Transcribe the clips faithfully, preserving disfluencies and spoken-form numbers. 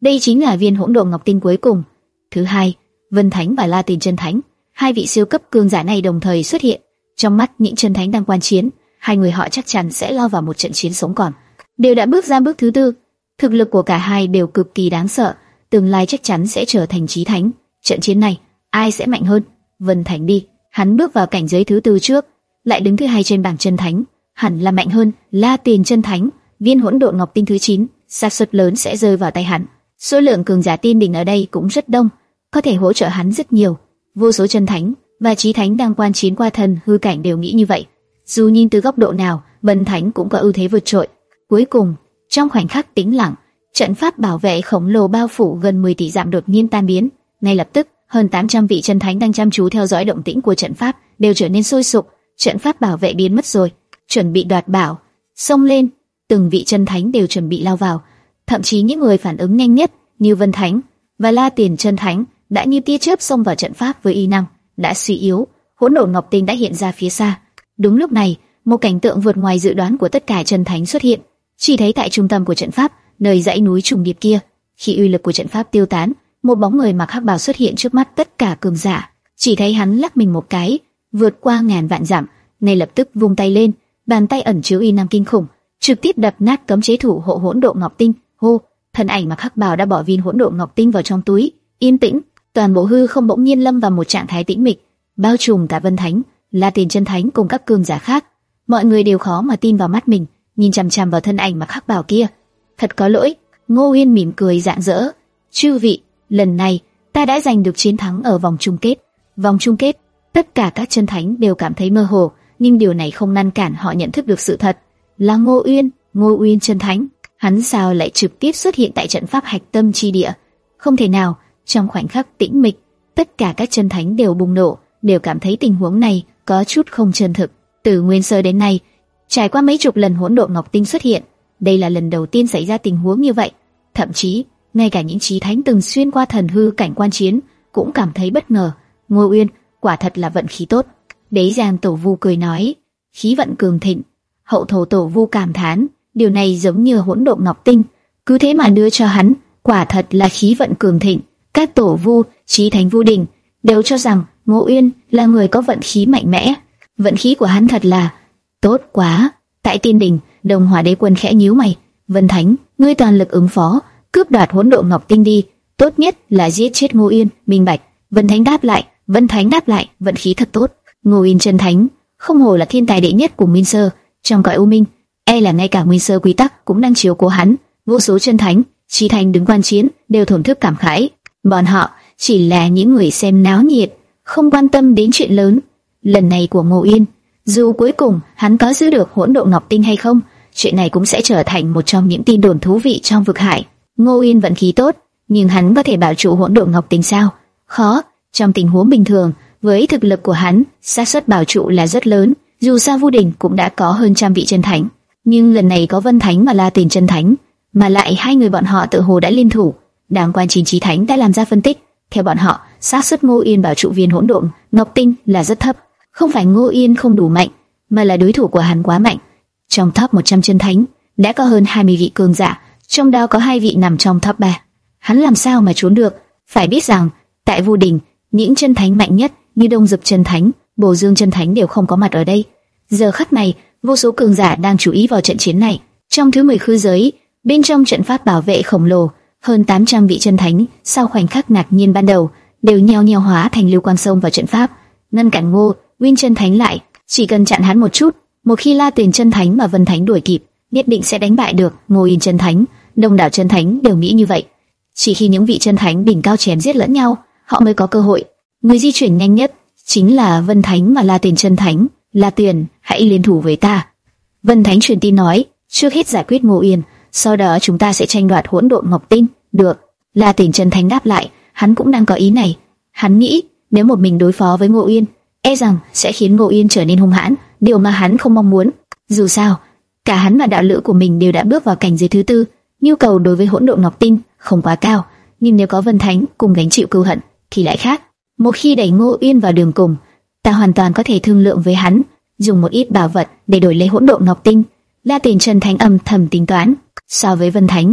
Đây chính là viên hỗn độn ngọc tinh cuối cùng. Thứ hai, Vân Thánh và La Tiền Chân Thánh, hai vị siêu cấp cường giả này đồng thời xuất hiện. Trong mắt những chân thánh đang quan chiến, hai người họ chắc chắn sẽ lao vào một trận chiến sống còn. Đều đã bước ra bước thứ tư, thực lực của cả hai đều cực kỳ đáng sợ, tương lai chắc chắn sẽ trở thành chí thánh. Trận chiến này, ai sẽ mạnh hơn? Vân Thánh đi, hắn bước vào cảnh giới thứ tư trước, lại đứng thứ hai trên bảng chân thánh, hẳn là mạnh hơn. La Tiền Chân Thánh, viên hỗn độn ngọc tinh thứ chín, xác suất lớn sẽ rơi vào tay hắn. Số lượng cường giả tiên đỉnh ở đây cũng rất đông, có thể hỗ trợ hắn rất nhiều. Vô số chân thánh và chí thánh đang quan chiến qua thần hư cảnh đều nghĩ như vậy. Dù nhìn từ góc độ nào, Vân Thánh cũng có ưu thế vượt trội. Cuối cùng, trong khoảnh khắc tĩnh lặng, trận pháp bảo vệ khổng lồ bao phủ gần mười tỷ dặm đột nhiên tan biến. Ngay lập tức, hơn tám trăm vị chân thánh đang chăm chú theo dõi động tĩnh của trận pháp đều trở nên sôi sục. Trận pháp bảo vệ biến mất rồi, chuẩn bị đoạt bảo, xông lên. Từng vị chân thánh đều chuẩn bị lao vào, thậm chí những người phản ứng nhanh nhất như Vân Thánh và La Tiền Chân Thánh đã như tia chớp xông vào trận pháp với y năng đã suy yếu. Hỗn độn ngọc tinh đã hiện ra phía xa. Đúng lúc này, một cảnh tượng vượt ngoài dự đoán của tất cả chân thánh xuất hiện. Chỉ thấy tại trung tâm của trận pháp, nơi dãy núi trùng điệp kia, khi uy lực của trận pháp tiêu tán, một bóng người mặc hắc bào xuất hiện trước mắt tất cả cường giả. Chỉ thấy hắn lắc mình một cái, vượt qua ngàn vạn dặm, ngay lập tức vung tay lên, bàn tay ẩn chứa uy năng kinh khủng, trực tiếp đập nát cấm chế thủ hộ hỗn độn ngọc tinh. Hô, thân ảnh mặc hắc bào đã bỏ viên hỗn độn ngọc tinh vào trong túi. Yên tĩnh, toàn bộ hư không bỗng nhiên lâm vào một trạng thái tĩnh mịch, bao trùm cả Vân Thánh, La Tiền Chân Thánh cùng các cường giả khác. Mọi người đều khó mà tin vào mắt mình, nhìn chằm chằm vào thân ảnh mặc hắc bào kia. Thật có lỗi, Ngô Uyên mỉm cười rạng rỡ. Chư vị, lần này ta đã giành được chiến thắng ở vòng chung kết. Vòng chung kết, tất cả các chân thánh đều cảm thấy mơ hồ, nhưng điều này không ngăn cản họ nhận thức được sự thật. Là Ngô Uyên, Ngô Uyên chân thánh, hắn sao lại trực tiếp xuất hiện tại trận pháp hạch tâm chi địa? Không thể nào. Trong khoảnh khắc tĩnh mịch, tất cả các chân thánh đều bùng nổ, đều cảm thấy tình huống này có chút không chân thực. Từ nguyên sơ đến nay, trải qua mấy chục lần hỗn độn ngọc tinh xuất hiện, đây là lần đầu tiên xảy ra tình huống như vậy. Thậm chí, ngay cả những chí thánh từng xuyên qua thần hư cảnh quan chiến cũng cảm thấy bất ngờ. Ngô Uyên, quả thật là vận khí tốt. Đế Giang Tổ Vu cười nói, khí vận cường thịnh. Hậu Thổ Tổ Vu cảm thán, điều này giống như hỗn độn ngọc tinh, cứ thế mà đưa cho hắn, quả thật là khí vận cường thịnh. Các tổ vu, chí thánh vu đình đều cho rằng Ngô Uyên là người có vận khí mạnh mẽ. Vận khí của hắn thật là tốt quá. Tại Tiên Đình, Đồng Hỏa Đế Quân khẽ nhíu mày. Vân Thánh, ngươi toàn lực ứng phó, cướp đoạt hỗn độn ngọc tinh đi. Tốt nhất là giết chết Ngô Uyên. Minh bạch. Vân Thánh đáp lại. Vân Thánh đáp lại. Vận khí thật tốt. Ngô Uyên chân thánh, không hổ là thiên tài đệ nhất của Nguyên Sơ. Trong cõi u minh, e là ngay cả Nguyên Sơ quy tắc cũng đang chiếu cố hắn. Vô số chân thánh, chí thánh đứng quan chiến đều thổn thức cảm khái. Bọn họ chỉ là những người xem náo nhiệt, không quan tâm đến chuyện lớn. Lần này của Ngô Uyên, dù cuối cùng hắn có giữ được hỗn độn ngọc tinh hay không, chuyện này cũng sẽ trở thành một trong những tin đồn thú vị trong vực hải. Ngô Uyên vận khí tốt, nhưng hắn có thể bảo trụ hỗn độn ngọc tinh sao? Khó. Trong tình huống bình thường, với thực lực của hắn, xác suất bảo trụ là rất lớn. Dù sao Vu Đình cũng đã có hơn trăm vị chân thánh, nhưng lần này có Vân Thánh và La Tiền chân thánh, mà lại hai người bọn họ tự hồ đã liên thủ. Đám quan chín chí thánh đã làm ra phân tích, theo bọn họ, xác suất Ngô Uyên bảo trụ viên hỗn độn ngọc tinh là rất thấp. Không phải Ngô Uyên không đủ mạnh, mà là đối thủ của hắn quá mạnh. Trong top một trăm chân thánh đã có hơn hai mươi vị cường giả, trong đó có hai vị nằm trong top ba. Hắn làm sao mà trốn được? Phải biết rằng, tại Vu Đình, những chân thánh mạnh nhất như Đông Dực chân thánh, Bồ Dương chân thánh đều không có mặt ở đây. Giờ khắc này, vô số cường giả đang chú ý vào trận chiến này. Trong thứ mười khư giới, bên trong trận pháp bảo vệ khổng lồ, hơn tám trăm vị chân thánh sau khoảnh khắc ngạc nhiên ban đầu đều nhao nhao hóa thành lưu quan xông vào trận pháp, ngăn cản Ngô Uyên chân thánh lại. Chỉ cần chặn hắn một chút, một khi La Tiền chân thánh và Vân Thánh đuổi kịp, nhất định sẽ đánh bại được Ngô Uyên chân thánh. Đông đảo chân thánh đều nghĩ như vậy. Chỉ khi những vị chân thánh đỉnh cao chém giết lẫn nhau, họ mới có cơ hội. Người di chuyển nhanh nhất chính là Vân Thánh và La Tiền chân thánh. La Tiền, hãy liên thủ với ta. Vân Thánh truyền tin nói, trước hết giải quyết Ngô Uyên, sau đó chúng ta sẽ tranh đoạt hỗn độn ngọc tinh. Được. La Tiền chân thánh đáp lại, hắn cũng đang có ý này. Hắn nghĩ nếu một mình đối phó với Ngô Uyên, e rằng sẽ khiến Ngô Uyên trở nên hung hãn, điều mà hắn không mong muốn. Dù sao, cả hắn và đạo lữ của mình đều đã bước vào cảnh giới thứ tư, nhu cầu đối với hỗn độn ngọc tinh không quá cao, nhưng nếu có Vân Thánh cùng gánh chịu cừu hận thì lại khác. Một khi đẩy Ngô Uyên vào đường cùng, ta hoàn toàn có thể thương lượng với hắn, dùng một ít bảo vật để đổi lấy hỗn độn ngọc tinh. La Tiền chân thánh âm thầm tính toán, so với Vân Thánh,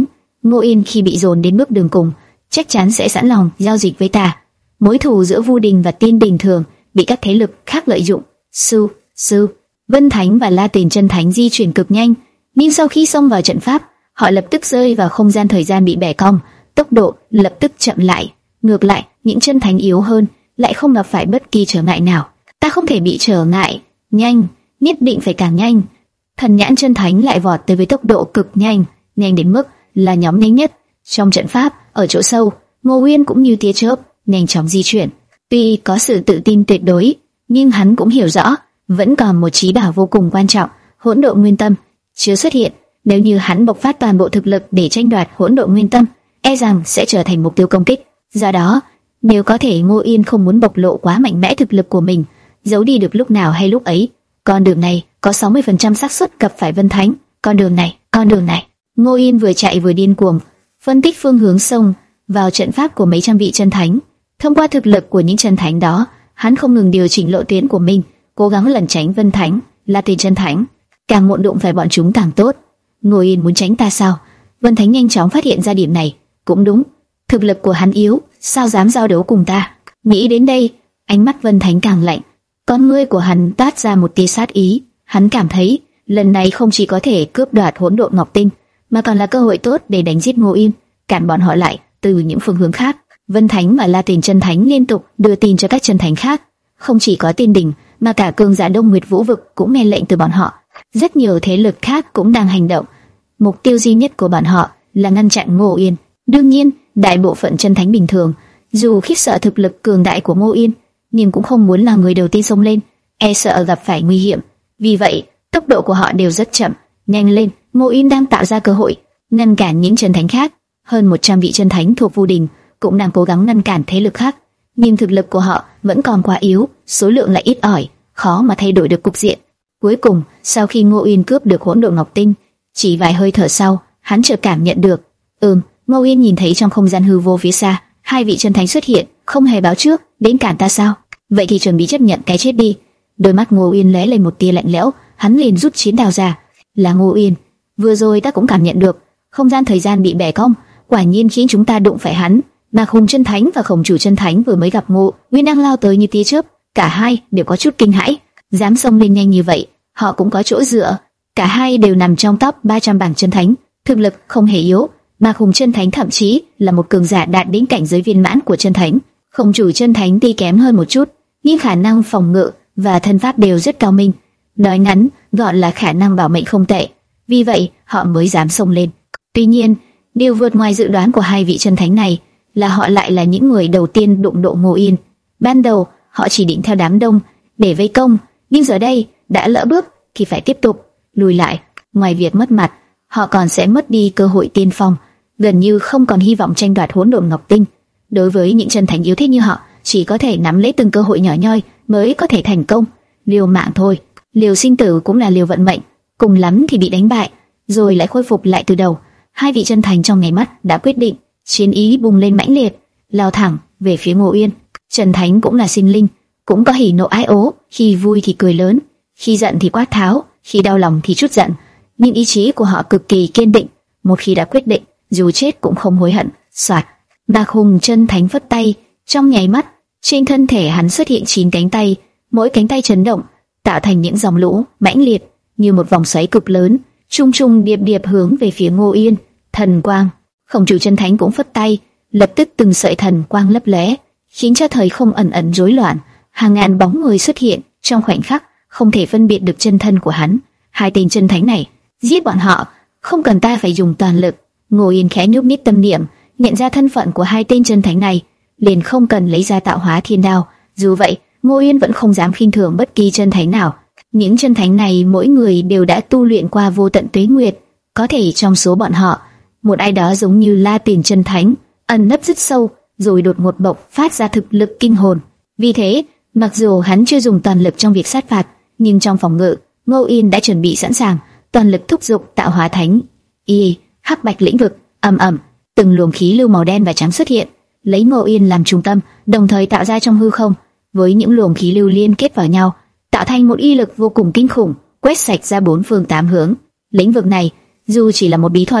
Ngô Yên khi bị dồn đến bước đường cùng, chắc chắn sẽ sẵn lòng giao dịch với ta. Mối thù giữa Vu Đình và Tiên Đình thường bị các thế lực khác lợi dụng. Sư, sư, Vân Thánh và La Tiền Chân Thánh di chuyển cực nhanh, nhưng sau khi xông vào trận pháp, họ lập tức rơi vào không gian thời gian bị bẻ cong, tốc độ lập tức chậm lại. Ngược lại, những chân thánh yếu hơn lại không gặp phải bất kỳ trở ngại nào. Ta không thể bị trở ngại, nhanh, nhất định phải càng nhanh. Thần Nhãn Chân Thánh lại vọt tới với tốc độ cực nhanh, nhanh đến mức là nhóm nhanh nhất trong trận pháp. Ở chỗ sâu, Ngô Uyên cũng như tia chớp nhanh chóng di chuyển. Tuy có sự tự tin tuyệt đối, nhưng hắn cũng hiểu rõ vẫn còn một trí bảo vô cùng quan trọng, Hỗn Độn Nguyên Tâm chưa xuất hiện. Nếu như hắn bộc phát toàn bộ thực lực để tranh đoạt Hỗn Độn Nguyên Tâm, e rằng sẽ trở thành mục tiêu công kích. Do đó, nếu có thể, Ngô Yên không muốn bộc lộ quá mạnh mẽ thực lực của mình, giấu đi được lúc nào hay lúc ấy. Con đường này có sáu mươi phần trăm xác suất gặp phải Vân Thánh. Con đường này, con đường này. Ngô Yên vừa chạy vừa điên cuồng, phân tích phương hướng xông vào trận pháp của mấy trăm vị chân thánh. Thông qua thực lực của những chân thánh đó, hắn không ngừng điều chỉnh lộ tuyến của mình, cố gắng lẩn tránh Vân Thánh, La Tiền Chân Thánh. Càng muộn đụng phải bọn chúng càng tốt. Ngô Yên muốn tránh ta sao? Vân Thánh nhanh chóng phát hiện ra điểm này. Cũng đúng, thực lực của hắn yếu, sao dám giao đấu cùng ta? Nghĩ đến đây, ánh mắt Vân Thánh càng lạnh, con ngươi của hắn toát ra một tia sát ý. Hắn cảm thấy lần này không chỉ có thể cướp đoạt Hỗn Độn Ngọc Tinh, mà còn là cơ hội tốt để đánh giết Ngô Yên, cản bọn họ lại từ những phương hướng khác. Vân Thánh và La Tiền Chân Thánh liên tục đưa tin cho các chân thánh khác, không chỉ có Tiên Đình mà cả cường giả Đông Nguyệt Vũ vực cũng nghe lệnh từ bọn họ. Rất nhiều thế lực khác cũng đang hành động. Mục tiêu duy nhất của bọn họ là ngăn chặn Ngô Yên. Đương nhiên, đại bộ phận chân thánh bình thường, dù khiếp sợ thực lực cường đại của Ngô Yên, nhưng cũng không muốn là người đầu tiên xông lên, e sợ gặp phải nguy hiểm. Vì vậy, tốc độ của họ đều rất chậm. Nhanh lên, Ngô Yên đang tạo ra cơ hội ngăn cản những chân thánh khác. Hơn một trăm vị chân thánh thuộc Vu Đình cũng đang cố gắng ngăn cản thế lực khác, nhưng thực lực của họ vẫn còn quá yếu, số lượng lại ít ỏi, khó mà thay đổi được cục diện. Cuối cùng, sau khi Ngô Yên cướp được Hỗn Độn Ngọc Tinh, chỉ vài hơi thở sau, hắn chợt cảm nhận được, ừm, Ngô Yên nhìn thấy trong không gian hư vô phía xa, hai vị chân thánh xuất hiện, không hề báo trước, đến cản ta sao? Vậy thì chuẩn bị chấp nhận cái chết đi. Đôi mắt Ngô Yên lóe lên một tia lạnh lẽo, hắn liền rút chiến đao ra. Là Ngô Yên, vừa rồi ta cũng cảm nhận được, không gian thời gian bị bẻ cong, quả nhiên khiến chúng ta đụng phải hắn. Mạc Hùng Chân Thánh và Khổng Chủ Chân Thánh vừa mới gặp Ngô Nguyên đang lao tới như tia chớp, cả hai đều có chút kinh hãi, dám xông lên nhanh như vậy, họ cũng có chỗ dựa. Cả hai đều nằm trong top ba trăm bảng chân thánh, thực lực không hề yếu. Mạc Hùng Chân Thánh thậm chí là một cường giả đạt đến cảnh giới viên mãn của chân thánh. Khổng Chủ Chân Thánh tuy kém hơn một chút, nhưng khả năng phòng ngự và thân pháp đều rất cao minh. Nói ngắn gọn là khả năng bảo mệnh không tệ. Vì vậy họ mới dám xông lên. Tuy nhiên, điều vượt ngoài dự đoán của hai vị chân thánh này là họ lại là những người đầu tiên đụng độ Ngô Yên. Ban đầu họ chỉ định theo đám đông để vây công, nhưng giờ đây đã lỡ bước thì phải tiếp tục lùi lại. Ngoài việc mất mặt, họ còn sẽ mất đi cơ hội tiên phong, gần như không còn hy vọng tranh đoạt Hỗn Độn Ngọc Tinh. Đối với những chân thánh yếu thế như họ, chỉ có thể nắm lấy từng cơ hội nhỏ nhoi mới có thể thành công. Liều mạng thôi, liều sinh tử cũng là liều vận mệnh, cùng lắm thì bị đánh bại, rồi lại khôi phục lại từ đầu. Hai vị chân thành trong ngày mắt đã quyết định, chiến ý bùng lên mãnh liệt, lao thẳng về phía Ngô Yên. Chân thánh cũng là sinh linh, cũng có hỉ nộ ái ố, khi vui thì cười lớn, khi giận thì quát tháo, khi đau lòng thì trút giận. Nhưng ý chí của họ cực kỳ kiên định, một khi đã quyết định, dù chết cũng không hối hận. Soạt, Mạc Hùng Chân Thánh phất tay, trong nháy mắt, trên thân thể hắn xuất hiện chín cánh tay, mỗi cánh tay chấn động, tạo thành những dòng lũ mãnh liệt như một vòng xoáy cực lớn, trung trung điệp điệp hướng về phía Ngô Yên. Thần quang, Khổng Chủ Chân Thánh cũng phất tay, lập tức từng sợi thần quang lấp lóe, khiến cho thời không ẩn ẩn rối loạn, hàng ngàn bóng người xuất hiện trong khoảnh khắc, không thể phân biệt được chân thân của hắn. Hai tên chân thánh này, giết bọn họ, không cần ta phải dùng toàn lực. Ngô Yên khẽ nhúc nhích tâm niệm, nhận ra thân phận của hai tên chân thánh này, liền không cần lấy ra tạo hóa thiên đao. Dù vậy, Ngô Yên vẫn không dám khinh thường bất kỳ chân thánh nào. Những chân thánh này mỗi người đều đã tu luyện qua vô tận tuế nguyệt, có thể trong số bọn họ, một ai đó giống như La Tiền Chân Thánh, ẩn nấp rất sâu, rồi đột ngột bộc phát ra thực lực kinh hồn. Vì thế, mặc dù hắn chưa dùng toàn lực trong việc sát phạt, nhưng trong phòng ngự, Ngô Yên đã chuẩn bị sẵn sàng, toàn lực thúc giục tạo hóa thánh y hắc bạch lĩnh vực. Ầm ầm, từng luồng khí lưu màu đen và trắng xuất hiện, lấy Ngô Yên làm trung tâm, đồng thời tạo ra trong hư không, với những luồng khí lưu liên kết vào nhau, tạo thành một y lực vô cùng kinh khủng, quét sạch ra bốn phương tám hướng. Lĩnh vực này, dù chỉ là một bí thuật,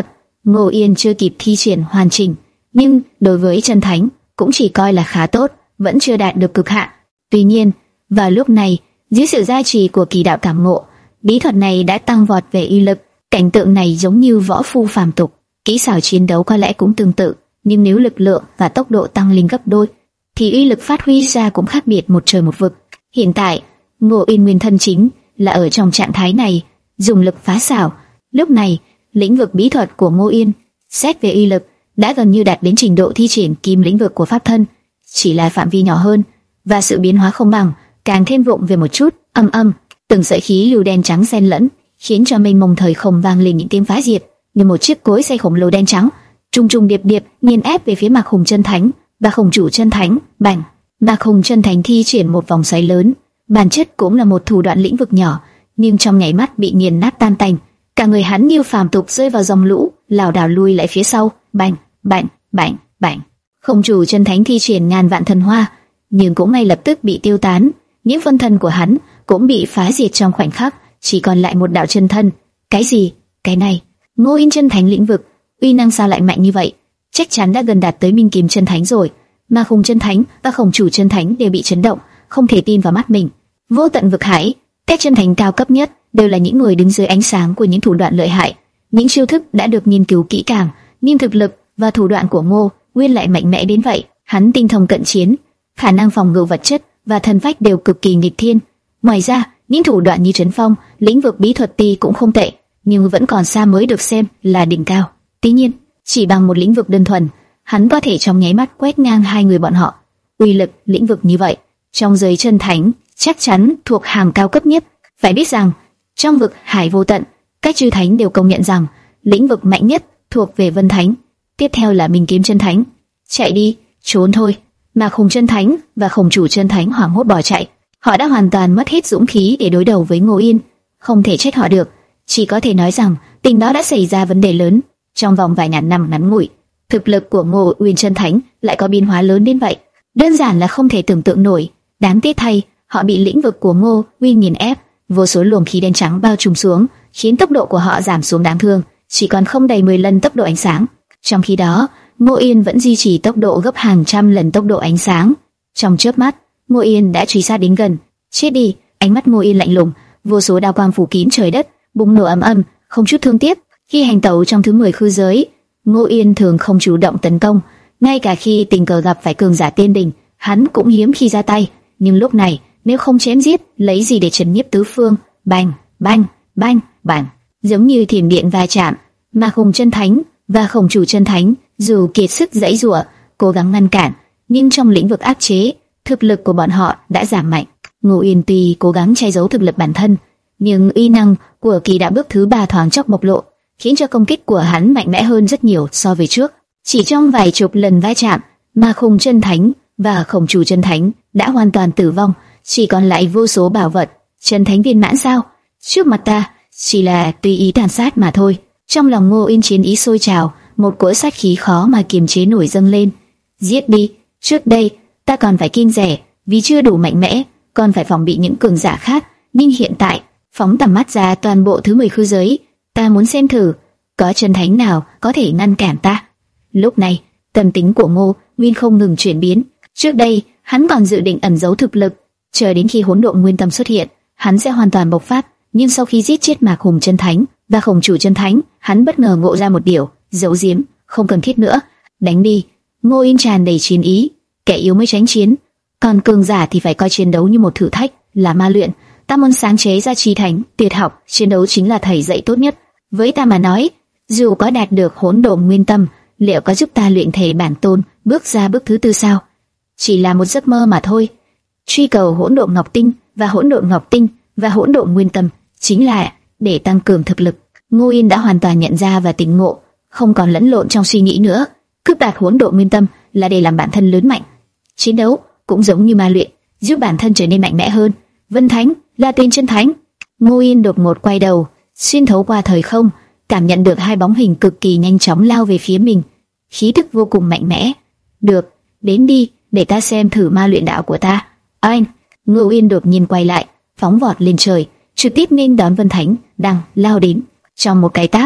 Ngô Yên chưa kịp thi triển hoàn chỉnh, nhưng đối với chân thánh cũng chỉ coi là khá tốt, vẫn chưa đạt được cực hạn. Tuy nhiên, vào lúc này, dưới sự gia trì của kỳ đạo cảm ngộ, bí thuật này đã tăng vọt về uy lực. Cảnh tượng này giống như võ phu phàm tục, kỹ xảo chiến đấu có lẽ cũng tương tự, nhưng nếu lực lượng và tốc độ tăng lên gấp đôi, thì uy lực phát huy ra cũng khác biệt một trời một vực. Hiện tại, Ngô Yên nguyên thân chính là ở trong trạng thái này, dùng lực phá xảo. Lúc này, lĩnh vực bí thuật của Ngô Yên, xét về uy lực, đã gần như đạt đến trình độ thi triển kim lĩnh vực của pháp thân, chỉ là phạm vi nhỏ hơn và sự biến hóa không bằng, càng thêm vụng về một chút. Âm âm, từng sợi khí lưu đen trắng xen lẫn, khiến cho mênh mông thời không vang lên những tiếng phá diệt, như một chiếc cối xay khổng lồ đen trắng, trung trung điệp điệp nghiền ép về phía Mạc Hùng Chân Thánh và Khổng Chủ Chân Thánh. Bành! Mạc Hùng Chân Thánh thi triển một vòng xoáy lớn, bản chất cũng là một thủ đoạn lĩnh vực nhỏ, nhưng trong nháy mắt bị nghiền nát tan tành. Cả người hắn như phàm tục rơi vào dòng lũ, lảo đảo lui lại phía sau. Bành! Bành! Bành! Bành! Khổng Chủ Chân Thánh thi triển ngàn vạn thần hoa, nhưng cũng ngay lập tức bị tiêu tán. Những phân thân của hắn cũng bị phá diệt trong khoảnh khắc, chỉ còn lại một đạo chân thân. Cái gì? Cái này? Ngô Yên Chân Thánh lĩnh vực, uy năng sao lại mạnh như vậy? Chắc chắn đã gần đạt tới Minh Kiếm Chân Thánh rồi. Mà Khung Chân Thánh và Khổng Chủ Chân Thánh đều bị chấn động, không thể tin vào mắt mình. Vô tận vực hải, các chân thánh cao cấp nhất đều là những người đứng dưới ánh sáng của những thủ đoạn lợi hại, những chiêu thức đã được nghiên cứu kỹ càng, nhưng thực lực và thủ đoạn của Ngô Nguyên lại mạnh mẽ đến vậy. Hắn tinh thông cận chiến, khả năng phòng ngự vật chất và thần phách đều cực kỳ nghịch thiên. Ngoài ra, những thủ đoạn như trấn phong, lĩnh vực bí thuật ti cũng không tệ, nhưng vẫn còn xa mới được xem là đỉnh cao. Tuy nhiên, chỉ bằng một lĩnh vực đơn thuần, hắn có thể trong nháy mắt quét ngang hai người bọn họ. Uy lực lĩnh vực như vậy, trong giới chân thánh chắc chắn thuộc hàng cao cấp nhất. Phải biết rằng, trong vực hải vô tận, các chư thánh đều công nhận rằng lĩnh vực mạnh nhất thuộc về Vân Thánh, tiếp theo là Minh Kiếm Chân Thánh. Chạy đi, trốn thôi. Mà Khổng Chân Thánh và Khổng Chủ Chân Thánh hoảng hốt bỏ chạy. Họ đã hoàn toàn mất hết dũng khí để đối đầu với Ngô Yên, không thể trách họ được, chỉ có thể nói rằng tình đó đã xảy ra vấn đề lớn. Trong vòng vài ngàn năm ngắn ngủi, thực lực của Ngô Uyên Chân Thánh lại có biến hóa lớn đến vậy, đơn giản là không thể tưởng tượng nổi. Đáng tiếc thay, họ bị lĩnh vực của Ngô Uyên nghiền ép, vô số luồng khí đen trắng bao trùm xuống, khiến tốc độ của họ giảm xuống đáng thương, chỉ còn không đầy mười lần tốc độ ánh sáng. Trong khi đó, Ngô Yên vẫn duy trì tốc độ gấp hàng trăm lần tốc độ ánh sáng. Trong chớp mắt, Ngô Yên đã truy sát đến gần. Chết đi! Ánh mắt Ngô Yên lạnh lùng, vô số đao quang phủ kín trời đất, bùng nổ ầm ầm, không chút thương tiếc. Khi hành tẩu trong thứ mười khư giới, Ngô Yên thường không chủ động tấn công, ngay cả khi tình cờ gặp phải cường giả tiên đỉnh, hắn cũng hiếm khi ra tay. Nhưng lúc này, nếu không chém giết, lấy gì để trấn nhiếp tứ phương? Bành, bành, bành, bành, giống như thiểm điện va chạm. Mà Khổng Chân Thánh và Khổng Chủ Chân Thánh dù kiệt sức giãy giụa, cố gắng ngăn cản, nhưng trong lĩnh vực áp chế, thực lực của bọn họ đã giảm mạnh. Ngô Yên tuy cố gắng che giấu thực lực bản thân, nhưng uy năng của kỳ đạo bước thứ ba thoáng chốc bộc lộ, khiến cho công kích của hắn mạnh mẽ hơn rất nhiều so với trước. Chỉ trong vài chục lần va chạm, mà Khổng Chân Thánh và Khổng Chủ Chân Thánh đã hoàn toàn tử vong, chỉ còn lại vô số bảo vật. Chân Thánh viên mãn sao? Trước mặt ta chỉ là tùy ý tàn sát mà thôi. Trong lòng Ngô Yên chiến ý sôi trào, một cỗ sát khí khó mà kiềm chế nổi dâng lên. Giết đi! Trước đây ta còn phải kiêng dè, vì chưa đủ mạnh mẽ, còn phải phòng bị những cường giả khác. Nhưng hiện tại, phóng tầm mắt ra toàn bộ thứ mười khư giới, ta muốn xem thử có chân thánh nào có thể ngăn cản ta. Lúc này, tâm tính của Ngô Nguyên không ngừng chuyển biến. Trước đây, hắn còn dự định ẩn giấu thực lực, chờ đến khi hỗn độn nguyên tâm xuất hiện, hắn sẽ hoàn toàn bộc phát. Nhưng sau khi giết chết Mạc Hùng Chân Thánh và Khổng Chủ Chân Thánh, hắn bất ngờ ngộ ra một điều: giấu giếm không cần thiết nữa, đánh đi. Ngô Yên tràn đầy chiến ý, kẻ yếu mới tránh chiến, còn cường giả thì phải coi chiến đấu như một thử thách, là ma luyện. Ta muốn sáng chế ra chi thánh tuyệt học, chiến đấu chính là thầy dạy tốt nhất. Với ta mà nói, dù có đạt được hỗn độn nguyên tâm, liệu có giúp ta luyện thể bản tôn bước ra bước thứ tư sao? Chỉ là một giấc mơ mà thôi. Truy cầu hỗn độn ngọc tinh và hỗn độn ngọc tinh và hỗn độn nguyên tâm chính là để tăng cường thực lực. Ngô Yên đã hoàn toàn nhận ra và tỉnh ngộ, không còn lẫn lộn trong suy nghĩ nữa. Cướp đoạt hỗn độn nguyên tâm là để làm bản thân lớn mạnh. Chiến đấu cũng giống như ma luyện, giúp bản thân trở nên mạnh mẽ hơn. Vân Thánh là tên chân thánh. Ngô Yên đột ngột quay đầu, xuyên thấu qua thời không, cảm nhận được hai bóng hình cực kỳ nhanh chóng lao về phía mình, khí tức vô cùng mạnh mẽ. Được, đến đi, để ta xem thử ma luyện đạo của ta. Anh! Ngô Yên đột nhiên quay lại, phóng vọt lên trời, trực tiếp nên đón Vân Thánh đang lao đến. Trong một cái tát,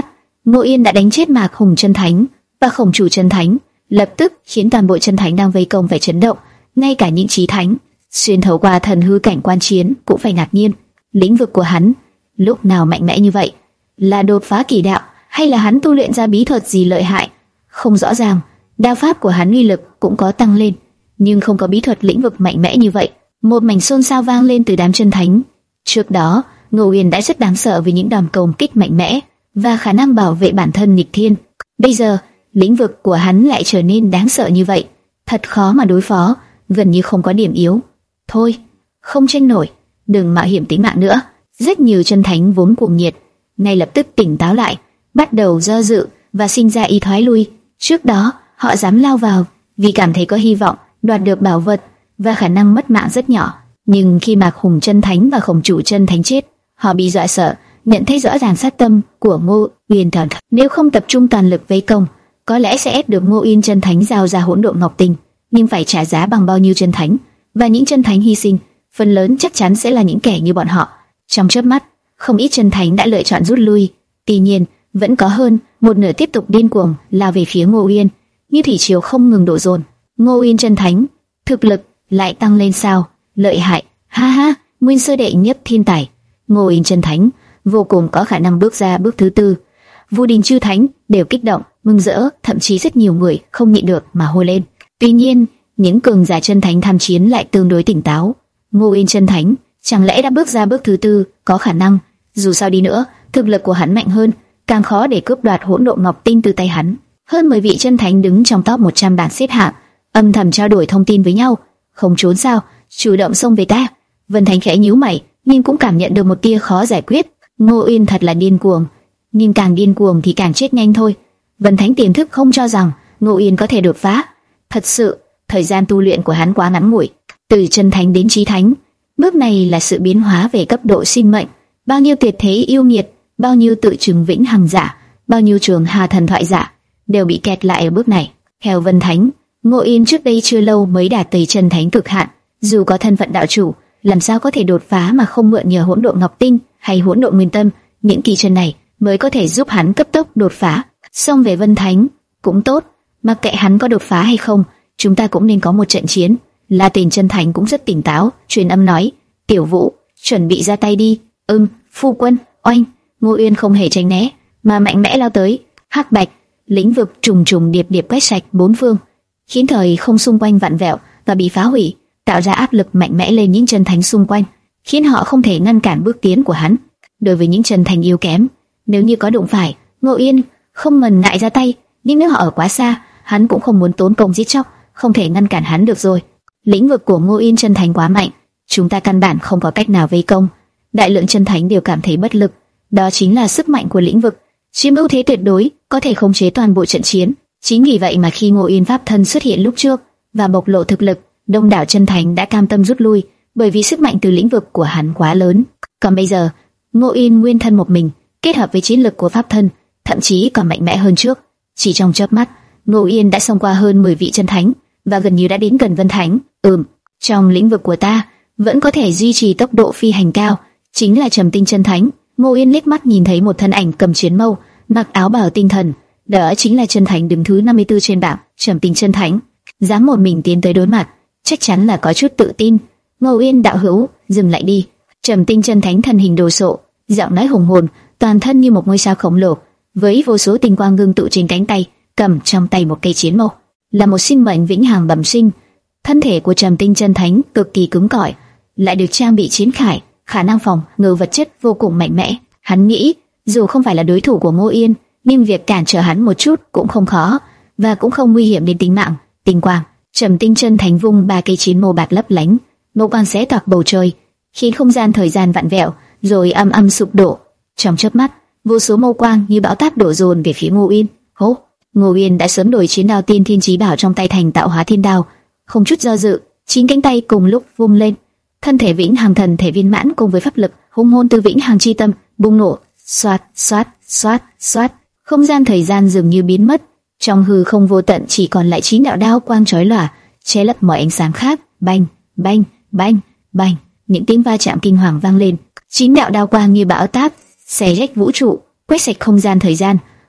Ngô Yên đã đánh chết Mạc Hùng Chân Thánh và Khổng Chủ Chân Thánh, lập tức khiến toàn bộ chân thánh đang vây công phải chấn động, ngay cả những chí thánh xuyên thấu qua thần hư cảnh quan chiến cũng phải ngạc nhiên. Lĩnh vực của hắn lúc nào mạnh mẽ như vậy? Là đột phá kỳ đạo hay là hắn tu luyện ra bí thuật gì lợi hại? Không rõ ràng. Đao pháp của hắn uy lực cũng có tăng lên, nhưng không có bí thuật lĩnh vực mạnh mẽ như vậy. Một mảnh xôn xao vang lên từ đám chân thánh. Trước đó, Ngô Yên đã rất đáng sợ với những đòn công kích mạnh mẽ và khả năng bảo vệ bản thân nghịch thiên. Bây giờ, lĩnh vực của hắn lại trở nên đáng sợ như vậy, thật khó mà đối phó, gần như không có điểm yếu. Thôi, không tranh nổi, đừng mạo hiểm tính mạng nữa. Rất nhiều chân thánh vốn cuồng nhiệt, ngay lập tức tỉnh táo lại, bắt đầu do dự và sinh ra ý thoái lui. Trước đó, họ dám lao vào vì cảm thấy có hy vọng đoạt được bảo vật và khả năng mất mạng rất nhỏ. Nhưng khi Mạc Hùng Chân Thánh và Khổng Chủ Chân Thánh chết, họ bị dọa sợ, nhận thấy rõ ràng sát tâm của Ngô Yên thần. Nếu không tập trung toàn lực vây công, có lẽ sẽ ép được Ngô Yên Chân Thánh giao ra hỗn độn ngọc tinh, nhưng phải trả giá bằng bao nhiêu chân thánh, và những chân thánh hy sinh, phần lớn chắc chắn sẽ là những kẻ như bọn họ. Trong chớp mắt, không ít chân thánh đã lựa chọn rút lui. Tuy nhiên, vẫn có hơn một nửa tiếp tục điên cuồng lao về phía Ngô Yên, như thủy triều không ngừng đổ dồn. Ngô Yên Chân Thánh, thực lực lại tăng lên sao? Lợi hại, ha ha, nguyên sơ đệ nhất thiên tài. Ngô Yên Chân Thánh vô cùng có khả năng bước ra bước thứ tư. Vu Đình chư thánh đều kích động, mừng rỡ, thậm chí rất nhiều người không nhịn được mà hô lên. Tuy nhiên, những cường giả chân thánh tham chiến lại tương đối tỉnh táo. Ngô Yên Chân Thánh chẳng lẽ đã bước ra bước thứ tư? Có khả năng. Dù sao đi nữa, thực lực của hắn mạnh hơn, càng khó để cướp đoạt hỗn độn ngọc tinh từ tay hắn. Hơn mười vị chân thánh đứng trong top một trăm bảng xếp hạng, âm thầm trao đổi thông tin với nhau. Không trốn sao, chủ động xông về ta. Vân Thánh khẽ nhíu mày, nhưng cũng cảm nhận được một tia khó giải quyết. Ngô Yên thật là điên cuồng, nhưng càng điên cuồng thì càng chết nhanh thôi. Vân Thánh tiềm thức không cho rằng Ngô Yên có thể đột phá. Thật sự, thời gian tu luyện của hắn quá ngắn ngủi, từ chân thánh đến chí thánh, bước này là sự biến hóa về cấp độ sinh mệnh. Bao nhiêu tuyệt thế yêu nghiệt, bao nhiêu tự chứng vĩnh hằng giả, bao nhiêu trường hà thần thoại giả đều bị kẹt lại ở bước này. Theo Vân Thánh, Ngô Yên trước đây chưa lâu mới đạt tới chân thánh cực hạn, dù có thân phận đạo chủ, làm sao có thể đột phá mà không mượn nhờ hỗn độn ngọc tinh hay hỗn độn nguyên tâm, những kỳ chân này mới có thể giúp hắn cấp tốc đột phá. Xong về Vân Thánh cũng tốt, mặc kệ hắn có đột phá hay không, chúng ta cũng nên có một trận chiến. La Tiền Chân Thánh cũng rất tỉnh táo, truyền âm nói: Tiểu Vũ, chuẩn bị ra tay đi. Ừm, phu quân. Oanh! Ngô Uyên không hề tránh né, mà mạnh mẽ lao tới. Hắc bạch lĩnh vực trùng trùng điệp điệp quét sạch bốn phương, khiến thời không xung quanh vặn vẹo và bị phá hủy, tạo ra áp lực mạnh mẽ lên những chân thánh xung quanh, khiến họ không thể ngăn cản bước tiến của hắn. Đối với những chân thánh yếu kém, nếu như có đụng phải, Ngô Uyên không ngần ngại ra tay, nhưng nếu họ ở quá xa, hắn cũng không muốn tốn công giết chóc, không thể ngăn cản hắn được rồi. Lĩnh vực của Ngô Uyên chân thánh quá mạnh, chúng ta căn bản không có cách nào vây công. Đại lượng chân thánh đều cảm thấy bất lực, đó chính là sức mạnh của lĩnh vực, chiếm ưu thế tuyệt đối, có thể khống chế toàn bộ trận chiến. Chính vì vậy mà khi Ngô Uyên pháp thân xuất hiện lúc trước và bộc lộ thực lực, đông đảo chân thánh đã cam tâm rút lui, bởi vì sức mạnh từ lĩnh vực của hắn quá lớn. Còn bây giờ, Ngô Uyên nguyên thân một mình, kết hợp với chiến lực của pháp thân, thậm chí còn mạnh mẽ hơn trước. Chỉ trong chớp mắt, Ngô Uyên đã xông qua hơn mười vị chân thánh và gần như đã đến gần Vân Thánh. Ừm, trong lĩnh vực của ta vẫn có thể duy trì tốc độ phi hành cao, chính là Trầm Tinh Chân Thánh. Ngô Uyên liếc mắt nhìn thấy một thân ảnh cầm chiến mâu, mặc áo bào tinh thần, đó chính là chân thánh đứng thứ năm mươi tư trên bảng, Trầm Tinh Chân Thánh. Dám một mình tiến tới đối mặt, chắc chắn là có chút tự tin. Ngô Uyên đạo hữu, dừng lại đi. Trầm Tinh Chân Thánh thân hình đồ sộ, giọng nói hùng hồn, toàn thân như một ngôi sao khổng lồ, với vô số tinh quang ngưng tụ trên cánh tay, cầm trong tay một cây chiến mâu, là một sinh mệnh vĩnh hằng bẩm sinh. Thân thể của Trầm Tinh Chân Thánh cực kỳ cứng cỏi, lại được trang bị chiến khải, khả năng phòng ngự vật chất vô cùng mạnh mẽ. Hắn nghĩ, dù không phải là đối thủ của Ngô Yên, nhưng việc cản trở hắn một chút cũng không khó, và cũng không nguy hiểm đến tính mạng. Tinh quang, Trầm Tinh Chân Thánh vung ba cây chiến mâu bạc lấp lánh, mâu quang xé toạc bầu trời, khiến không gian thời gian vặn vẹo, rồi âm âm sụp đổ. Trong chớp mắt, vô số mâu quang như bão táp đổ dồn về phía Ngô Uyên. Hô! Ngô Uyên đã sớm đổi chiến đao tiên thiên chí bảo trong tay thành tạo hóa thiên đao, không chút do dự, chín cánh tay cùng lúc vung lên, thân thể vĩnh hằng thần thể viên mãn cùng với pháp lực hung hồn từ vĩnh hằng chi tâm bùng nổ, xoát xoát xoát xoát, không gian thời gian dường như biến mất, trong hư không vô tận chỉ còn lại chín đạo đao quang chói lòa, che lấp mọi ánh sáng khác. Bành, bành, bành, bành, những tiếng va chạm kinh hoàng vang lên, chín đạo đao quang như bão táp xé rách vũ trụ, quét sạch không gian thời gian,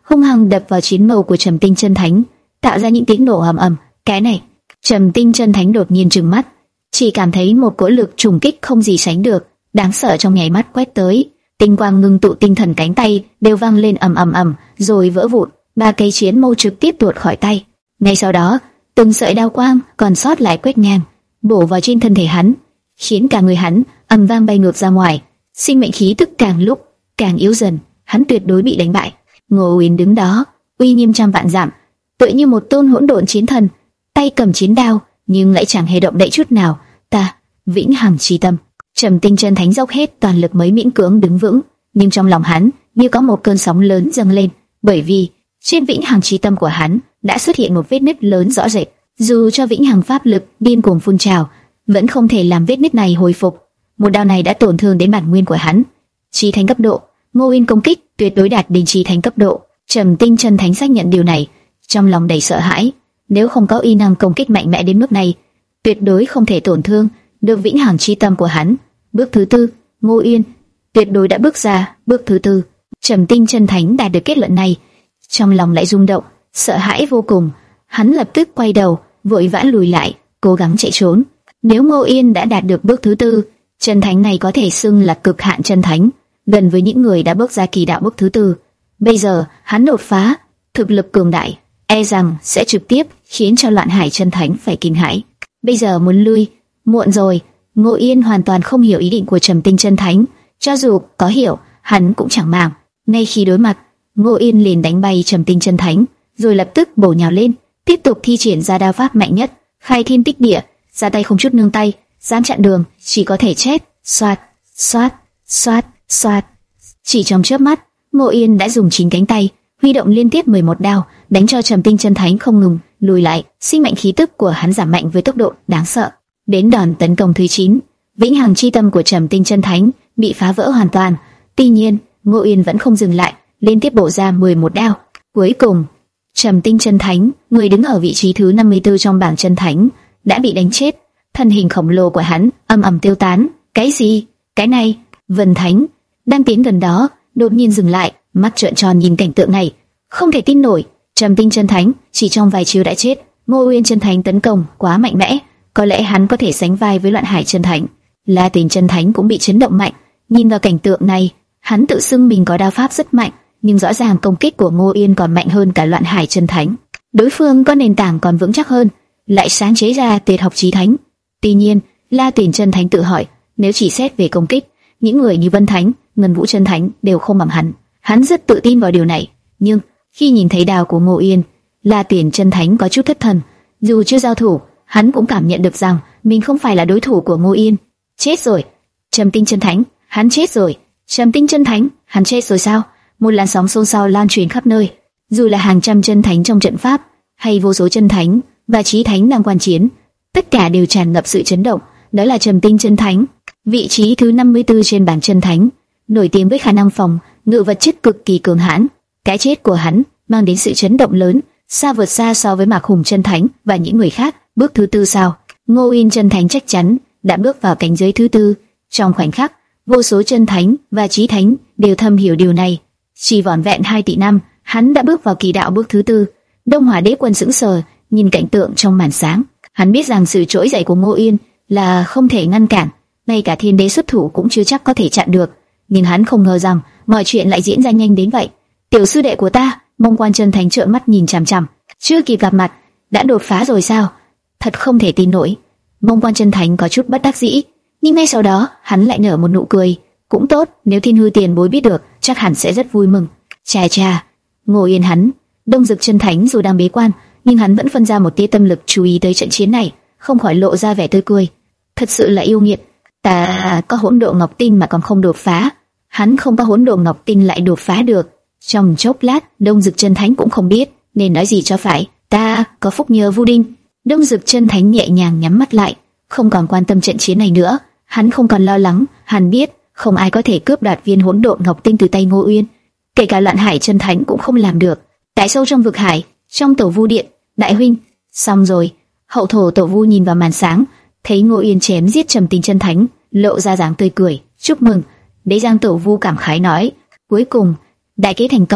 hung hăng đập vào chiến mâu của Trầm Tinh Chân Thánh, tạo ra những tiếng nổ ầm ầm. Cái này, Trầm Tinh Chân Thánh đột nhiên trừng mắt, chỉ cảm thấy một cỗ lực trùng kích không gì sánh được, đáng sợ trong nháy mắt quét tới. Tinh quang ngưng tụ, tinh thần cánh tay đều vang lên ầm ầm ầm, rồi vỡ vụn. Ba cây chiến mâu trực tiếp tuột khỏi tay. Ngay sau đó, từng sợi đao quang còn sót lại quét ngang, bổ vào trên thân thể hắn, khiến cả người hắn ầm vang bay ngược ra ngoài. Sinh mệnh khí tức càng lúc càng yếu dần, hắn tuyệt đối bị đánh bại. Ngô Uyên đứng đó, uy nghiêm trăm vạn dặm, tựa như một tôn hỗn độn chiến thần, tay cầm chiến đao nhưng lại chẳng hề động đậy chút nào. Ta, vĩnh hằng chi tâm. Trầm Tinh Chân Thánh dốc hết toàn lực mới miễn cưỡng đứng vững, nhưng trong lòng hắn như có một cơn sóng lớn dâng lên, bởi vì trên vĩnh hằng chi tâm của hắn đã xuất hiện một vết nứt lớn rõ rệt. Dù cho vĩnh hằng pháp lực điên cuồng phun trào, vẫn không thể làm vết nứt này hồi phục. Một đao này đã tổn thương đến bản nguyên của hắn. Chí thánh cấp độ, Ngô Uyên công kích tuyệt đối đạt đến chí thánh cấp độ. Trầm Tinh Chân Thánh xác nhận điều này, trong lòng đầy sợ hãi. Nếu không có uy năng công kích mạnh mẽ đến mức này, tuyệt đối không thể tổn thương được vĩnh hằng chi tâm của hắn. Bước thứ tư, Ngô Uyên tuyệt đối đã bước ra bước thứ tư. Trầm Tinh Chân Thánh đạt được kết luận này, trong lòng lại rung động, sợ hãi vô cùng. Hắn lập tức quay đầu, vội vã lùi lại, cố gắng chạy trốn. Nếu Ngô Uyên đã đạt được bước thứ tư, chân thánh này có thể xưng là cực hạn chân thánh, gần với những người đã bước ra kỳ đạo bước thứ tư. Bây giờ hắn đột phá, thực lực cường đại, e rằng sẽ trực tiếp khiến cho Loạn Hải chân thánh phải kinh hãi. Bây giờ muốn lui, muộn rồi. Ngô Uyên hoàn toàn không hiểu ý định của Trầm Tinh Chân Thánh, cho dù có hiểu, hắn cũng chẳng màng. Ngay khi đối mặt, Ngô Uyên liền đánh bay Trầm Tinh Chân Thánh, rồi lập tức bổ nhào lên, tiếp tục thi triển ra đao pháp mạnh nhất, khai thiên tích địa, ra tay không chút nương tay, dám chặn đường chỉ có thể chết. Xoát, xoát, xoát, xoát. Chỉ trong chớp mắt, Ngô Uyên đã dùng chín cánh tay, huy động liên tiếp mười một đao, đánh cho Trầm Tinh Chân Thánh không ngừng lùi lại. Sinh mệnh khí tức của hắn giảm mạnh với tốc độ đáng sợ. Đến đòn tấn công thứ chín, vĩnh hằng chi tâm của Trầm Tinh Chân Thánh bị phá vỡ hoàn toàn. Tuy nhiên, Ngô Uyên vẫn không dừng lại, liên tiếp bổ ra mười một đao. Cuối cùng, Trầm Tinh Chân Thánh, người đứng ở vị trí thứ năm mươi tư trong bảng chân thánh, đã bị đánh chết. Thân hình khổng lồ của hắn ầm ầm tiêu tán. Cái gì? Cái này? Vân Thánh đang tiến gần đó, đột nhiên dừng lại, mắt trợn tròn nhìn cảnh tượng này, không thể tin nổi. Trầm Tinh Chân Thánh chỉ trong vài chiêu đã chết. Ngô Uyên chân thánh tấn công quá mạnh mẽ, có lẽ hắn có thể sánh vai với Loạn Hải chân thánh. La Tình chân thánh cũng bị chấn động mạnh. Nhìn vào cảnh tượng này, hắn tự xưng mình có đao pháp rất mạnh, nhưng rõ ràng công kích của Ngô Uyên còn mạnh hơn cả Loạn Hải chân thánh. Đối phương có nền tảng còn vững chắc hơn, lại sáng chế ra tuyệt học chí thánh. Tuy nhiên, La Tình chân thánh tự hỏi, nếu chỉ xét về công kích, những người như Vân Thánh, Ngân Vũ chân thánh đều không bằng hắn. Hắn rất tự tin vào điều này, nhưng khi nhìn thấy đao của Ngô Uyên, La Tình chân thánh có chút thất thần. Dù chưa giao thủ, hắn cũng cảm nhận được rằng mình không phải là đối thủ của Ngô Uyên. Chết rồi. Trầm Tinh chân thánh, hắn chết rồi. Trầm Tinh chân thánh, hắn chết rồi sao? Một làn sóng xôn xao lan truyền khắp nơi. Dù là hàng trăm chân thánh trong trận pháp, hay vô số chân thánh và chí thánh đang quan chiến, tất cả đều tràn ngập sự chấn động. Đó là Trầm Tinh chân thánh, vị trí thứ năm mươi tư trên bảng chân thánh, nổi tiếng với khả năng phòng ngự vật chất cực kỳ cường hãn. Cái chết của hắn mang đến sự chấn động lớn, xa vượt xa so với Mạc Hùng chân thánh và những người khác. Bước thứ tư sao? Ngô Uyên chân thánh chắc chắn đã bước vào cảnh giới thứ tư. Trong khoảnh khắc, vô số chân thánh và chí thánh đều thầm hiểu điều này. Chỉ vỏn vẹn hai tỷ năm, hắn đã bước vào kỳ đạo bước thứ tư. Đông Hỏa Đế Quân sững sờ nhìn cảnh tượng trong màn sáng. Hắn biết rằng sự trỗi dậy của Ngô Uyên là không thể ngăn cản, ngay cả Thiên Đế xuất thủ cũng chưa chắc có thể chặn được. Nhưng hắn không ngờ rằng mọi chuyện lại diễn ra nhanh đến vậy. Tiểu sư đệ của ta, Mông Quan chân thánh trợn mắt nhìn chằm chằm. Chưa kịp gặp mặt đã đột phá rồi sao? Thật không thể tin nổi. Mông Quan chân thánh có chút bất đắc dĩ, nhưng ngay sau đó hắn lại nở một nụ cười. Cũng tốt, nếu Thiên Hư tiền bối biết được, chắc hẳn sẽ rất vui mừng. Chà chà, Ngô Uyên hắn, Đông Dực chân thánh dù đang bế quan, nhưng hắn vẫn phân ra một tia tâm lực chú ý tới trận chiến này, không khỏi lộ ra vẻ tươi cười. Thật sự là yêu nghiệt. Ta có hỗn độn ngọc tinh mà còn không đột phá, hắn không có hỗn độn ngọc tinh lại đột phá được. Trong chốc lát, Đông Dực chân thánh cũng không biết nên nói gì cho phải. Ta có phúc nhờ Vu Đinh. Đông Dực chân thánh nhẹ nhàng nhắm mắt lại, không còn quan tâm trận chiến này nữa. Hắn không còn lo lắng, hắn biết không ai có thể cướp đoạt viên hỗn độn ngọc tinh từ tay Ngô Uyên, kể cả Loạn Hải chân thánh cũng không làm được. Tại sâu trong vực hải, trong tổ vu điện, đại huynh, xong rồi. Hậu thổ tổ vu nhìn vào màn sáng, thấy Ngô Uyên chém giết Trầm Tinh chân thánh, lộ ra dáng tươi cười, chúc mừng. Đế Giang tổ vu cảm khái nói, cuối cùng đại kế thành công,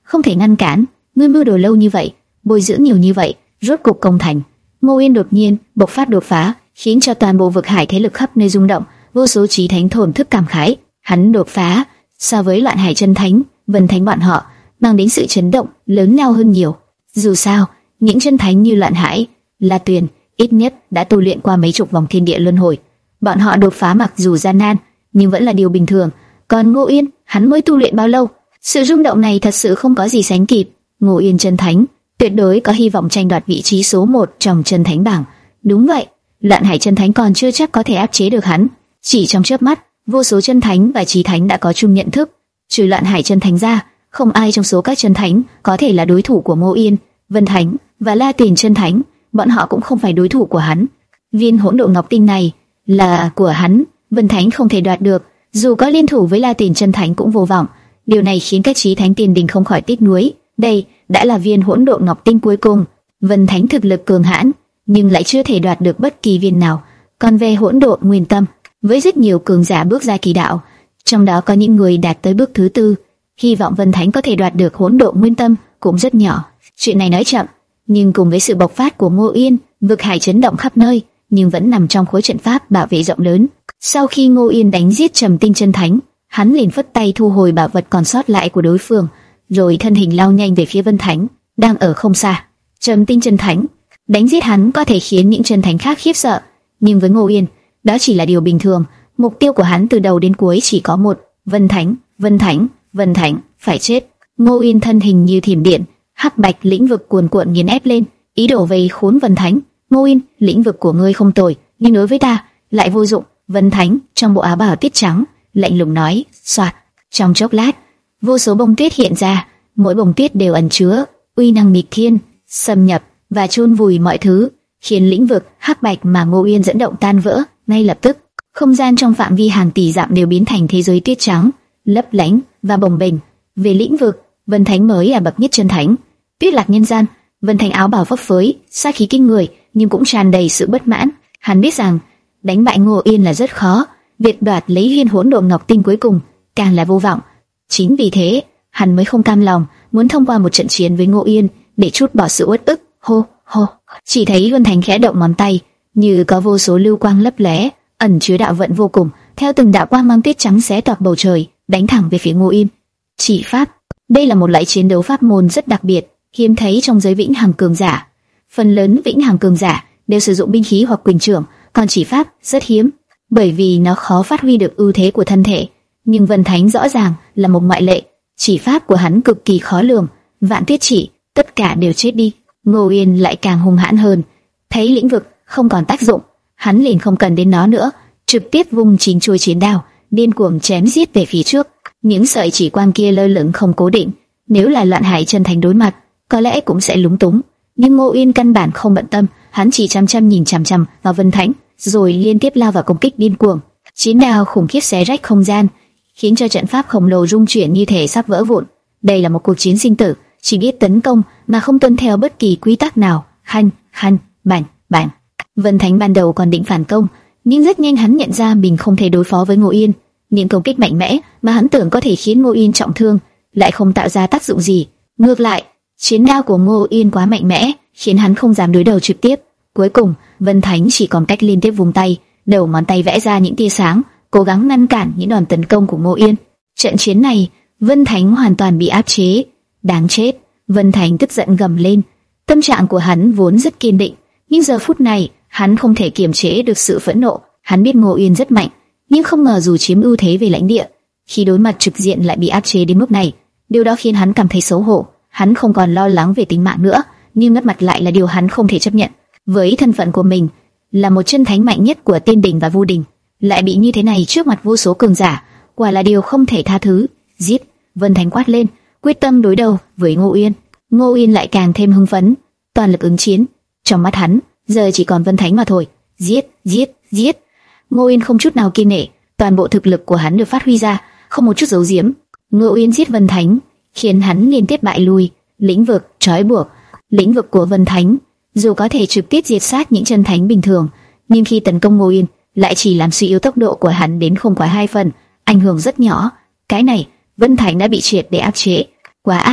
không thể ngăn cản. Ngươi mưu đồ lâu như vậy, bồi dưỡng nhiều như vậy, rốt cục công thành. Ngô Yên đột nhiên bộc phát đột phá, khiến cho toàn bộ vực hải thế lực khắp nơi rung động, vô số chí thánh thổn thức cảm khái. Hắn đột phá, so với Loạn Hải chân thánh, Vân Thánh bọn họ, mang đến sự chấn động lớn lao hơn nhiều. Dù sao, những chân thánh như Loạn Hải, La Tuyền, ít nhất đã tu luyện qua mấy chục vòng thiên địa luân hồi. Bọn họ đột phá mặc dù gian nan, nhưng vẫn là điều bình thường. Còn Ngô Yên, hắn mới tu luyện bao lâu? Sự rung động này thật sự không có gì sánh kịp. Ngô Yên chân thánh, tuyệt đối có hy vọng tranh đoạt vị trí số một trong chân thánh bảng. Đúng vậy, Loạn Hải chân thánh còn chưa chắc có thể áp chế được hắn. Chỉ trong chớp mắt, vô số chân thánh và chí thánh đã có chung nhận thức. Trừ Loạn Hải chân thánh ra, không ai trong số các chân thánh có thể là đối thủ của Ngô Yên, Vân Thánh và La Tiền chân thánh. Bọn họ cũng không phải đối thủ của hắn. Viên hỗn độn ngọc tinh này là của hắn, Vân Thánh không thể đoạt được, dù có liên thủ với La Tiền chân thánh cũng vô vọng. Điều này khiến các chí thánh tiền đình không khỏi tiếc nuối. Đây đã là viên hỗn độn ngọc tinh cuối cùng. Vân Thánh thực lực cường hãn, nhưng lại chưa thể đoạt được bất kỳ viên nào. Còn về hỗn độn nguyên tâm, với rất nhiều cường giả bước ra kỳ đạo, trong đó có những người đạt tới bước thứ tư, hy vọng Vân Thánh có thể đoạt được hỗn độn nguyên tâm cũng rất nhỏ. Chuyện này nói chậm, nhưng cùng với sự bộc phát của Ngô Yên, vực hải chấn động khắp nơi, nhưng vẫn nằm trong khối trận pháp bảo vệ rộng lớn. Sau khi Ngô Yên đánh giết Trầm Tinh chân thánh, hắn liền phất tay thu hồi bảo vật còn sót lại của đối phương, rồi thân hình lao nhanh về phía Vân Thánh đang ở không xa. Trầm Tinh chân thánh đánh giết hắn có thể khiến những chân thánh khác khiếp sợ, nhưng với Ngô Yên, đó chỉ là điều bình thường. Mục tiêu của hắn từ đầu đến cuối chỉ có một: Vân Thánh, Vân Thánh, Vân Thánh phải chết. Ngô Yên thân hình như thiểm điện, hắc bạch lĩnh vực cuồn cuộn nghiền ép lên, ý đồ vây khốn Vân Thánh. Ngô Yên, lĩnh vực của ngươi không tồi, nhưng đối với ta lại vô dụng. Vân Thánh trong bộ áo bào tuyết trắng lạnh lùng nói. Soạt, trong chốc lát, vô số bông tuyết hiện ra, mỗi bông tuyết đều ẩn chứa uy năng nghịch thiên, xâm nhập và chôn vùi mọi thứ, khiến lĩnh vực hắc bạch mà Ngô Yên dẫn động tan vỡ. Ngay lập tức, không gian trong phạm vi hàng tỷ dặm đều biến thành thế giới tuyết trắng, lấp lánh và bồng bềnh. Về lĩnh vực, Vân Thánh mới là bậc nhất chân thánh. Tuyết lạc nhân gian, Vân Thánh áo bào phấp phới, sát khí kinh người, nhưng cũng tràn đầy sự bất mãn. Hắn biết rằng đánh bại Ngô Yên là rất khó, việc đoạt lấy viên hỗn độn ngọc tinh cuối cùng càng là vô vọng. Chính vì thế, hắn mới không cam lòng, muốn thông qua một trận chiến với Ngô Yên để trút bỏ sự uất ức. Hô hô, chỉ thấy Vân Thánh khẽ động ngón tay, như có vô số lưu quang lấp lóe, ẩn chứa đạo vận vô cùng, theo từng đạo quang mang tuyết trắng xé toạc bầu trời, đánh thẳng về phía Ngô Yên. Chỉ pháp, đây là một loại chiến đấu pháp môn rất đặc biệt, hiếm thấy trong giới vĩnh hằng cường giả. Phần lớn vĩnh hằng cường giả đều sử dụng binh khí hoặc quyền trưởng, còn chỉ pháp rất hiếm, bởi vì nó khó phát huy được ưu thế của thân thể. Nhưng Vân Thánh rõ ràng là một ngoại lệ, chỉ pháp của hắn cực kỳ khó lường, vạn tuyết chỉ, tất cả đều chết đi. Ngô Yên lại càng hung hãn hơn, thấy lĩnh vực không còn tác dụng, hắn liền không cần đến nó nữa, trực tiếp vung chính chuôi chiến đao, điên cuồng chém giết về phía trước. Những sợi chỉ quang kia lơ lửng không cố định, nếu là Loạn Hải chân thánh đối mặt, có lẽ cũng sẽ lúng túng. Nhưng Ngô Yên căn bản không bận tâm, hắn chỉ chăm chăm nhìn chằm chằm vào Vân Thánh, rồi liên tiếp lao vào công kích điên cuồng. Chiến đao khủng khiếp xé rách không gian, khiến cho trận pháp khổng lồ rung chuyển như thể sắp vỡ vụn. Đây là một cuộc chiến sinh tử, chỉ biết tấn công mà không tuân theo bất kỳ quy tắc nào. Khanh, khanh, bành, bành. Vân Thánh ban đầu còn định phản công, nhưng rất nhanh hắn nhận ra mình không thể đối phó với Ngô Yên. Những công kích mạnh mẽ mà hắn tưởng có thể khiến Ngô Yên trọng thương lại không tạo ra tác dụng gì. Ngược lại, chiến đao của Ngô Yên quá mạnh mẽ, khiến hắn không dám đối đầu trực tiếp. Cuối cùng, Vân Thánh chỉ còn cách liên tiếp vùng tay, đầu ngón tay vẽ ra những tia sáng, cố gắng ngăn cản những đòn tấn công của Ngô Yên. Trận chiến này, Vân Thánh hoàn toàn bị áp chế. Đáng chết! Vân Thánh tức giận gầm lên. Tâm trạng của hắn vốn rất kiên định, nhưng giờ phút này hắn không thể kiềm chế được sự phẫn nộ. Hắn biết Ngô Yên rất mạnh, nhưng không ngờ dù chiếm ưu thế về lãnh địa, khi đối mặt trực diện lại bị áp chế đến mức này. Điều đó khiến hắn cảm thấy xấu hổ. Hắn không còn lo lắng về tính mạng nữa, nhưng mất mặt lại là điều hắn không thể chấp nhận. Với thân phận của mình là một chân thánh mạnh nhất của Tiên Đình và Vu Đình, lại bị như thế này trước mặt vô số cường giả, quả là điều không thể tha thứ. Giết! Vân Thánh quát lên, quyết tâm đối đầu với Ngô Yên. Ngô Yên lại càng thêm hưng phấn, toàn lực ứng chiến. Trong mắt hắn, giờ chỉ còn Vân Thánh mà thôi. Giết! Giết! Giết! Ngô Yên không chút nào kiêng nể, toàn bộ thực lực của hắn được phát huy ra, không một chút giấu giếm. Ngô Yên giết Vân Thánh, khiến hắn liên tiếp bại lui. Lĩnh vực trói buộc, lĩnh vực của Vân Thánh dù có thể trực tiếp diệt sát những chân thánh bình thường, nhưng khi tấn công Ngô Yên lại chỉ làm suy yếu tốc độ của hắn đến không quá hai phần, ảnh hưởng rất nhỏ. Cái này, Vân Thánh đã bị triệt để áp chế. Quá ác,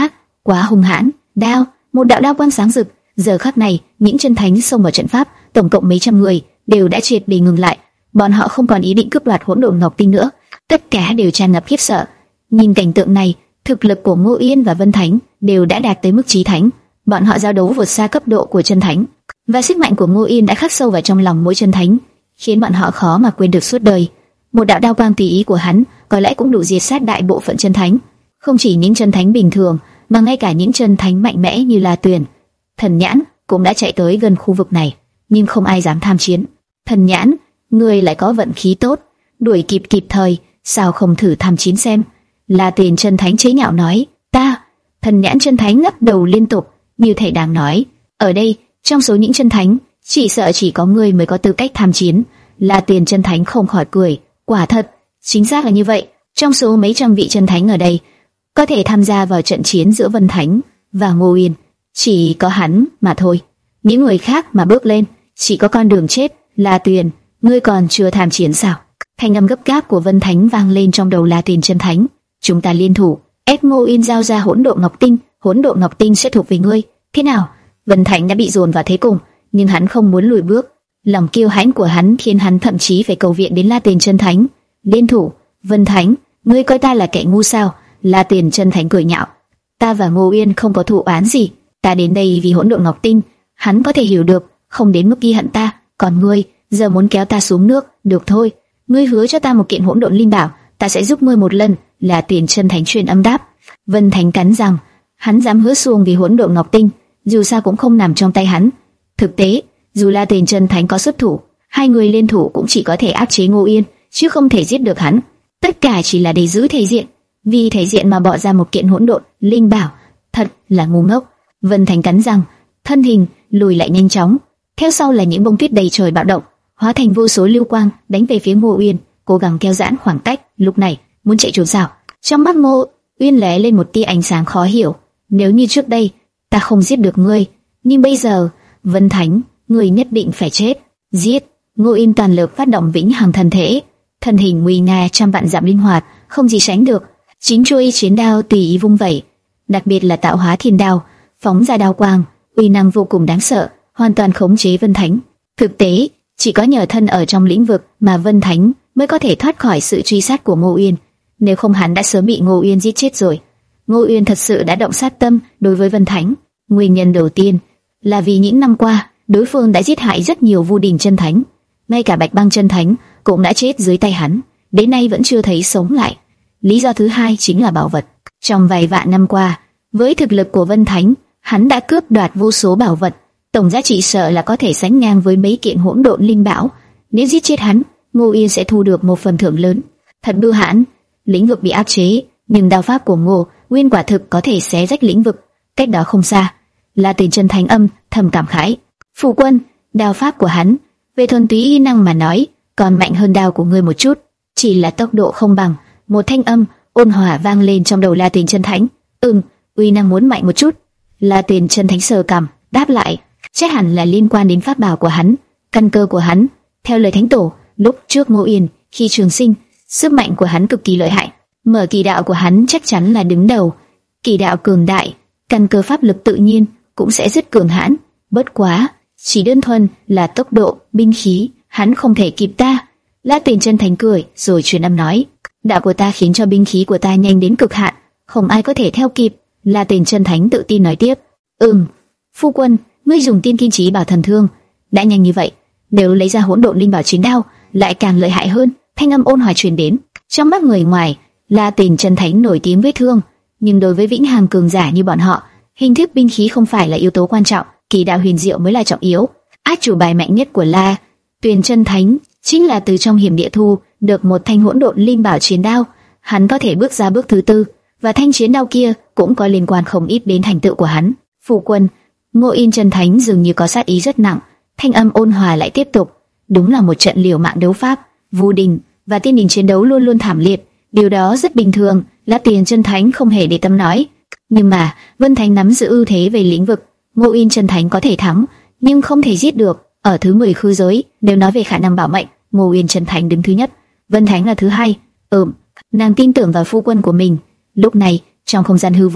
quá hung hãn. Đao, một đạo đao quang sáng rực. Giờ khắc này, những chân thánh xông vào trận pháp, tổng cộng mấy trăm người đều đã triệt để ngừng lại. Bọn họ không còn ý định cướp đoạt hỗn độn ngọc tinh nữa, tất cả đều tràn ngập khiếp sợ. Nhìn cảnh tượng này, thực lực của Ngô Yên và Vân Thánh đều đã đạt tới mức chí thánh. Bọn họ giao đấu vượt xa cấp độ của chân thánh, và sức mạnh của Ngô Yên đã khắc sâu vào trong lòng mỗi chân thánh, khiến bọn họ khó mà quên được suốt đời. Một đạo đao quang tùy ý của hắn có lẽ cũng đủ diệt sát đại bộ phận chân thánh. Không chỉ những chân thánh bình thường, mà ngay cả những chân thánh mạnh mẽ như La Tuyền, Thần Nhãn cũng đã chạy tới gần khu vực này, nhưng không ai dám tham chiến. Thần Nhãn, ngươi lại có vận khí tốt, đuổi kịp kịp thời, sao không thử tham chiến xem? La Tuyền chân thánh chế nhạo nói. Ta. Thần Nhãn chân thánh ngấp đầu liên tục, như thể đang nói, ở đây, trong số những chân thánh, chỉ sợ chỉ có ngươi mới có tư cách tham chiến. La Tuyền chân thánh không khỏi cười. Quả thật, chính xác là như vậy. Trong số mấy trăm vị chân thánh ở đây, có thể tham gia vào trận chiến giữa Vân Thánh và Ngô Yên, chỉ có hắn mà thôi. Những người khác mà bước lên, chỉ có con đường chết. La Tuyền, ngươi còn chưa tham chiến sao? Thanh âm gấp gáp của Vân Thánh vang lên trong đầu La Tuyền chân thánh. Chúng ta liên thủ, ép Ngô Yên giao ra hỗn độn ngọc tinh, hỗn độn ngọc tinh sẽ thuộc về ngươi. Thế nào? Vân Thánh đã bị dồn vào thế cùng, nhưng hắn không muốn lùi bước. Lòng kiêu hãnh của hắn khiến hắn thậm chí phải cầu viện đến La Tuyền chân thánh. Liên thủ? Vân Thánh, ngươi coi ta là kẻ ngu sao? La Tuyền chân thánh cười nhạo. Ta và Ngô Yên không có thù oán gì, ta đến đây vì hỗn độn ngọc tinh. Hắn có thể hiểu được, không đến mức ghi hận ta. Còn ngươi, giờ muốn kéo ta xuống nước, được thôi. Ngươi hứa cho ta một kiện hỗn độn linh bảo, ta sẽ giúp ngươi một lần. La Tuyền chân thánh truyền âm đáp. Vân Thánh cắn rằng, hắn dám hứa xuông vì hỗn độn ngọc tinh, dù sao cũng không nằm trong tay hắn. Thực tế, dù La Tuyền chân thánh có xuất thủ, hai người liên thủ cũng chỉ có thể áp chế Ngô Yên, chứ không thể giết được hắn. Tất cả chỉ là để giữ thể diện, vì thể diện mà bỏ ra một kiện hỗn độn linh bảo, thật là ngu ngốc. Vân Thánh cắn răng, thân hình lùi lại nhanh chóng, theo sau là những bông tuyết đầy trời bạo động, hóa thành vô số lưu quang đánh về phía Ngô Uyên, cố gắng kéo giãn khoảng cách. Lúc này muốn chạy trốn sao? Trong mắt Ngô Uyên lóe lên một tia ánh sáng khó hiểu. Nếu như trước đây ta không giết được ngươi, nhưng bây giờ, Vân Thánh, ngươi nhất định phải chết. Giết! Ngô Uyên toàn lực phát động vĩnh hằng thần thể, thân hình nguy nga trăm vạn dặm linh hoạt, không gì sánh được. Chín chuôi chiến đao tùy ý vung vẩy, đặc biệt là tạo hóa thiên đao, phóng ra đao quang, uy năng vô cùng đáng sợ, hoàn toàn khống chế Vân Thánh. Thực tế, chỉ có nhờ thân ở trong lĩnh vực mà Vân Thánh mới có thể thoát khỏi sự truy sát của Ngô Uyên, nếu không hắn đã sớm bị Ngô Uyên giết chết rồi. Ngô Uyên thật sự đã động sát tâm đối với Vân Thánh. Nguyên nhân đầu tiên là vì những năm qua đối phương đã giết hại rất nhiều Vu Đình chân thánh, ngay cả Bạch Băng chân thánh cũng đã chết dưới tay hắn, đến nay vẫn chưa thấy sống lại. Lý do thứ hai chính là bảo vật. Trong vài vạn năm qua, với thực lực của Vân Thánh, hắn đã cướp đoạt vô số bảo vật, tổng giá trị sợ là có thể sánh ngang với mấy kiện hỗn độn linh bảo. Nếu giết chết hắn, Ngô Yên sẽ thu được một phần thưởng lớn. Thật bưu hãn, lĩnh vực bị áp chế, nhưng đao pháp của Ngô Nguyên quả thực có thể xé rách lĩnh vực. Cách đó không xa, La Tuyền chân thánh âm thầm cảm khái. Phụ quân, đao pháp của hắn, về thuần túy y năng mà nói, còn mạnh hơn đao của ngươi một chút, chỉ là tốc độ không bằng. Một thanh âm ôn hòa vang lên trong đầu La Tuyền chân thánh. Ừm, uy năng muốn mạnh một chút. La Tuyền chân thánh sờ cằm, đáp lại, chắc hẳn là liên quan đến pháp bảo của hắn, căn cơ của hắn. Theo lời thánh tổ, lúc trước Ngô Yên khi trường sinh, sức mạnh của hắn cực kỳ lợi hại, mở kỳ đạo của hắn chắc chắn là đứng đầu. Kỳ đạo cường đại, căn cơ pháp lực tự nhiên cũng sẽ rất cường hãn. Bất quá, chỉ đơn thuần là tốc độ, binh khí, hắn không thể kịp ta. La Tuyền chân thánh cười, rồi truyền âm nói, đạo của ta khiến cho binh khí của ta nhanh đến cực hạn, không ai có thể theo kịp. La Tuyền chân thánh tự tin nói tiếp, ừm, phu quân, ngươi dùng tiên kim chí bảo thần thương, đã nhanh như vậy, nếu lấy ra hỗn độn linh bảo chiến đao, lại càng lợi hại hơn. Thanh âm ôn hòa truyền đến. Trong mắt người ngoài, La Tuyền chân thánh nổi tiếng với thương, nhưng đối với vĩnh hằng cường giả như bọn họ, hình thức binh khí không phải là yếu tố quan trọng, kỳ đạo huyền diệu mới là trọng yếu. Át chủ bài mạnh nhất của La Tuyền chân thánh chính là từ trong hiểm địa thu được một thanh hỗn độn linh bảo chiến đao. Hắn có thể bước ra bước thứ tư, và thanh chiến đao kia cũng có liên quan không ít đến thành tựu của hắn. Phụ quân, Ngô Yên chân thánh dường như có sát ý rất nặng. Thanh âm ôn hòa lại tiếp tục, đúng là một trận liều mạng đấu pháp, Vu Đình và Tiên Đình chiến đấu luôn luôn thảm liệt, điều đó rất bình thường. La Tuyền chân thánh không hề để tâm nói, nhưng mà Vân Thánh nắm giữ ưu thế về lĩnh vực, Ngô Yên chân thánh có thể thắng, nhưng không thể giết được. Ở thứ mười khư giới, nếu nói về khả năng bảo mệnh, Ngô Yên chân thánh đứng thứ nhất, Vân Thánh là thứ hai. Ừm, nàng tin tưởng vào phu quân của mình. Lúc này, trong không gian hư vô,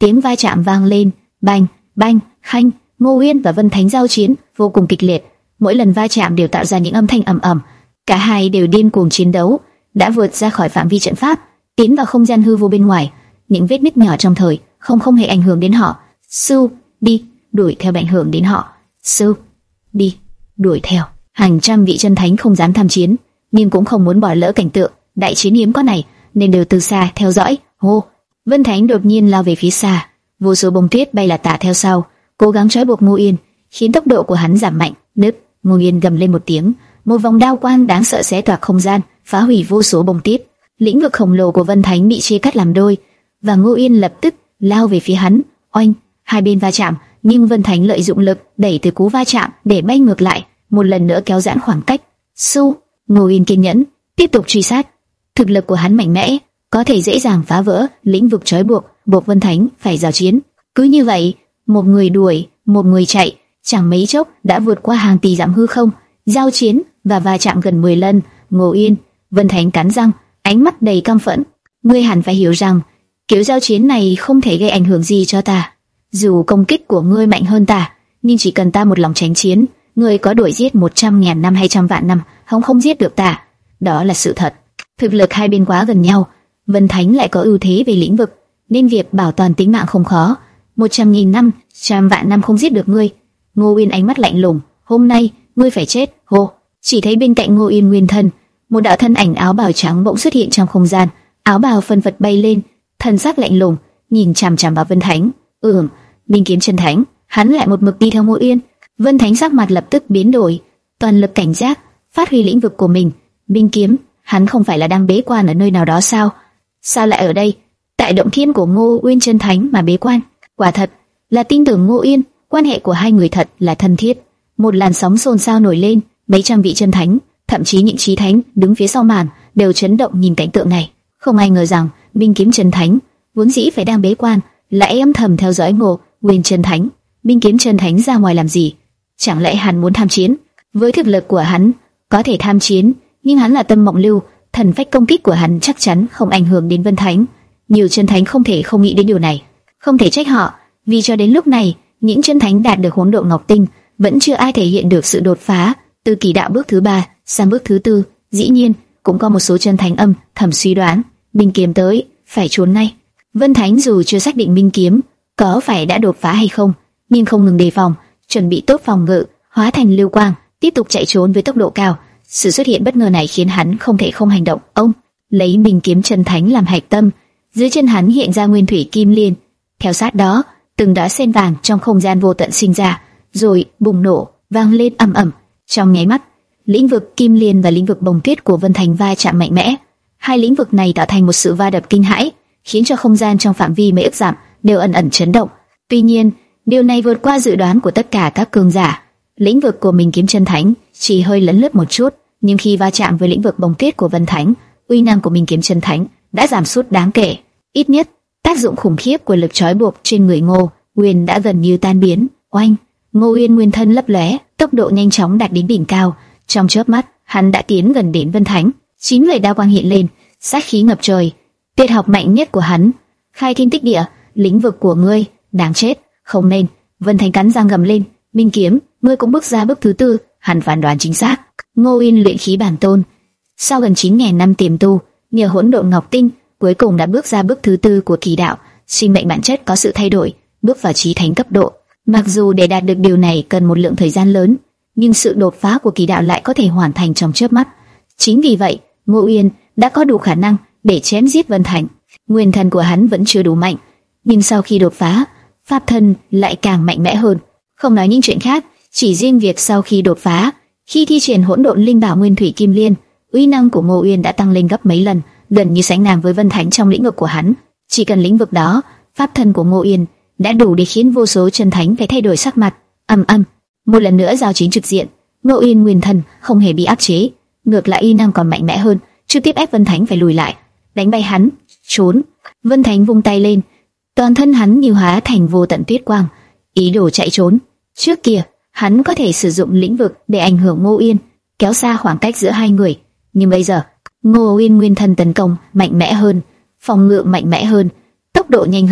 tiếng va chạm vang lên, bành, bành, khanh. Ngô Uyên và Vân Thánh giao chiến vô cùng kịch liệt, mỗi lần va chạm đều tạo ra những âm thanh ầm ầm. Cả hai đều điên cuồng chiến đấu, đã vượt ra khỏi phạm vi trận pháp, tiến vào không gian hư vô bên ngoài. Những vết nứt nhỏ trong thời không không hề ảnh hưởng đến họ. Sư, đi, đuổi theo ảnh hưởng đến họ. Sư, đi, đuổi theo. Hàng trăm vị chân thánh không dám tham chiến, nhưng cũng không muốn bỏ lỡ cảnh tượng đại chiến hiếm có này, nên đều từ xa theo dõi. Hô! Vân Thánh đột nhiên lao về phía xa, vô số bông tuyết bay là tả theo sau, cố gắng trói buộc Ngô Yên, khiến tốc độ của hắn giảm mạnh. Nứt! Ngô Yên gầm lên một tiếng, một vòng đao quang đáng sợ xé toạc không gian, phá hủy vô số bông tuyết. Lĩnh vực khổng lồ của Vân Thánh bị chia cắt làm đôi, và Ngô Yên lập tức lao về phía hắn. Oanh! Hai bên va chạm, nhưng Vân Thánh lợi dụng lực đẩy từ cú va chạm để bay ngược lại, một lần nữa kéo giãn khoảng cách. Su! Ngô Yên kiên nhẫn tiếp tục truy sát. Thực lực của hắn mạnh mẽ, có thể dễ dàng phá vỡ lĩnh vực trói buộc, buộc Vân Thánh phải giao chiến. Cứ như vậy, một người đuổi, một người chạy, chẳng mấy chốc đã vượt qua hàng tỷ dặm hư không, giao chiến và va chạm gần mười lần. Ngô Yên, Vân Thánh cắn răng, ánh mắt đầy căm phẫn. Ngươi hẳn phải hiểu rằng, kiểu giao chiến này không thể gây ảnh hưởng gì cho ta. Dù công kích của ngươi mạnh hơn ta, nhưng chỉ cần ta một lòng tránh chiến, ngươi có đuổi giết một trăm ngàn năm hay trăm vạn năm, không không giết được ta. Đó là sự thật. Thực lực hai bên quá gần nhau, Vân Thánh lại có ưu thế về lĩnh vực, nên việc bảo toàn tính mạng không khó. Một trăm nghìn năm, trăm vạn năm không giết được ngươi. Ngô Uyên ánh mắt lạnh lùng. Hôm nay ngươi phải chết. Hô! Chỉ thấy bên cạnh Ngô Uyên nguyên thân, một đạo thân ảnh áo bào trắng bỗng xuất hiện trong không gian, áo bào phân phật bay lên, thần sắc lạnh lùng nhìn chằm chằm vào Vân Thánh. Ừm, Minh Kiếm Chân Thánh. Hắn lại một mực đi theo Ngô Uyên. Vân Thánh sắc mặt lập tức biến đổi, toàn lực cảnh giác, phát huy lĩnh vực của mình. Minh kiếm, hắn không phải là đang bế quan ở nơi nào đó sao? Sao lại ở đây? Tại động thiên của Ngô Uyên Chân Thánh mà bế quan? Quả thật là tin tưởng Ngô Uyên, quan hệ của hai người thật là thân thiết. Một làn sóng xôn xao nổi lên, mấy trăm vị chân thánh, thậm chí những chí thánh đứng phía sau màn đều chấn động nhìn cảnh tượng này. Không ai ngờ rằng Minh Kiếm Chân Thánh vốn dĩ phải đang bế quan, lại âm thầm theo dõi Ngô Uyên Chân Thánh. Minh Kiếm Chân Thánh ra ngoài làm gì? Chẳng lẽ hắn muốn tham chiến? Với thực lực của hắn, có thể tham chiến, nhưng hắn là Tâm Mộng Lưu, thần phách công kích của hắn chắc chắn không ảnh hưởng đến Vân Thánh. Nhiều chân thánh không thể không nghĩ đến điều này. Không thể trách họ, vì cho đến lúc này, những chân thánh đạt được Hỗn Độn Ngọc Tinh vẫn chưa ai thể hiện được sự đột phá từ kỳ đạo bước thứ ba sang bước thứ tư. Dĩ nhiên, cũng có một số chân thánh âm thầm suy đoán, Minh Kiếm tới, phải trốn ngay. Vân Thánh dù chưa xác định Minh Kiếm có phải đã đột phá hay không, nhưng không ngừng đề phòng, chuẩn bị tốt phòng ngự, hóa thành lưu quang, tiếp tục chạy trốn với tốc độ cao. Sự xuất hiện bất ngờ này khiến hắn không thể không hành động. Ông lấy Minh Kiếm Chân Thánh làm hạch tâm, dưới chân hắn hiện ra nguyên thủy kim liên. Theo sát đó, từng đóa sen vàng trong không gian vô tận sinh ra, rồi bùng nổ, vang lên ầm ầm. Trong nháy mắt, lĩnh vực kim liên và lĩnh vực bồng tuyết của Vân Thành va chạm mạnh mẽ. Hai lĩnh vực này tạo thành một sự va đập kinh hãi, khiến cho không gian trong phạm vi mấy ức dặm đều ẩn ẩn chấn động. Tuy nhiên, điều này vượt qua dự đoán của tất cả các cường giả. Lĩnh vực của Minh Kiếm Chân Thánh chỉ hơi lấn lướt một chút, nhưng khi va chạm với lĩnh vực bồng tuyết của Vân Thánh, uy năng của Minh Kiếm Chân Thánh đã giảm sút đáng kể. Ít nhất, tác dụng khủng khiếp của lực trói buộc trên người Ngô Uyên đã gần như tan biến. Oanh! Ngô Uyên nguyên thân lấp lóe, tốc độ nhanh chóng đạt đến đỉnh cao. Trong chớp mắt, hắn đã tiến gần đến Vân Thánh. Chín vệt đao quang hiện lên, sát khí ngập trời. Tuyệt học mạnh nhất của hắn, khai thiên tích địa, lĩnh vực của ngươi, đáng chết, không nên. Vân Thánh cắn răng gầm lên, Minh Kiếm, ngươi cũng bước ra bước thứ tư. Hắn phán đoán chính xác. Ngô Uyên luyện khí bản tôn, sau gần chín nghìn năm tiềm tu, nhờ Hỗn Độn Ngọc Tinh, cuối cùng đã bước ra bước thứ tư của kỳ đạo. Sinh mệnh bản chất có sự thay đổi, bước vào chí thánh cấp độ. Mặc dù để đạt được điều này cần một lượng thời gian lớn, nhưng sự đột phá của kỳ đạo lại có thể hoàn thành trong chớp mắt. Chính vì vậy, Ngô Uyên đã có đủ khả năng để chém giết Vân Thành. Nguyên thần của hắn vẫn chưa đủ mạnh, nhưng sau khi đột phá, pháp thân lại càng mạnh mẽ hơn. Không nói những chuyện khác, chỉ riêng việc sau khi đột phá, khi thi triển Hỗn Độn Linh Bảo Nguyên Thủy Kim Liên, uy năng của Ngô Uyên đã tăng lên gấp mấy lần, gần như sánh ngang với Vân Thánh trong lĩnh vực của hắn. Chỉ cần lĩnh vực đó, pháp thân của Ngô Uyên đã đủ để khiến vô số chân thánh phải thay đổi sắc mặt. Ầm ầm, một lần nữa giao chiến trực diện. Ngô Uyên nguyên thần không hề bị áp chế, ngược lại uy năng còn mạnh mẽ hơn, trực tiếp ép Vân Thánh phải lùi lại, đánh bay hắn. Trốn! Vân Thánh vung tay lên, toàn thân hắn như hóa thành vô tận tuyết quang, ý đồ chạy trốn. Trước kia, hắn có thể sử dụng lĩnh vực để ảnh hưởng Ngô Uyên, kéo xa khoảng cách giữa hai người, nhưng bây giờ, Ngô Uyên nguyên thân tấn công mạnh mẽ hơn, phòng ngự mạnh mẽ hơn, tốc độ nhanh hơn,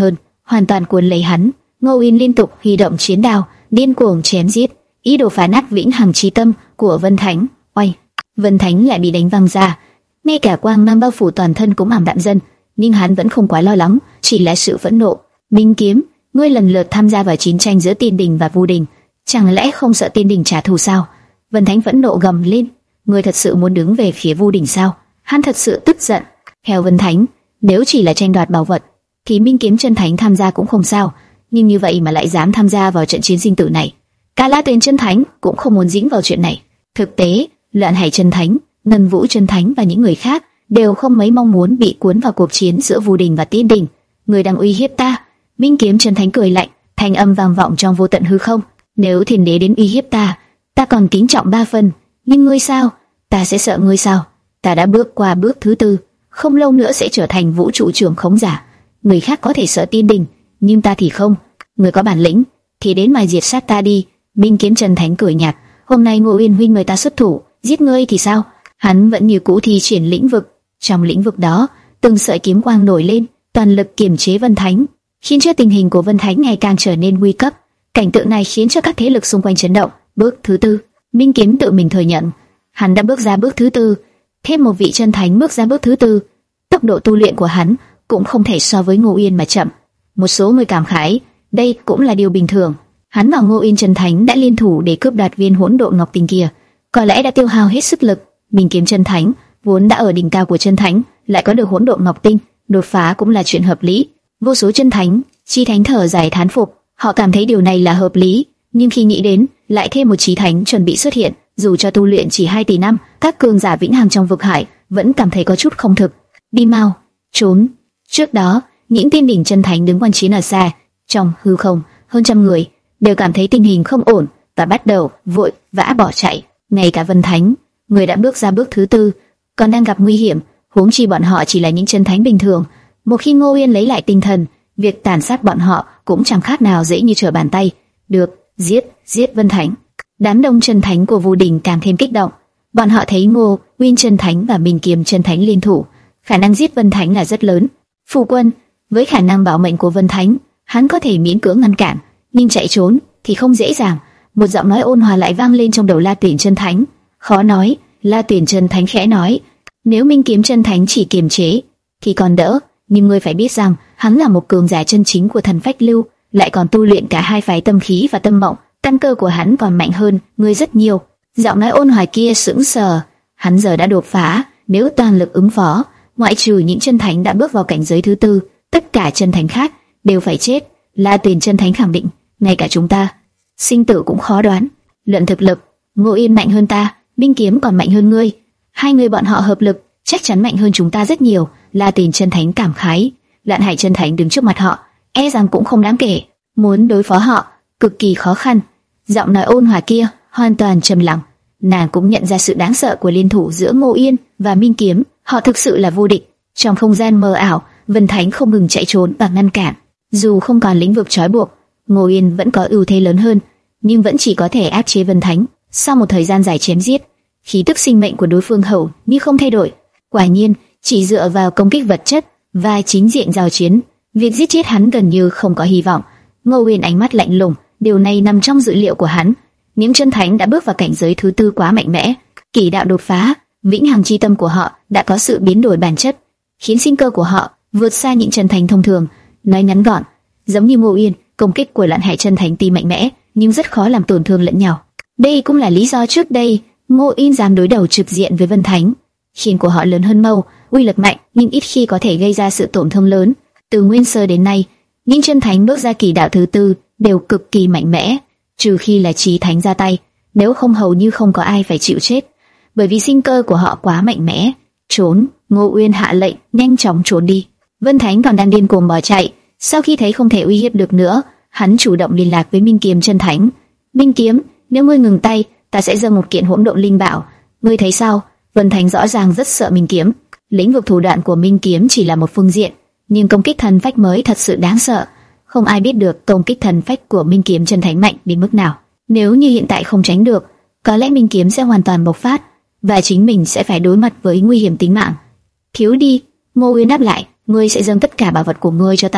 hoàn toàn cuốn lấy hắn. Ngô Uyên liên tục huy động chiến đao, điên cuồng chém giết, ý đồ phá nát vĩnh hằng chí tâm của Vân Thánh. Oanh! Vân Thánh lại bị đánh văng ra, ngay cả quang mang bao phủ toàn thân cũng ảm đạm dần, nhưng hắn vẫn không quá lo lắng, chỉ là sự phẫn nộ. Minh Kiếm, ngươi lần lượt tham gia vào chiến tranh giữa Tiên Đình và Vu Đình, chẳng lẽ không sợ Tiên Đình trả thù sao? Vân Thánh phẫn nộ gầm lên, ngươi thật sự muốn đứng về phía Vu Đình sao? Hắn thật sự tức giận. Theo Vân Thánh, nếu chỉ là tranh đoạt bảo vật, thì Minh Kiếm Chân Thánh tham gia cũng không sao, nhưng như vậy mà lại dám tham gia vào trận chiến sinh tử này. Cả La Tuyền Chân Thánh cũng không muốn dính vào chuyện này. Thực tế, Loạn Hải Chân Thánh, Ngân Vũ Chân Thánh và những người khác đều không mấy mong muốn bị cuốn vào cuộc chiến giữa Vu Đình và Tiên Đình. Người đang uy hiếp ta? Minh Kiếm Chân Thánh cười lạnh, thanh âm vang vọng trong vô tận hư không. Nếu Thiên Đế đến uy hiếp ta, ta còn kính trọng ba phần, nhưng ngươi sao? Ta sẽ sợ ngươi sao? Ta đã bước qua bước thứ tư, không lâu nữa sẽ trở thành vũ trụ trưởng khống giả. Người khác có thể sợ Tiên Đình, nhưng ta thì không. Người có bản lĩnh thì đến mà diệt sát ta đi. Minh Kiếm Chân Thánh cười nhạt, hôm nay Ngô Uyên huynh người ta xuất thủ, giết ngươi thì sao? Hắn vẫn như cũ thi triển lĩnh vực. Trong lĩnh vực đó, từng sợi kiếm quang nổi lên, toàn lực kiềm chế Vân Thánh, khiến cho tình hình của Vân Thánh ngày càng trở nên nguy cấp. Cảnh tượng này khiến cho các thế lực xung quanh chấn động. Bước thứ tư, Minh Kiếm tự mình thừa nhận, hắn đã bước ra bước thứ tư. Thêm một vị chân thánh bước ra bước thứ tư, tốc độ tu luyện của hắn cũng không thể so với Ngô Uyên mà chậm. Một số người cảm khái, đây cũng là điều bình thường. Hắn và Ngô Uyên Chân Thánh đã liên thủ để cướp đoạt viên hỗn độn ngọc tinh kia, có lẽ đã tiêu hao hết sức lực. Minh Kiếm Chân Thánh vốn đã ở đỉnh cao của chân thánh, lại có được hỗn độn ngọc tinh, đột phá cũng là chuyện hợp lý. Vô số chân thánh, chi thánh thở dài thán phục, họ cảm thấy điều này là hợp lý, nhưng khi nghĩ đến lại thêm một chí thánh chuẩn bị xuất hiện, dù cho tu luyện chỉ hai tỷ năm, các cường giả vĩnh hằng trong vực hải vẫn cảm thấy có chút không thực. Đi mau, trốn. Trước đó, những tiên đỉnh chân thánh đứng quan chiến ở xa, trong hư không, hơn trăm người đều cảm thấy tình hình không ổn và bắt đầu vội vã bỏ chạy. Ngay cả Vân Thánh, người đã bước ra bước thứ tư, còn đang gặp nguy hiểm, huống chi bọn họ chỉ là những chân thánh bình thường. Một khi Ngô Uyên lấy lại tinh thần, việc tàn sát bọn họ cũng chẳng khác nào dễ như trở bàn tay. Được, giết, giết Vân Thánh. Đám đông chân thánh của Vu Đình càng thêm kích động. Bọn họ thấy Ngô Uyên Chân Thánh và Minh Kiếm Chân Thánh liên thủ, khả năng giết Vân Thánh là rất lớn. Phu quân, với khả năng bảo mệnh của Vân Thánh, hắn có thể miễn cưỡng ngăn cản, nhưng chạy trốn thì không dễ dàng. Một giọng nói ôn hòa lại vang lên trong đầu La Tuyển Chân Thánh. Khó nói. La Tuyển Chân Thánh khẽ nói, nếu Minh Kiếm Chân Thánh chỉ kiềm chế thì còn đỡ, nhưng ngươi phải biết rằng hắn là một cường giả chân chính của thần phách lưu, lại còn tu luyện cả hai phái tâm khí và tâm mộng, căn cơ của hắn còn mạnh hơn ngươi rất nhiều. Giọng nói ôn hòa kia sững sờ, hắn giờ đã đột phá, nếu toàn lực ứng phó, ngoại trừ những chân thánh đã bước vào cảnh giới thứ tư, tất cả chân thánh khác đều phải chết. La Tuyển Chân Thánh khẳng định, ngay cả chúng ta, sinh tử cũng khó đoán. Luận thực lực, Ngô Yên mạnh hơn ta, Minh Kiếm còn mạnh hơn ngươi. Hai người bọn họ hợp lực, chắc chắn mạnh hơn chúng ta rất nhiều. La Tuyển Chân Thánh cảm khái. Loạn Hải Chân Thánh đứng trước mặt họ, e rằng cũng không đáng kể. Muốn đối phó họ, cực kỳ khó khăn. Giọng nói ôn hòa kia hoàn toàn trầm lặng. Nàng cũng nhận ra sự đáng sợ của liên thủ giữa Ngô Yên và Minh Kiếm. Họ thực sự là vô địch. Trong không gian mờ ảo, Vân Thánh không ngừng chạy trốn và ngăn cản. Dù không còn lĩnh vực trói buộc, Ngô Yên vẫn có ưu thế lớn hơn, nhưng vẫn chỉ có thể áp chế Vân Thánh. Sau một thời gian dài chém giết, khí tức sinh mệnh của đối phương hầu như không thay đổi. Quả nhiên, chỉ dựa vào công kích vật chất và chính diện giao chiến, việc giết chết hắn gần như không có hy vọng. Ngô Uyên ánh mắt lạnh lùng, điều này nằm trong dự liệu của hắn. Những chân thánh đã bước vào cảnh giới thứ tư quá mạnh mẽ, kỳ đạo đột phá, vĩnh hằng chi tâm của họ đã có sự biến đổi bản chất, khiến sinh cơ của họ vượt xa những chân thánh thông thường. Nói ngắn gọn, giống như Ngô Uyên, công kích của Loạn Hải Chân Thánh tuy mạnh mẽ, nhưng rất khó làm tổn thương lẫn nhau. Đây cũng là lý do trước đây Ngô Uyên dám đối đầu trực diện với Vân Thánh. Khiên của họ lớn hơn mâu, uy lực mạnh nhưng ít khi có thể gây ra sự tổn thương lớn. Từ nguyên sơ đến nay, những chân thánh bước ra kỳ đạo thứ tư đều cực kỳ mạnh mẽ, trừ khi là chí thánh ra tay, nếu không hầu như không có ai phải chịu chết, bởi vì sinh cơ của họ quá mạnh mẽ. Trốn! Ngô Uyên hạ lệnh, nhanh chóng trốn đi. Vân Thánh còn đang điên cuồng bỏ chạy. Sau khi thấy không thể uy hiếp được nữa, hắn chủ động liên lạc với Minh Kiếm Chân Thánh. Minh Kiếm, nếu ngươi ngừng tay, ta sẽ dâng một kiện hỗn độn linh bảo. Ngươi thấy sao? Vân Thánh rõ ràng rất sợ Minh Kiếm. Lĩnh vực thủ đoạn của Minh Kiếm chỉ là một phương diện, nhưng công kích thần phách mới thật sự đáng sợ. Không ai biết được công kích thần phách của Minh Kiếm Chân Thánh mạnh đến mức nào. Nếu như hiện tại không tránh được, có lẽ Minh Kiếm sẽ hoàn toàn bộc phát, và chính mình sẽ phải đối mặt với nguy hiểm tính mạng. Thiếu đi, Ngô Uyên đáp lại, ngươi sẽ dâng tất cả bảo vật của ngươi cho ta.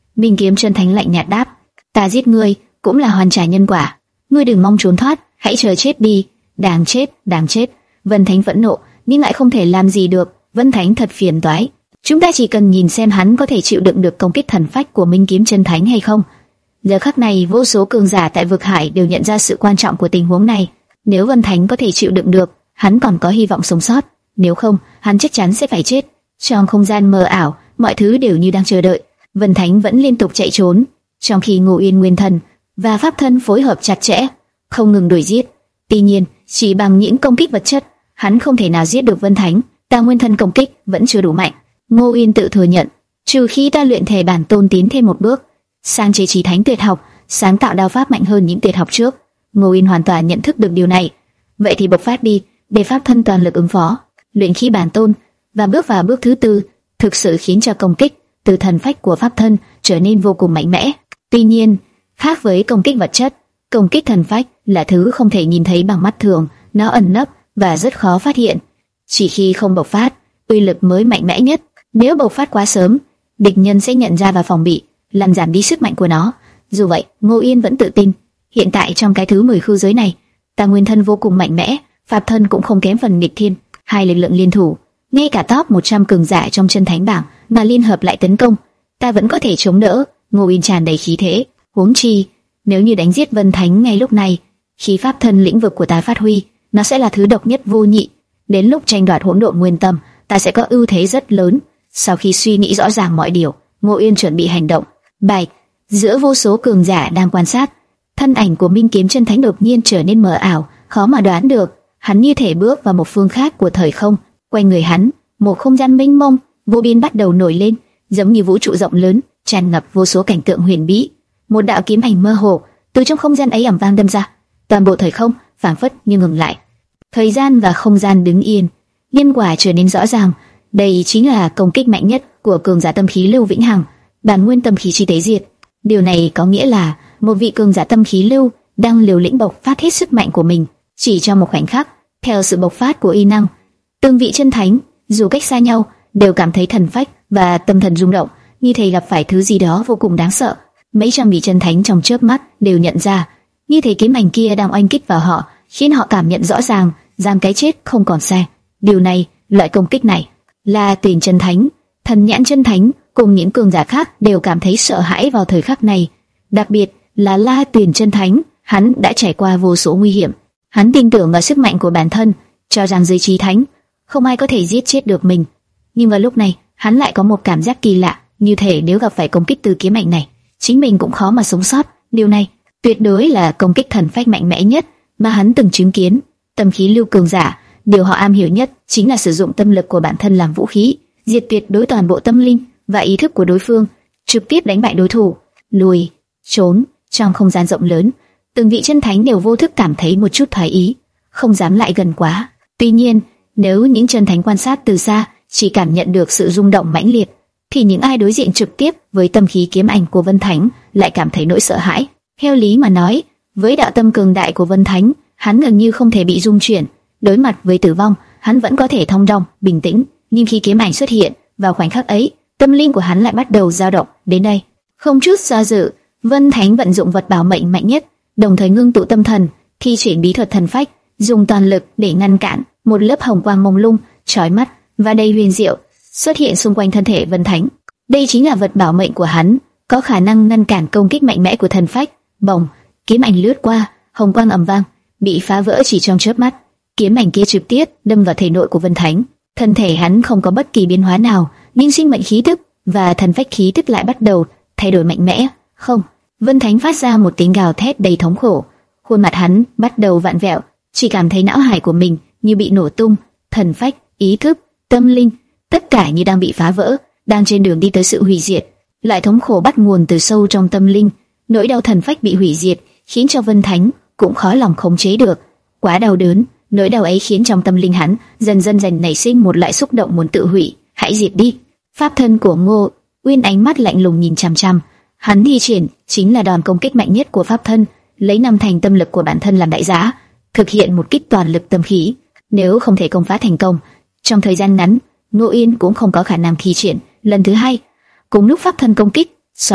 Minh Kiếm Chân Thánh lạnh nhạt đáp, ta giết ngươi cũng là hoàn trả nhân quả, ngươi đừng mong trốn thoát, hãy chờ chết đi. Đáng chết, đáng chết. Vân Thánh phẫn nộ, nhưng lại không thể làm gì được. Vân Thánh thật phiền toái. Chúng ta chỉ cần nhìn xem hắn có thể chịu đựng được công kích thần phách của Minh Kiếm Chân Thánh hay không. Giờ khắc này, vô số cường giả tại vực hải đều nhận ra sự quan trọng của tình huống này. Nếu Vân Thánh có thể chịu đựng được, hắn còn có hy vọng sống sót. Nếu không, hắn chắc chắn sẽ phải chết. Trong không gian mờ ảo, mọi thứ đều như đang chờ đợi. Vân Thánh vẫn liên tục chạy trốn, trong khi Ngô Uyên Nguyên Thần và Pháp Thân phối hợp chặt chẽ, không ngừng đuổi giết. Tuy nhiên, chỉ bằng những công kích vật chất, hắn không thể nào giết được Vân Thánh. Ta Nguyên Thân công kích vẫn chưa đủ mạnh. Ngô Uyên tự thừa nhận, trừ khi ta luyện thể bản tôn tiến thêm một bước, sang chế trí thánh tuyệt học, sáng tạo đao pháp mạnh hơn những tuyệt học trước. Ngô Uyên hoàn toàn nhận thức được điều này. Vậy thì bộc phát đi, để Pháp Thân toàn lực ứng phó. Luyện khí bản tôn và bước vào bước thứ tư, thực sự khiến cho công kích từ thần phách của Pháp Thân trở nên vô cùng mạnh mẽ. Tuy nhiên, khác với công kích vật chất, công kích thần phách là thứ không thể nhìn thấy bằng mắt thường, nó ẩn nấp và rất khó phát hiện. Chỉ khi không bộc phát, uy lực mới mạnh mẽ nhất. Nếu bộc phát quá sớm, địch nhân sẽ nhận ra và phòng bị, làm giảm đi sức mạnh của nó. Dù vậy, Ngô Yên vẫn tự tin. Hiện tại trong cái thứ mười khư giới này, ta Nguyên Thân vô cùng mạnh mẽ, Pháp Thân cũng không kém phần nghịch thiên. Hai lực lượng liên thủ, ngay cả top một trăm cường giả trong chân thánh bảng mà liên hợp lại tấn công, ta vẫn có thể chống đỡ. Ngô Yên tràn đầy khí thế. Huống chi, nếu như đánh giết Vân Thánh ngay lúc này, khi Pháp Thân lĩnh vực của ta phát huy, nó sẽ là thứ độc nhất vô nhị. Đến lúc tranh đoạt hỗn độn nguyên tâm, ta sẽ có ưu thế rất lớn. Sau khi suy nghĩ rõ ràng mọi điều, Ngô Yên chuẩn bị hành động. Bạch, giữa vô số cường giả đang quan sát, thân ảnh của Minh Kiếm Chân Thánh đột nhiên trở nên mờ ảo, khó mà đoán được. Hắn như thể bước vào một phương khác của thời không. Quanh người hắn, một không gian mênh mông, vô biên bắt đầu nổi lên, giống như vũ trụ rộng lớn, tràn ngập vô số cảnh tượng huyền bí. Một đạo kiếm ảnh mơ hồ từ trong không gian ấy ầm vang đâm ra, toàn bộ thời không phảng phất như ngừng lại. Thời gian và không gian đứng yên, nhân quả trở nên rõ ràng. Đây chính là công kích mạnh nhất của cường giả tâm khí Lưu Vĩnh Hằng, bản nguyên tâm khí chi tế diệt. Điều này có nghĩa là một vị cường giả tâm khí Lưu đang liều lĩnh bộc phát hết sức mạnh của mình. Chỉ trong một khoảnh khắc, theo sự bộc phát của y năng, từng vị chân thánh dù cách xa nhau đều cảm thấy thần phách và tâm thần rung động, như thể gặp phải thứ gì đó vô cùng đáng sợ. Mấy trăm vị chân thánh trong chớp mắt đều nhận ra, như thể kiếm ảnh kia đang oanh kích vào họ, khiến họ cảm nhận rõ ràng rằng cái chết không còn xa. Điều này, loại công kích này, là Tuyền chân thánh, Thần Nhãn chân thánh cùng những cường giả khác đều cảm thấy sợ hãi vào thời khắc này. Đặc biệt là La Tuyền chân thánh, hắn đã trải qua vô số nguy hiểm. Hắn tin tưởng vào sức mạnh của bản thân, cho rằng dưới trí thánh, không ai có thể giết chết được mình. Nhưng vào lúc này, hắn lại có một cảm giác kỳ lạ, như thể nếu gặp phải công kích từ kiếm ảnh này, chính mình cũng khó mà sống sót. Điều này tuyệt đối là công kích thần phách mạnh mẽ nhất mà hắn từng chứng kiến. Tâm khí Lưu cường giả, điều họ am hiểu nhất chính là sử dụng tâm lực của bản thân làm vũ khí, diệt tuyệt đối toàn bộ tâm linh và ý thức của đối phương, trực tiếp đánh bại đối thủ. Lùi, trốn. Trong không gian rộng lớn, từng vị chân thánh đều vô thức cảm thấy một chút thoái ý, không dám lại gần quá. Tuy nhiên, nếu những chân thánh quan sát từ xa, chỉ cảm nhận được sự rung động mãnh liệt, thì những ai đối diện trực tiếp với tâm khí kiếm ảnh của Vân Thánh lại cảm thấy nỗi sợ hãi. Theo lý mà nói, với đạo tâm cường đại của Vân Thánh, hắn gần như không thể bị rung chuyển. Đối mặt với tử vong, hắn vẫn có thể thong dong, bình tĩnh. Nhưng khi kiếm ảnh xuất hiện, vào khoảnh khắc ấy, tâm linh của hắn lại bắt đầu dao động. Đến đây, không chút do dự, Vân Thánh vận dụng vật bảo mệnh mạnh nhất, đồng thời ngưng tụ tâm thần, thi triển bí thuật thần phách, dùng toàn lực để ngăn cản. Một lớp hồng quang mông lung, chói mắt và đầy huyền diệu xuất hiện xung quanh thân thể Vân Thánh. Đây chính là vật bảo mệnh của hắn, có khả năng ngăn cản công kích mạnh mẽ của thần phách. Bồng, kiếm ảnh lướt qua, hồng quang ầm vang, bị phá vỡ chỉ trong chớp mắt. Kiếm ảnh kia trực tiếp đâm vào thể nội của Vân Thánh. Thân thể hắn không có bất kỳ biến hóa nào, nhưng sinh mệnh khí tức và thần phách khí tức lại bắt đầu thay đổi mạnh mẽ. Không, Vân Thánh phát ra một tiếng gào thét đầy thống khổ. Khuôn mặt hắn bắt đầu vặn vẹo, chỉ cảm thấy não hải của mình như bị nổ tung, thần phách, ý thức, tâm linh, tất cả như đang bị phá vỡ, đang trên đường đi tới sự hủy diệt. Lại thống khổ bắt nguồn từ sâu trong tâm linh, nỗi đau thần phách bị hủy diệt khiến cho Vân Thánh cũng khó lòng khống chế được. Quá đau đớn, nỗi đau ấy khiến trong tâm linh hắn dần dần dần nảy sinh một loại xúc động muốn tự hủy. Hãy diệt đi. Pháp thân của Ngô Uyên ánh mắt lạnh lùng nhìn chằm chằm. Hắn thi triển chính là đòn công kích mạnh nhất của pháp thân, lấy năm thành tâm lực của bản thân làm đại giá, thực hiện một kích toàn lực tâm khí. Nếu không thể công phá thành công, trong thời gian ngắn, Ngô Uyên cũng không có khả năng thi triển lần thứ hai. Cùng lúc pháp thân công kích, soạt,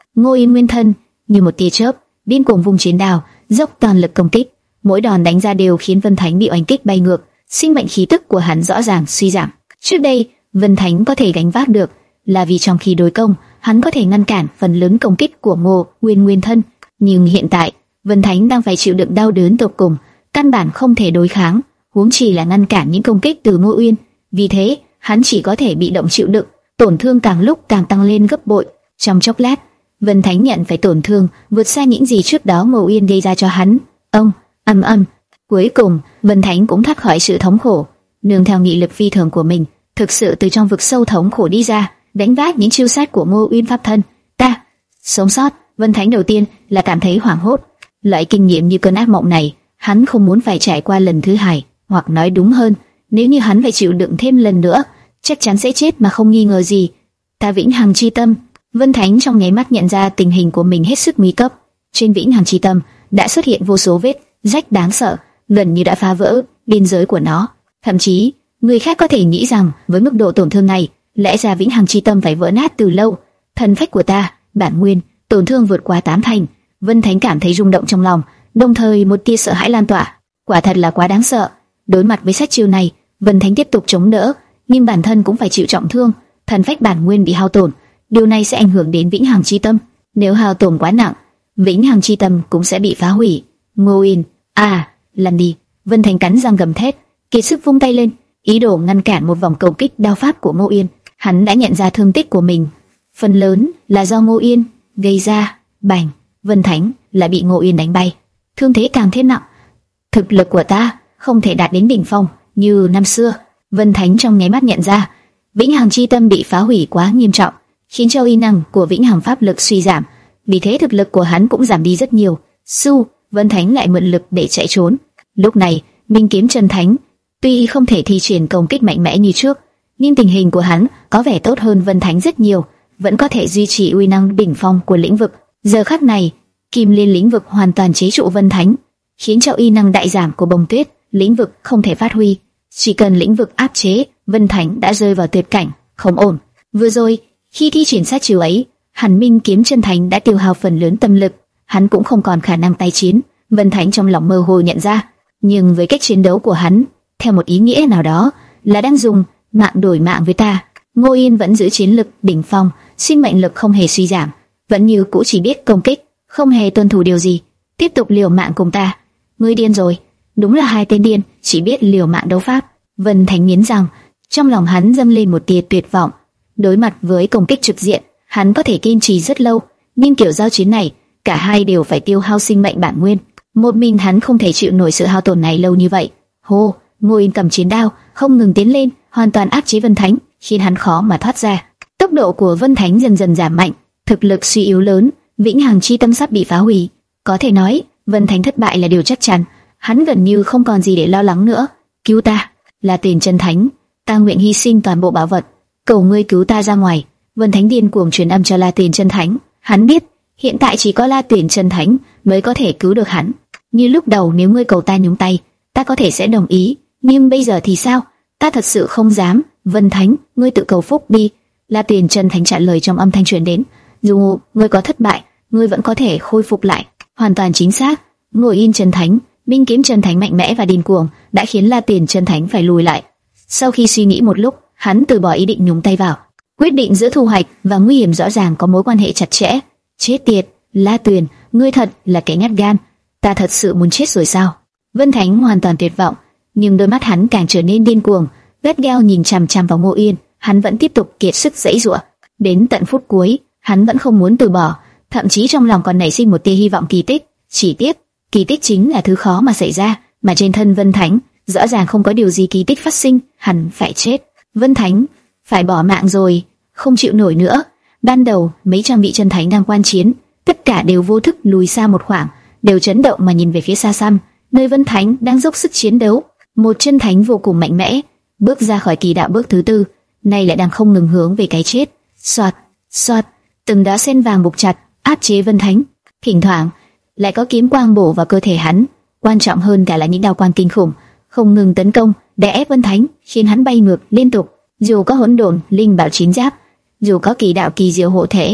Ngô Yên nguyên thân như một tia chớp, điên cuồng vung chiến đao, dốc toàn lực công kích. Mỗi đòn đánh ra đều khiến Vân Thánh bị oanh kích bay ngược, sinh mệnh khí tức của hắn rõ ràng suy giảm. Trước đây, Vân Thánh có thể gánh vác được, là vì trong khi đối công, hắn có thể ngăn cản phần lớn công kích của Ngô Nguyên nguyên thân. Nhưng hiện tại, Vân Thánh đang phải chịu đựng đau đớn tột cùng, căn bản không thể đối kháng, huống chi là ngăn cản những công kích từ Ngô Uyên. Vì thế, hắn chỉ có thể bị động chịu đựng, tổn thương càng lúc càng tăng lên gấp bội. Trong chốc lát, Vân Thánh nhận phải tổn thương vượt xa những gì trước đó Ngô Uyên gây ra cho hắn. Ông, ầm ầm. Cuối cùng, Vân Thánh cũng thoát khỏi sự thống khổ, nương theo nghị lực phi thường của mình, thực sự từ trong vực sâu thống khổ đi ra, đánh vác những chiêu sát của Ngô Uyên pháp thân. Ta sống sót. Vân Thánh đầu tiên là cảm thấy hoảng hốt. Loại kinh nghiệm như cơn ác mộng này, hắn không muốn phải trải qua lần thứ hai, hoặc nói đúng hơn, nếu như hắn phải chịu đựng thêm lần nữa, chắc chắn sẽ chết mà không nghi ngờ gì. Ta vĩnh hằng chi tâm. Vân Thánh trong nháy mắt nhận ra tình hình của mình hết sức nguy cấp. Trên vĩnh hằng chi tâm đã xuất hiện vô số vết rách đáng sợ, gần như đã phá vỡ biên giới của nó. Thậm chí, người khác có thể nghĩ rằng với mức độ tổn thương này, lẽ ra vĩnh hằng chi tâm phải vỡ nát từ lâu. Thần phách của ta, bản nguyên, tổn thương vượt qua tám thành. Vân Thánh cảm thấy rung động trong lòng, đồng thời một tia sợ hãi lan tỏa. Quả thật là quá đáng sợ. Đối mặt với sát chiêu này, Vân Thánh tiếp tục chống đỡ, nhưng bản thân cũng phải chịu trọng thương. Thần phách bản nguyên bị hao tổn, điều này sẽ ảnh hưởng đến vĩnh hằng chi tâm. Nếu hao tổn quá nặng, vĩnh hằng chi tâm cũng sẽ bị phá hủy. Ngô Yên, à, lăn đi! Vân Thánh cắn răng gầm thét, kiệt sức vung tay lên, ý đồ ngăn cản một vòng công kích đao pháp của Ngô Yên. Hắn đã nhận ra thương tích của mình, phần lớn là do Ngô Yên gây ra. Bành! Vân Thánh lại bị Ngô Yên đánh bay, thương thế càng thêm nặng. Thực lực của ta không thể đạt đến đỉnh phong như năm xưa. Vân Thánh trong nháy mắt nhận ra, vĩnh hằng chi tâm bị phá hủy quá nghiêm trọng, khiến cho uy năng của vĩnh hằng pháp lực suy giảm, vì thế thực lực của hắn cũng giảm đi rất nhiều. Su, Vân Thánh lại mượn lực để chạy trốn. Lúc này, Minh Kiếm Chân Thánh tuy không thể thi triển công kích mạnh mẽ như trước, nhưng tình hình của hắn có vẻ tốt hơn Vân Thánh rất nhiều, vẫn có thể duy trì uy năng đỉnh phong của lĩnh vực. Giờ khắc này, Kim Liên lĩnh vực hoàn toàn chế trụ Vân Thánh, khiến cho uy năng đại giảm của Bông Tuyết lĩnh vực không thể phát huy. Chỉ cần lĩnh vực áp chế, Vân Thánh đã rơi vào tuyệt cảnh, không ổn. Vừa rồi, khi thi triển sát chiêu ấy, Hàn Minh Kiếm Chân Thánh đã tiêu hao phần lớn tâm lực, hắn cũng không còn khả năng tái chiến. Vân Thánh trong lòng mơ hồ nhận ra, nhưng với cách chiến đấu của hắn, theo một ý nghĩa nào đó, là đang dùng mạng đổi mạng với ta. Ngô Yên vẫn giữ chiến lực đỉnh phong, sinh mệnh lực không hề suy giảm, vẫn như cũ chỉ biết công kích, không hề tuân thủ điều gì, tiếp tục liều mạng cùng ta. Ngươi điên rồi, đúng là hai tên điên, chỉ biết liều mạng đấu pháp. Vân Thánh nghiến răng, trong lòng hắn dâng lên một tia tuyệt vọng. Đối mặt với công kích trực diện, hắn có thể kiên trì rất lâu, nhưng kiểu giao chiến này, cả hai đều phải tiêu hao sinh mệnh bản nguyên. Một mình hắn không thể chịu nổi sự hao tổn này lâu như vậy. Hô, Ngô Yên cầm chiến đao, không ngừng tiến lên, hoàn toàn áp chế Vân Thánh, khiến hắn khó mà thoát ra. Tốc độ của Vân Thánh dần dần giảm mạnh, thực lực suy yếu lớn, vĩnh hằng chi tâm sắp bị phá hủy. Có thể nói, Vân Thánh thất bại là điều chắc chắn. Hắn gần như không còn gì để lo lắng nữa. Cứu ta, là Tiền Chân Thánh, ta nguyện hy sinh toàn bộ bảo vật, cầu ngươi cứu ta ra ngoài. Vân Thánh điên cuồng truyền âm cho La Tiền Chân Thánh. Hắn biết hiện tại chỉ có La Tiền Chân Thánh mới có thể cứu được hắn. Như lúc đầu nếu ngươi cầu ta nhúng tay, ta có thể sẽ đồng ý, nhưng bây giờ thì sao? Ta thật sự không dám. Vân Thánh, ngươi tự cầu phúc đi. La Tiền Chân Thánh trả lời trong âm thanh truyền đến. Dù ngươi có thất bại, ngươi vẫn có thể khôi phục lại. Hoàn toàn chính xác. Ngồi Yên Chân Thánh, Minh Kiếm Chân Thánh mạnh mẽ và điên cuồng đã khiến La Tiền Chân Thánh phải lùi lại. Sau khi suy nghĩ một lúc, hắn từ bỏ ý định nhúng tay vào. Quyết định giữa thu hoạch và nguy hiểm rõ ràng có mối quan hệ chặt chẽ. Chết tiệt, La Tuyền, ngươi thật là kẻ nhát gan. Ta thật sự muốn chết rồi sao? Vân Thánh hoàn toàn tuyệt vọng, nhưng đôi mắt hắn càng trở nên điên cuồng, gắt gao nhìn chằm chằm vào Ngô Yên. Hắn vẫn tiếp tục kiệt sức giãy giụa. Đến tận phút cuối, hắn vẫn không muốn từ bỏ, thậm chí trong lòng còn nảy sinh một tia hy vọng kỳ tích. Chỉ tiếc, kỳ tích chính là thứ khó mà xảy ra, mà trên thân Vân Thánh rõ ràng không có điều gì kỳ tích phát sinh. Hắn phải chết. Vân Thánh phải bỏ mạng rồi, không chịu nổi nữa. Ban đầu mấy trăm vị chân thánh đang quan chiến, tất cả đều vô thức lùi xa một khoảng, đều chấn động mà nhìn về phía xa xăm, nơi Vân Thánh đang dốc sức chiến đấu. Một chân thánh vô cùng mạnh mẽ bước ra khỏi kỳ đạo bước thứ tư, nay lại đang không ngừng hướng về cái chết. Soạt, soạt, từng đá sen vàng buộc chặt áp chế Vân Thánh. Thỉnh thoảng lại có kiếm quang bổ vào cơ thể hắn, quan trọng hơn cả là những đao quang kinh khủng không ngừng tấn công, đè ép Vân Thánh, khiến hắn bay ngược liên tục. Dù có hỗn độn linh bảo chiến giáp, dù có kỳ đạo kỳ diệu hộ thể,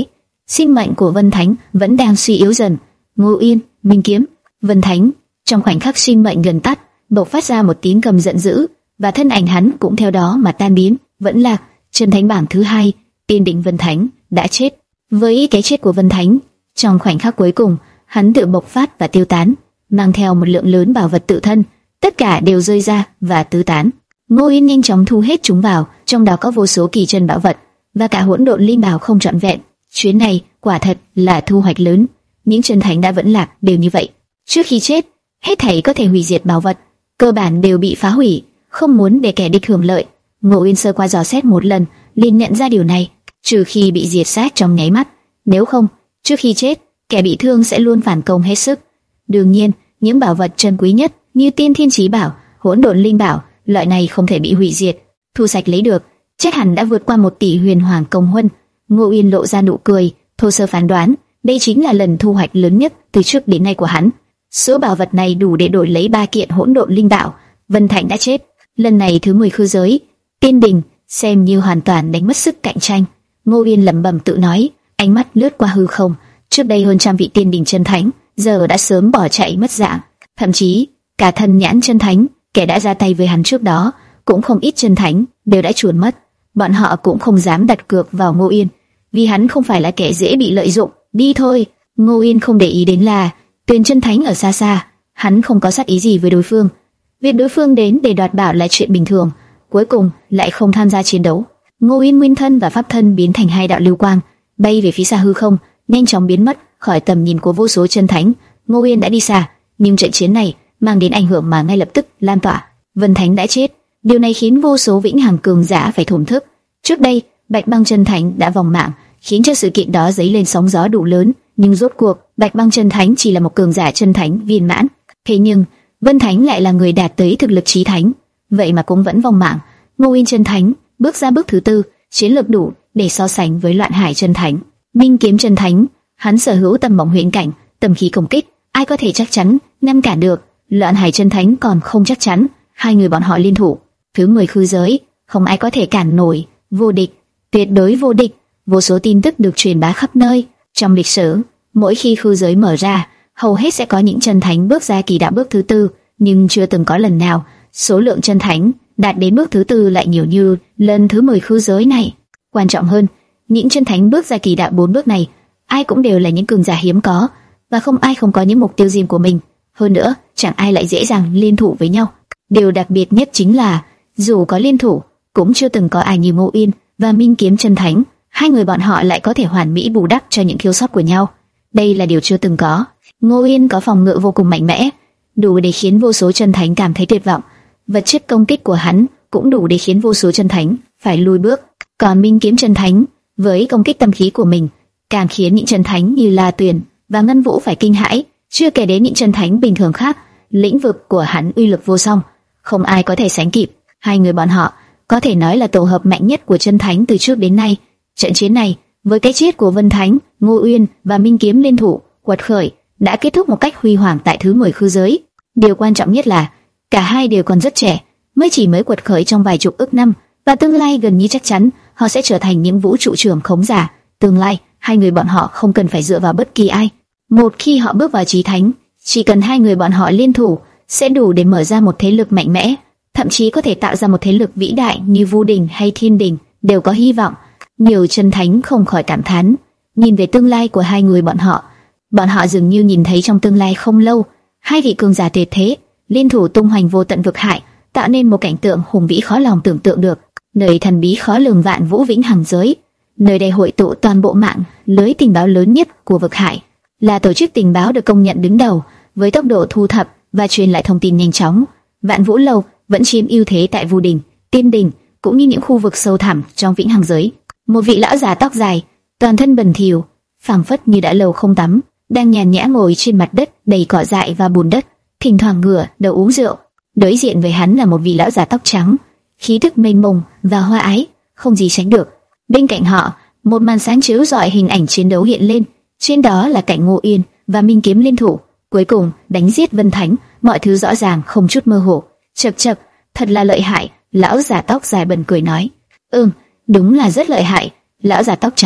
sinh mệnh của Vân Thánh vẫn đang suy yếu dần. Ngô Uyên, Minh Kiếm, Vân Thánh, trong khoảnh khắc sinh mệnh gần tắt, bộc phát ra một tiếng gầm giận dữ, và thân ảnh hắn cũng theo đó mà tan biến. Vẫn là chân thánh bảng thứ hai, Tiên Đỉnh Vân Thánh đã chết. Với cái chết của Vân Thánh, trong khoảnh khắc cuối cùng, hắn tự bộc phát và tiêu tán, mang theo một lượng lớn bảo vật tự thân, tất cả đều rơi ra và tứ tán. Ngô Uyên nhanh chóng thu hết chúng vào, trong đó có vô số kỳ chân bảo vật và cả hỗn độn linh bảo không trọn vẹn. Chuyến này quả thật là thu hoạch lớn. Những chân thánh đã vẫn lạc đều như vậy. Trước khi chết, hết thảy có thể hủy diệt bảo vật cơ bản đều bị phá hủy, không muốn để kẻ địch hưởng lợi. Ngô Uyên sơ qua dò xét một lần, liền nhận ra điều này. Trừ khi bị diệt sát trong nháy mắt, nếu không, trước khi chết, kẻ bị thương sẽ luôn phản công hết sức. Đương nhiên, những bảo vật chân quý nhất như Tiên Thiên Chí Bảo, Hỗn Độn Linh Bảo, loại này không thể bị hủy diệt. Thu sạch lấy được, chắc hẳn đã vượt qua một tỷ huyền hoàng công huân. Ngô Uyên lộ ra nụ cười, thô sơ phán đoán, đây chính là lần thu hoạch lớn nhất từ trước đến nay của hắn. Số bảo vật này đủ để đổi lấy ba kiện Hỗn Độn Linh Bảo. Vân Thánh đã chết, lần này thứ mười khư giới, Tiên Đình xem như hoàn toàn đánh mất sức cạnh tranh. Ngô Uyên lẩm bẩm tự nói, ánh mắt lướt qua hư không. Trước đây hơn trăm vị tiên đình chân thánh, giờ đã sớm bỏ chạy mất dạng. Thậm chí cả thần nhãn chân thánh, kẻ đã ra tay với hắn trước đó, cũng không ít chân thánh đều đã chuồn mất. Bọn họ cũng không dám đặt cược vào Ngô Uyên, vì hắn không phải là kẻ dễ bị lợi dụng. Đi thôi. Ngô Uyên không để ý đến là Tuyền chân thánh ở xa xa, hắn không có sát ý gì với đối phương. Việc đối phương đến để đoạt bảo là chuyện bình thường, cuối cùng lại không tham gia chiến đấu. Ngô Uyên nguyên thân và pháp thân biến thành hai đạo lưu quang, bay về phía xa hư không, nhanh chóng biến mất khỏi tầm nhìn của vô số chân thánh. Ngô Uyên đã đi xa, nhưng trận chiến này mang đến ảnh hưởng mà ngay lập tức lan tỏa. Vân Thánh đã chết, điều này khiến vô số vĩnh hằng cường giả phải thổn thức. Trước đây, Bạch Băng chân thánh đã vòng mạng, khiến cho sự kiện đó dấy lên sóng gió đủ lớn, nhưng rốt cuộc Bạch Băng chân thánh chỉ là một cường giả chân thánh viên mãn. Thế nhưng Vân Thánh lại là người đạt tới thực lực chí thánh, vậy mà cũng vẫn vòng mạng. Ngô Uyên chân thánh bước ra bước thứ tư, chiến lược đủ để so sánh với Loạn Hải chân thánh. Minh Kiếm chân thánh, hắn sở hữu tầm bổng huyễn cảnh, tầm khí công kích, ai có thể chắc chắn ngăn cản được? Loạn Hải chân thánh còn không chắc chắn. Hai người bọn họ liên thủ, thứ mười khư giới, không ai có thể cản nổi, vô địch, tuyệt đối vô địch. Vô số tin tức được truyền bá khắp nơi. Trong lịch sử, mỗi khi khư giới mở ra, hầu hết sẽ có những chân thánh bước ra kỳ đạo bước thứ tư, nhưng chưa từng có lần nào số lượng chân thánh đạt đến bước thứ tư lại nhiều như lần thứ mười khư giới này. Quan trọng hơn, những chân thánh bước ra kỳ đạo bốn bước này, ai cũng đều là những cường giả hiếm có, và không ai không có những mục tiêu riêng của mình. Hơn nữa, chẳng ai lại dễ dàng liên thủ với nhau. Điều đặc biệt nhất chính là, dù có liên thủ, cũng chưa từng có ai như Ngô Uyên và Minh Kiếm chân thánh. Hai người bọn họ lại có thể hoàn mỹ bù đắp cho những thiếu sót của nhau. Đây là điều chưa từng có. Ngô Uyên có phòng ngự vô cùng mạnh mẽ, đủ để khiến vô số chân thánh cảm thấy tuyệt vọng. Vật chất công kích của hắn cũng đủ để khiến vô số chân thánh phải lùi bước. Còn Minh Kiếm chân thánh, với công kích tâm khí của mình, càng khiến những chân thánh như La Tuyền và Ngân Vũ phải kinh hãi. Chưa kể đến những chân thánh bình thường khác, lĩnh vực của hắn uy lực vô song, không ai có thể sánh kịp. Hai người bọn họ có thể nói là tổ hợp mạnh nhất của chân thánh từ trước đến nay. Trận chiến này, với cái chết của Vân Thánh, Ngô Uyên và Minh Kiếm liên thủ quật khởi, đã kết thúc một cách huy hoàng tại thứ mười khư giới. Điều quan trọng nhất là cả hai đều còn rất trẻ, mới chỉ mới quật khởi trong vài chục ức năm, và tương lai gần như chắc chắn họ sẽ trở thành những vũ trụ trưởng khống giả. Tương lai, hai người bọn họ không cần phải dựa vào bất kỳ ai. Một khi họ bước vào chí thánh, chỉ cần hai người bọn họ liên thủ, sẽ đủ để mở ra một thế lực mạnh mẽ, thậm chí có thể tạo ra một thế lực vĩ đại như Vu Đình hay Thiên Đình, đều có hy vọng. Nhiều chân thánh không khỏi cảm thán, nhìn về tương lai của hai người bọn họ. Bọn họ dường như nhìn thấy trong tương lai không lâu, hai vị cường giả tuyệt thế liên thủ tung hoành vô tận vực hải, tạo nên một cảnh tượng hùng vĩ khó lòng tưởng tượng được. Nơi thần bí khó lường vạn vũ vĩnh hằng giới, nơi đây hội tụ toàn bộ mạng lưới tình báo lớn nhất của vực hải, là tổ chức tình báo được công nhận đứng đầu với tốc độ thu thập và truyền lại thông tin nhanh chóng. Vạn Vũ Lâu vẫn chiếm ưu thế tại Vu Đình, Tiên Đình, cũng như những khu vực sâu thẳm trong vĩnh hằng giới. Một vị lão già tóc dài, toàn thân bẩn thỉu, phảng phất như đã lâu không tắm, đang nhàn nhã ngồi trên mặt đất đầy cỏ dại và bùn đất, thỉnh thoảng ngửa đầu uống rượu. Đối diện với hắn là một vị lão già tóc trắng, khí tức mênh mông và hoa ái, không gì sánh được. Bên cạnh họ, một màn sáng chiếu rọi hình ảnh chiến đấu hiện lên, trên đó là cảnh Ngô Uyên và Minh Kiếm liên thủ, cuối cùng đánh giết Vân Thánh. Mọi thứ rõ ràng không chút mơ hồ. Chậc chậc, thật là lợi hại. Lão già tóc dài bần cười nói. Ừm, đúng là rất lợi hại. Lão già tóc trắng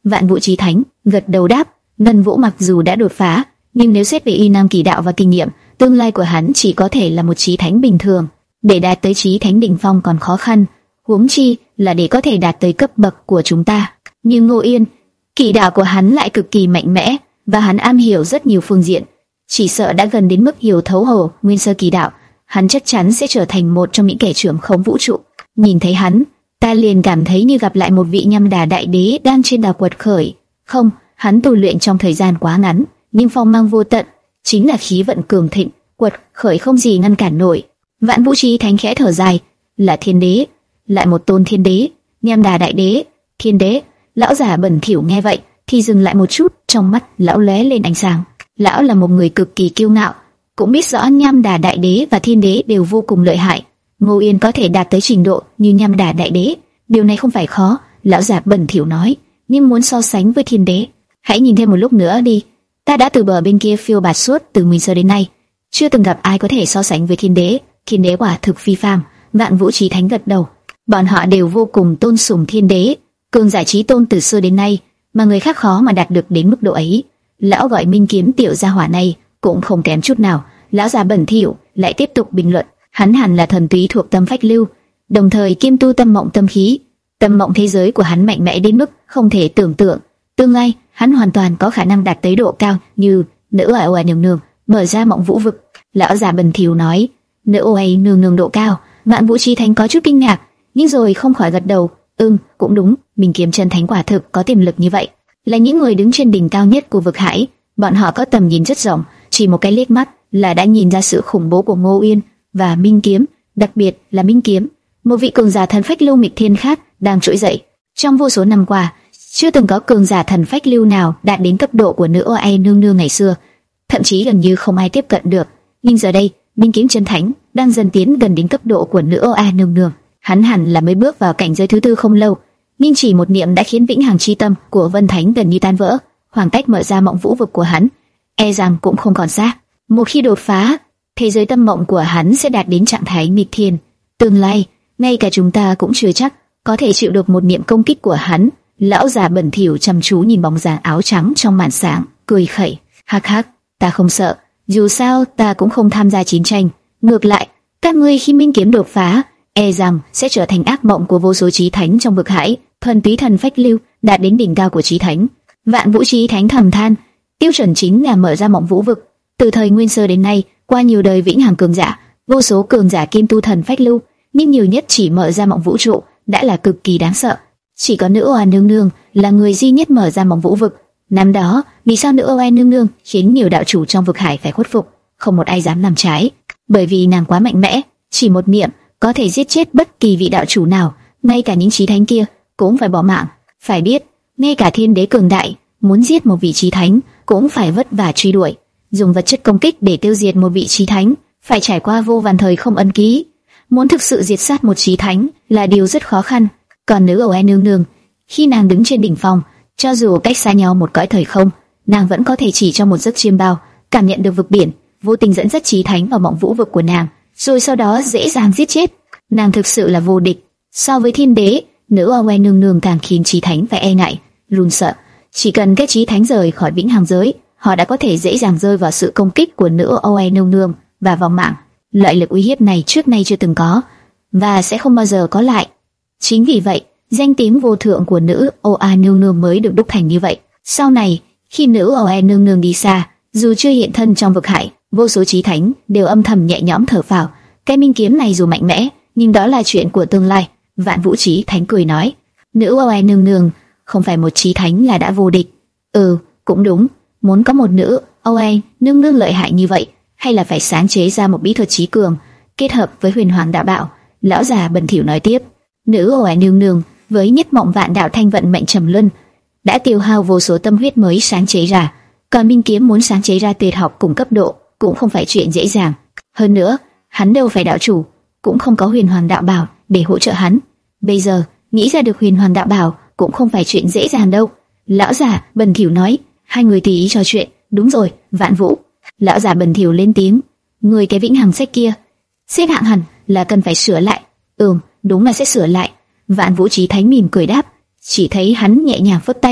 Vạn Vũ Chí Thánh gật đầu đáp. Ngân Vũ mặc dù đã đột phá, nhưng nếu xét về y nam kỳ đạo và kinh nghiệm, tương lai của hắn chỉ có thể là một chí thánh bình thường. Để đạt tới chí thánh đỉnh phong còn khó khăn, huống chi là để có thể đạt tới cấp bậc của chúng ta. Nhưng Ngô Yên, kỳ đạo của hắn lại cực kỳ mạnh mẽ, và hắn am hiểu rất nhiều phương diện, chỉ sợ đã gần đến mức hiểu thấu hồ nguyên sơ kỳ đạo. Hắn chắc chắn sẽ trở thành một trong những kẻ trưởng khống vũ trụ. Nhìn thấy hắn, ta liền cảm thấy như gặp lại một vị Nhâm Đà đại đế đang trên đà quật khởi. Không, hắn tu luyện trong thời gian quá ngắn, nhưng phong mang vô tận, chính là khí vận cường thịnh, quật khởi không gì ngăn cản nổi. Vạn Vũ Chí Thánh khẽ thở dài, là thiên đế, lại một tôn thiên đế, Nhâm Đà đại đế, thiên đế. Lão già bẩn thỉu nghe vậy thì dừng lại một chút, trong mắt lão lóe lên ánh sáng. Lão là một người cực kỳ kiêu ngạo, cũng biết rõ Nhâm Đà đại đế và thiên đế đều vô cùng lợi hại. Ngô Yên có thể đạt tới trình độ như Nhâm Đà đại đế, điều này không phải khó. Lão già bẩn thỉu nói, nhưng muốn so sánh với thiên đế, hãy nhìn thêm một lúc nữa đi. Ta đã từ bờ bên kia phiêu bạt suốt từ nguyên sơ đến nay, chưa từng gặp ai có thể so sánh với thiên đế. Thiên đế quả thực phi phàm. Vạn Vũ Chí Thánh gật đầu. Bọn họ đều vô cùng tôn sùng thiên đế, cường giả chí tôn từ xưa đến nay, mà người khác khó mà đạt được đến mức độ ấy. Lão gọi Minh Kiếm tiểu gia hỏa này cũng không kém chút nào. Lão già bẩn thỉu lại tiếp tục bình luận, hắn hẳn là thần túy thuộc tâm phách lưu, đồng thời kiêm tu tâm mộng tâm khí. Tâm mộng thế giới của hắn mạnh mẽ đến mức không thể tưởng tượng. Tương lai hắn hoàn toàn có khả năng đạt tới độ cao như nữ oai oai nương nương mở ra mộng vũ vực. Lão già bẩn thỉu nói, nữ oai nương nương độ cao. Vạn Vũ Chí Thánh có chút kinh ngạc, nhưng rồi không khỏi gật đầu. Ừm, cũng đúng, Minh Kiếm chân thánh quả thực có tiềm lực như vậy, là những người đứng trên đỉnh cao nhất của vực hải. Bọn họ có tầm nhìn rất rộng, chỉ một cái liếc mắt là đã nhìn ra sự khủng bố của Ngô Yên và Minh Kiếm, đặc biệt là Minh Kiếm, một vị cường giả thần phách lưu nghịch thiên khác đang trỗi dậy. Trong vô số năm qua, chưa từng có cường giả thần phách lưu nào đạt đến cấp độ của nữ oai nương nương ngày xưa, thậm chí gần như không ai tiếp cận được. Nhưng giờ đây, Minh Kiếm chân thánh đang dần tiến gần đến cấp độ của nữ oai nương nương. Hắn hẳn là mới bước vào cảnh giới thứ tư không lâu, nhưng chỉ một niệm đã khiến vĩnh hằng chi tâm của Vân Thánh gần như tan vỡ. Khoảng cách mở ra mộng vũ vực của hắn, e rằng cũng không còn xa. Một khi đột phá, thế giới tâm mộng của hắn sẽ đạt đến trạng thái nghịch thiên. Tương lai, ngay cả chúng ta cũng chưa chắc có thể chịu được một niệm công kích của hắn. Lão già bẩn thỉu chăm chú nhìn bóng dáng áo trắng trong màn sáng, cười khẩy, hắc hắc, ta không sợ, dù sao ta cũng không tham gia chiến tranh. Ngược lại, các ngươi khi Minh Kiếm đột phá, e rằng sẽ trở thành ác mộng của vô số chí thánh trong vực hải. Thuần túy thần phách lưu đạt đến đỉnh cao của chí thánh. Vạn Vũ Chí Thánh thầm than, tiêu chuẩn chính là mở ra mộng vũ vực. Từ thời nguyên sơ đến nay, qua nhiều đời vĩnh hằng cường giả, vô số cường giả kim tu thần phách lưu, nhưng nhiều nhất chỉ mở ra mộng vũ trụ đã là cực kỳ đáng sợ. Chỉ có nữ oai nương nương là người duy nhất mở ra mộng vũ vực. Năm đó, vì sao nữ oai nương nương khiến nhiều đạo chủ trong vực hải phải khuất phục, không một ai dám làm trái? Bởi vì nàng quá mạnh mẽ, chỉ một niệm có thể giết chết bất kỳ vị đạo chủ nào, ngay cả những chí thánh kia cũng phải bỏ mạng. Phải biết, ngay cả thiên đế cường đại muốn giết một vị chí thánh cũng phải vất vả truy đuổi, dùng vật chất công kích để tiêu diệt một vị chí thánh, phải trải qua vô vàn thời không ấn ký. Muốn thực sự diệt sát một chí thánh là điều rất khó khăn. Còn nữ oai nương nương, khi nàng đứng trên đỉnh phong, cho dù cách xa nhau một cõi thời không, nàng vẫn có thể chỉ trong một giấc chiêm bao cảm nhận được vực biển, vô tình dẫn dắt chí thánh vào mộng vũ vực của nàng, rồi sau đó dễ dàng giết chết. Nàng thực sự là vô địch. So với thiên đế, nữ oai nương nương càng khiến chí thánh phải e ngại, run sợ. Chỉ cần các chí thánh rời khỏi vĩnh hằng giới, họ đã có thể dễ dàng rơi vào sự công kích của nữ oai nương nương và vòng mạng. Loại lực uy hiếp này trước nay chưa từng có, và sẽ không bao giờ có lại. Chính vì vậy, danh tiếng vô thượng của nữ oai nương nương mới được đúc thành như vậy. Sau này, khi nữ oai nương nương đi xa, dù chưa hiện thân trong vực hải, vô số chí thánh đều âm thầm nhẹ nhõm thở phào. Cái Minh Kiếm này dù mạnh mẽ, nhưng đó là chuyện của tương lai. Vạn Vũ Chí Thánh cười nói, nữ oai nương nương không phải một chí thánh là đã vô địch. Ừ, cũng đúng. Muốn có một nữ oai nương nương lợi hại như vậy, hay là phải sáng chế ra một bí thuật trí cường, kết hợp với huyền hoàng đạo bảo. Lão già bẩn thỉu nói tiếp, nữ oai nương nương với nhất mộng vạn đạo thanh vận mệnh trầm luân đã tiêu hao vô số tâm huyết mới sáng chế ra. Còn Minh Kiếm muốn sáng chế ra tuyệt học cùng cấp độ cũng không phải chuyện dễ dàng. Hơn nữa, hắn đâu phải đạo chủ, cũng không có huyền hoàng đạo bảo để hỗ trợ hắn. Bây giờ nghĩ ra được huyền hoàng đạo bảo cũng không phải chuyện dễ dàng đâu. Lão già bẩn thỉu nói. Hai người tùy ý trò chuyện. Đúng rồi, Vạn Vũ. Lão già bẩn thỉu lên tiếng, người cái vĩnh hằng sách kia xếp hạng hẳn là cần phải sửa lại. Ừm, đúng là sẽ sửa lại. Vạn Vũ Chí Thánh mỉm cười đáp. Chỉ thấy hắn nhẹ nhàng phất tay,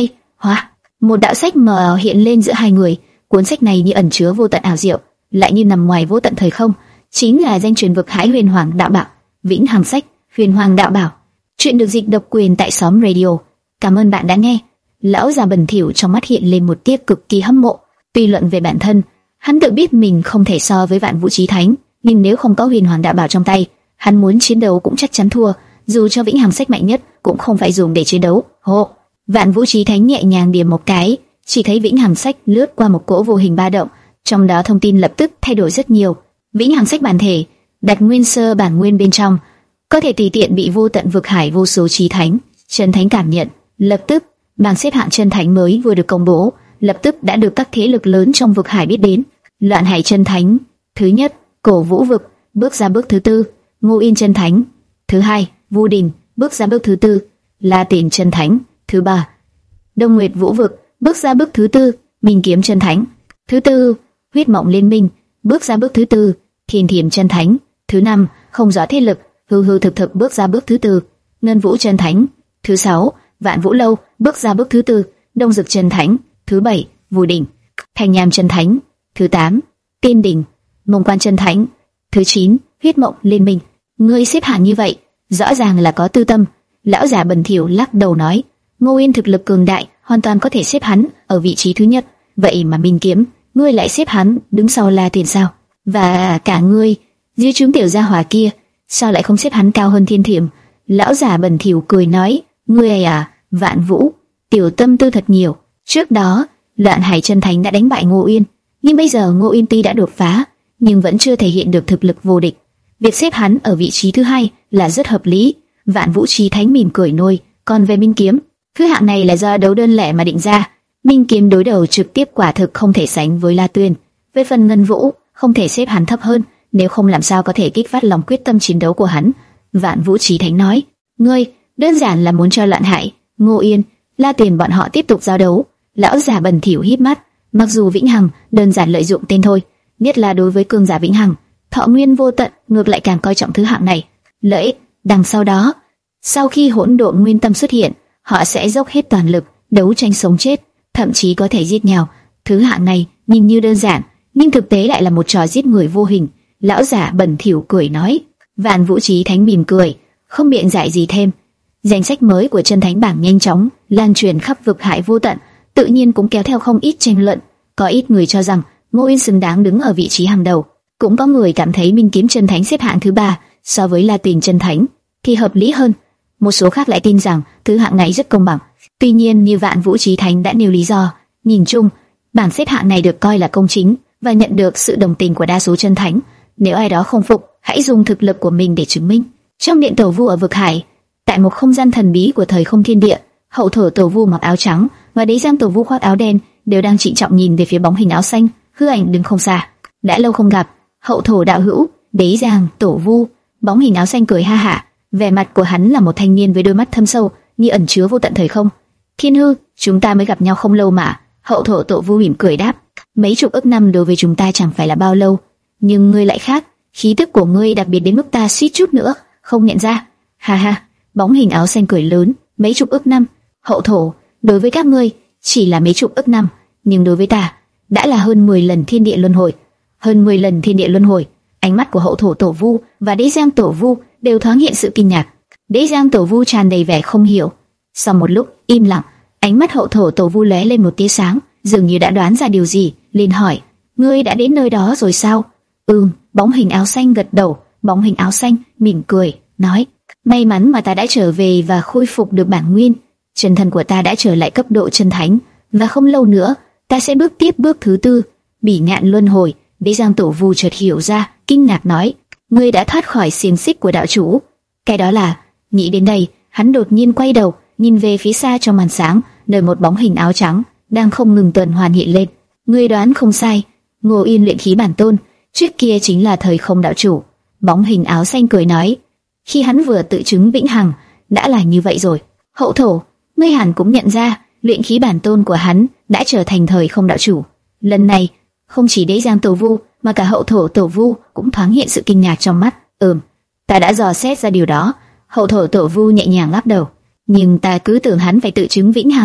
Hóa, một đạo sách mờ hiện lên giữa hai người. Cuốn sách này như ẩn chứa vô tận ảo diệu, lại như nằm ngoài vô tận thời không, chính là danh truyền vực hải huyền hoàng đạo bảo. Vĩnh hằng sách, huyền hoàng đạo bảo. Chuyện được dịch độc quyền tại xóm radio. Cảm ơn bạn đã nghe. Lão già bẩn thỉu trong mắt hiện lên một tia cực kỳ hâm mộ. Tuy luận về bản thân, hắn tự biết mình không thể so với Vạn Vũ Chí Thánh, nhưng nếu không có huyền hoàng đạo bảo trong tay, hắn muốn chiến đấu cũng chắc chắn thua. Dù cho vĩnh hằng sách mạnh nhất, cũng không phải dùng để chiến đấu. Hô! Vạn Vũ Chí Thánh nhẹ nhàng điểm một cái, chỉ thấy vĩnh hằng sách lướt qua một cỗ vô hình ba động, trong đó thông tin lập tức thay đổi rất nhiều. Vĩnh hằng sách bản thể, đặt nguyên sơ bản nguyên bên trong, có thể tùy tiện bị vô tận vực hải vô số chí thánh, chân thánh cảm nhận. Lập tức, bảng xếp hạng chân thánh mới vừa được công bố, lập tức đã được các thế lực lớn trong vực hải biết đến. Loạn hải chân thánh, thứ nhất, Cổ Vũ vực, bước ra bước thứ tư. Ngô Yên chân thánh, thứ hai, Vu Đình, bước ra bước thứ tư. La Tiền chân thánh, thứ ba, Đông Nguyệt Vũ vực, bước ra bước thứ tư. Minh Kiếm chân thánh, thứ tư, Huyết Mộng Liên Minh, bước ra bước thứ tư. Thiên Thiểm chân thánh, thứ năm, Không rõ thế lực, hư hư thực thực bước ra bước thứ tư. Ngân Vũ chân thánh, thứ sáu, Vạn Vũ lâu, bước ra bước thứ tư. Đông Dực chân thánh, thứ bảy, Vu Đình. Thanh Nham chân thánh, thứ tám, Tiên Đình. Mông Quan chân thánh, thứ chín, Huyết Mộng Liên Minh. Ngươi xếp hạng như vậy, rõ ràng là có tư tâm. Lão già bẩn thỉu lắc đầu nói, Ngô Yên thực lực cường đại, hoàn toàn có thể xếp hắn ở vị trí thứ nhất. Vậy mà Minh Kiếm, ngươi lại xếp hắn đứng sau La Tiền sao? Và cả ngươi, dưới trướng tiểu gia hỏa kia, sao lại không xếp hắn cao hơn Thiên Thiểm? Lão già bẩn thỉu cười nói, ngươi à, Vạn Vũ, tiểu tâm tư thật nhiều. Trước đó, Loạn Hải chân thánh đã đánh bại Ngô Yên, nhưng bây giờ Ngô Yên tuy đã đột phá, nhưng vẫn chưa thể hiện được thực lực vô địch. Việc xếp hắn ở vị trí thứ hai là rất hợp lý. Vạn Vũ Chí Thánh mỉm cười nôi, còn về Minh Kiếm, thứ hạng này là do đấu đơn lẻ mà định ra. Minh Kiếm đối đầu trực tiếp quả thực không thể sánh với La Tuyên. Về phần Ngân Vũ, không thể xếp hắn thấp hơn, nếu không làm sao có thể kích phát lòng quyết tâm chiến đấu của hắn. Vạn Vũ Chí Thánh nói, ngươi đơn giản là muốn cho Loạn Hải, Ngô Yên, La Tuyên bọn họ tiếp tục giao đấu. Lão già bẩn thỉu híp mắt, mặc dù vĩnh hằng đơn giản lợi dụng tên thôi, nhất là đối với cường giả vĩnh hằng, thọ nguyên vô tận, ngược lại càng coi trọng thứ hạng này. Lợi ích đằng sau đó, sau khi hỗn độn nguyên tâm xuất hiện, họ sẽ dốc hết toàn lực đấu tranh sống chết, thậm chí có thể giết nhau. Thứ hạng này nhìn như đơn giản, nhưng thực tế lại là một trò giết người vô hình. Lão giả bẩn thỉu cười nói. Vạn Vũ Chí Thánh mỉm cười, không biện giải gì thêm. Danh sách mới của chân thánh bảng nhanh chóng lan truyền khắp vực hải vô tận, tự nhiên cũng kéo theo không ít tranh luận. Có ít người cho rằng Ngô Yên xứng đáng đứng ở vị trí hàng đầu, cũng có người cảm thấy Minh Kiếm chân thánh xếp hạng thứ ba so với La Tiền chân thánh thì hợp lý hơn. Một số khác lại tin rằng thứ hạng này rất công bằng. Tuy nhiên, như Vạn Vũ Chí Thánh đã nêu lý do, nhìn chung bảng xếp hạng này được coi là công chính và nhận được sự đồng tình của đa số chân thánh. Nếu ai đó không phục, hãy dùng thực lực của mình để chứng minh. Trong điện tổ vu ở vực hải, tại một không gian thần bí của thời không thiên địa, hậu thổ tổ vu mặc áo trắng và đế giang tổ vu khoác áo đen đều đang trịnh trọng nhìn về phía bóng hình áo xanh hư ảnh đứng không xa. Đã lâu không gặp, hậu thổ đạo hữu, đế giang tổ vu. Bóng hình áo xanh cười ha hả, vẻ mặt của hắn là một thanh niên với đôi mắt thâm sâu như ẩn chứa vô tận thời không. Thiên hư, chúng ta mới gặp nhau không lâu mà. Hậu thổ tổ vu mỉm cười đáp, mấy chục ức năm đối với chúng ta chẳng phải là bao lâu, nhưng ngươi lại khác, khí tức của ngươi đặc biệt đến mức ta suýt chút nữa không nhận ra. Ha ha, bóng hình áo xanh cười lớn, mấy chục ức năm. Hậu thổ, đối với các ngươi chỉ là mấy chục ức năm, nhưng đối với ta đã là hơn mười lần thiên địa luân hồi. Hơn mười lần thiên địa luân hồi. Ánh mắt của hậu thổ tổ vu và đế giang tổ vu đều thoáng hiện sự kinh ngạc. Đế giang tổ vu tràn đầy vẻ không hiểu. Sau một lúc im lặng, ánh mắt hậu thổ tổ vu lóe lên một tia sáng, dường như đã đoán ra điều gì, liền hỏi: ngươi đã đến nơi đó rồi sao? Ừm. Bóng hình áo xanh gật đầu. Bóng hình áo xanh mỉm cười nói: may mắn mà ta đã trở về và khôi phục được bản nguyên, chân thân của ta đã trở lại cấp độ chân thánh, và không lâu nữa ta sẽ bước tiếp bước thứ tư, bỉ ngạn luân hồi. Đế giang tổ vu chợt hiểu ra, kinh ngạc nói: ngươi đã thoát khỏi xiềng xích của đạo chủ. Cái đó là... Nghĩ đến đây, hắn đột nhiên quay đầu, nhìn về phía xa trong màn sáng, nơi một bóng hình áo trắng đang không ngừng tuần hoàn hiện lên. Ngươi đoán không sai, Ngô Yên luyện khí bản tôn, trước kia chính là thời không đạo chủ. Bóng hình áo xanh cười nói: khi hắn vừa tự chứng vĩnh hằng, đã là như vậy rồi. Hậu thổ, ngươi hẳn cũng nhận ra, luyện khí bản tôn của hắn đã trở thành thời không đạo chủ. Lần này, không chỉ đế giang tổ vu mà cả hậu thổ tổ vu cũng thoáng hiện sự kinh ngạc trong mắt. Ừm, ta đã dò xét ra điều đó. Hậu thổ tổ vu nhẹ nhàng lắc đầu. Nhưng ta cứ tưởng hắn phải tự chứng vĩnh hằng,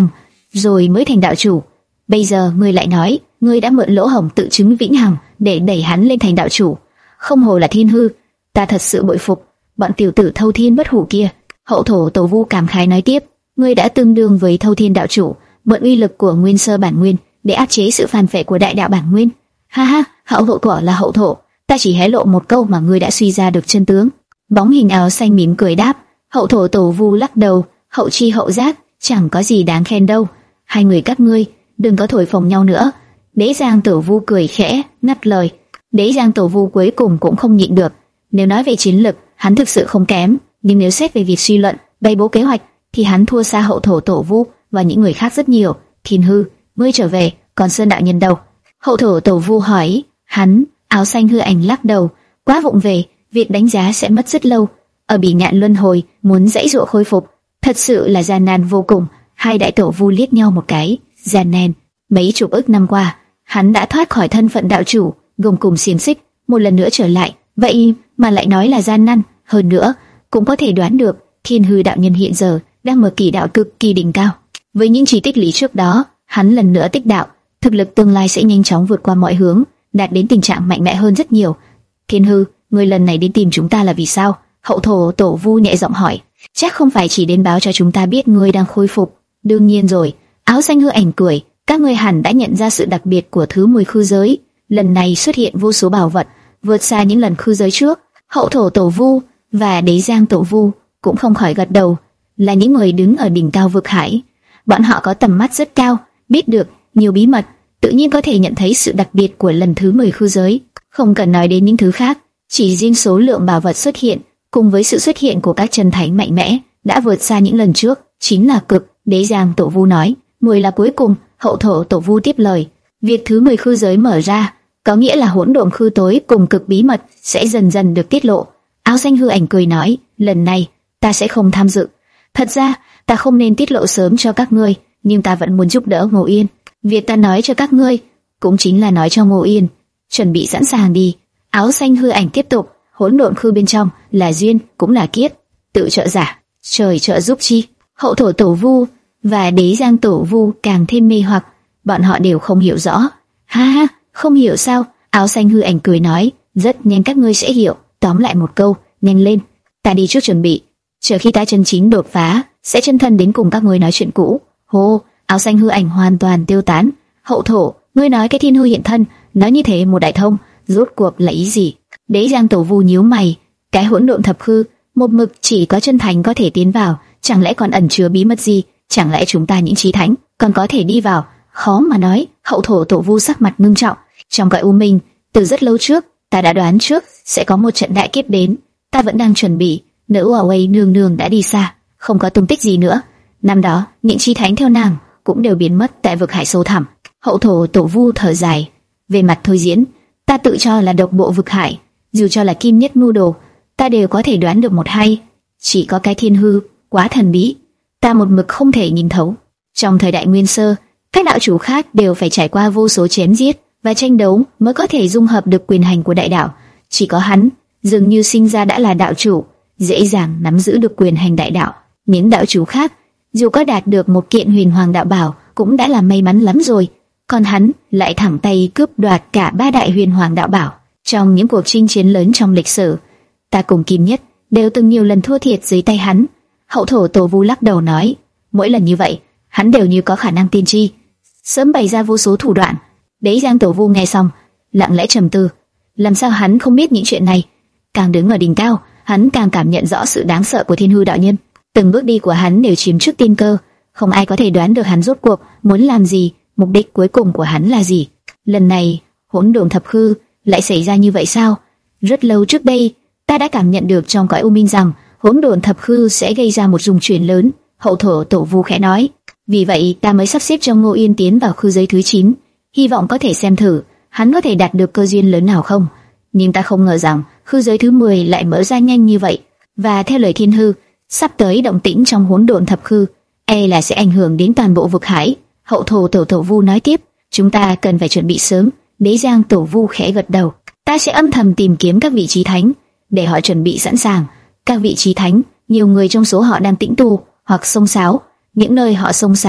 rồi mới thành đạo chủ. Bây giờ ngươi lại nói, ngươi đã mượn lỗ hổng tự chứng vĩnh hằng để đẩy hắn lên thành đạo chủ. Không hồ là thiên hư, ta thật sự bội phục bọn tiểu tử thâu thiên bất hủ kia. Hậu thổ Tổ Vu cảm khái nói tiếp, ngươi đã tương đương với thâu thiên đạo chủ, mượn uy lực của nguyên sơ bản nguyên để áp chế sự phản phệ của đại đạo bản nguyên. Ha ha, hậu thổ quả là hậu thổ, ta chỉ hé lộ một câu mà ngươi đã suy ra được chân tướng. Bóng hình áo xanh mỉm cười đáp. Hậu thổ Tổ Vu lắc đầu, hậu chi hậu giác, chẳng có gì đáng khen đâu. Hai người các ngươi đừng có thổi phồng nhau nữa. Đế Giang Tổ Vu cười khẽ, ngắt lời. Đế Giang Tổ Vu cuối cùng cũng không nhịn được. Nếu nói về chiến lực, hắn thực sự không kém, nhưng nếu xét về việc suy luận, bày bố kế hoạch, thì hắn thua xa hậu thổ Tổ Vu và những người khác rất nhiều. Thiên hư, ngươi trở về, còn Sơn đạo nhân đâu? Hậu thổ Tổ Vu hỏi. Hắn, áo xanh hư ảnh lắc đầu, quá vụng về, việc đánh giá sẽ mất rất lâu. Ở bỉ ngạn luân hồi, muốn dãy dụa khôi phục, thật sự là gian nan vô cùng. Hai đại tổ vu liếc nhau một cái, gian nan. Mấy chục ức năm qua, hắn đã thoát khỏi thân phận đạo chủ, gồng cùng xiềng xích, một lần nữa trở lại. Vậy mà lại nói là gian nan, hơn nữa cũng có thể đoán được, thiên hư đạo nhân hiện giờ đang mở kỳ đạo cực kỳ đỉnh cao. Với những chỉ tích lý trước đó, hắn lần nữa tích đạo, thực lực tương lai sẽ nhanh chóng vượt qua mọi hướng, đạt đến tình trạng mạnh mẽ hơn rất nhiều. Thiên hư, ngươi lần này đến tìm chúng ta là vì sao? Hậu thổ Tổ Vu nhẹ giọng hỏi. Chắc không phải chỉ đến báo cho chúng ta biết ngươi đang khôi phục. Đương nhiên rồi. Áo xanh hư ảnh cười. Các ngươi hẳn đã nhận ra sự đặc biệt của thứ mười khư giới. Lần này xuất hiện vô số bảo vật, vượt xa những lần khư giới trước. Hậu thổ Tổ Vu và Đế Giang Tổ Vu cũng không khỏi gật đầu. Là những người đứng ở đỉnh cao vực hải, bọn họ có tầm mắt rất cao, biết được nhiều bí mật, tự nhiên có thể nhận thấy sự đặc biệt của lần thứ mười khư giới. Không cần nói đến những thứ khác, chỉ riêng số lượng bảo vật xuất hiện cùng với sự xuất hiện của các chân thánh mạnh mẽ đã vượt xa những lần trước, chính là cực. Đế Giang Tổ Vu nói. Mười là cuối cùng. Hậu thổ Tổ Vu tiếp lời. Việc thứ mười khư giới mở ra, có nghĩa là hỗn độn khư tối cùng cực bí mật sẽ dần dần được tiết lộ. Áo xanh hư ảnh cười nói, lần này ta sẽ không tham dự. Thật ra ta không nên tiết lộ sớm cho các ngươi, nhưng ta vẫn muốn giúp đỡ Ngô Yên. Việc ta nói cho các ngươi cũng chính là nói cho Ngô Yên. Chuẩn bị sẵn sàng đi. Áo xanh hư ảnh tiếp tục. Hỗn độn khư bên trong là duyên cũng là kiết, tự trợ giả, trời trợ giúp chi. Hậu thổ Tổ Vu và Đế Giang Tổ Vu càng thêm mê hoặc, bọn họ đều không hiểu rõ. Ha ha, không hiểu sao? Áo xanh hư ảnh cười nói, rất nhanh các ngươi sẽ hiểu. Tóm lại một câu, nhanh lên, ta đi trước chuẩn bị, chờ khi ta chân chính đột phá, sẽ chân thân đến cùng các ngươi nói chuyện cũ. Hô, áo xanh hư ảnh hoàn toàn tiêu tán. Hậu thổ, ngươi nói cái thiên hư hiện thân, nói như thế một đại thông, rốt cuộc là ý gì? Đế Giang Tổ Vu nhíu mày, cái hỗn độn thập khư, một mực chỉ có chân thánh có thể tiến vào, chẳng lẽ còn ẩn chứa bí mật gì? Chẳng lẽ chúng ta những chí thánh còn có thể đi vào? Khó mà nói. Hậu thổ Tổ Vu sắc mặt ngưng trọng. Trong cõi u minh, từ rất lâu trước, ta đã đoán trước sẽ có một trận đại kiếp đến. Ta vẫn đang chuẩn bị. Nữ Huawei nương nương đã đi xa, không có tung tích gì nữa. Năm đó, những chí thánh theo nàng cũng đều biến mất tại vực hải sâu thẳm. Hậu thổ Tổ Vu thở dài. Về mặt thôi diễn, ta tự cho là độc bộ vực hải, dù cho là kim nhất mưu đồ, ta đều có thể đoán được một hai. Chỉ có cái thiên hư quá thần bí, ta một mực không thể nhìn thấu. Trong thời đại nguyên sơ, các đạo chủ khác đều phải trải qua vô số chém giết và tranh đấu mới có thể dung hợp được quyền hành của đại đạo. Chỉ có hắn dường như sinh ra đã là đạo chủ, dễ dàng nắm giữ được quyền hành đại đạo. Những đạo chủ khác dù có đạt được một kiện huyền hoàng đạo bảo cũng đã là may mắn lắm rồi, còn hắn lại thẳng tay cướp đoạt cả ba đại huyền hoàng đạo bảo. Trong những cuộc chinh chiến lớn trong lịch sử, ta cùng Kim Nhất đều từng nhiều lần thua thiệt dưới tay hắn. Hậu thổ Tổ Vu lắc đầu nói, mỗi lần như vậy, hắn đều như có khả năng tiên tri, sớm bày ra vô số thủ đoạn. Đế Giang Tổ Vu nghe xong, lặng lẽ trầm tư, làm sao hắn không biết những chuyện này? Càng đứng ở đỉnh cao, hắn càng cảm nhận rõ sự đáng sợ của thiên hư đạo nhân. Từng bước đi của hắn đều chiếm trước tiên cơ, không ai có thể đoán được hắn rốt cuộc muốn làm gì, mục đích cuối cùng của hắn là gì. Lần này, hỗn độn thập khư lại xảy ra như vậy sao? Rất lâu trước đây, ta đã cảm nhận được trong cõi u minh rằng hỗn độn thập khư sẽ gây ra một rung chuyển lớn. Hậu thổ Tổ Vu khẽ nói, vì vậy ta mới sắp xếp cho Ngô Yên tiến vào khư giới thứ chín, hy vọng có thể xem thử hắn có thể đạt được cơ duyên lớn nào không. Nhưng ta không ngờ rằng khư giới thứ mười lại mở ra nhanh như vậy, và theo lời thiên hư, sắp tới động tĩnh trong hỗn độn thập khư e là sẽ ảnh hưởng đến toàn bộ vực hải. Hậu thổ Tổ Tổ Vu nói tiếp, chúng ta cần phải chuẩn bị sớm. Đế Giang Tổ Vu khẽ gật đầu, ta sẽ âm thầm tìm kiếm các vị trí thánh để họ chuẩn bị sẵn sàng. Các vị trí thánh, nhiều người trong số họ đang tĩnh tu hoặc xông xáo. Những nơi họ xông xáo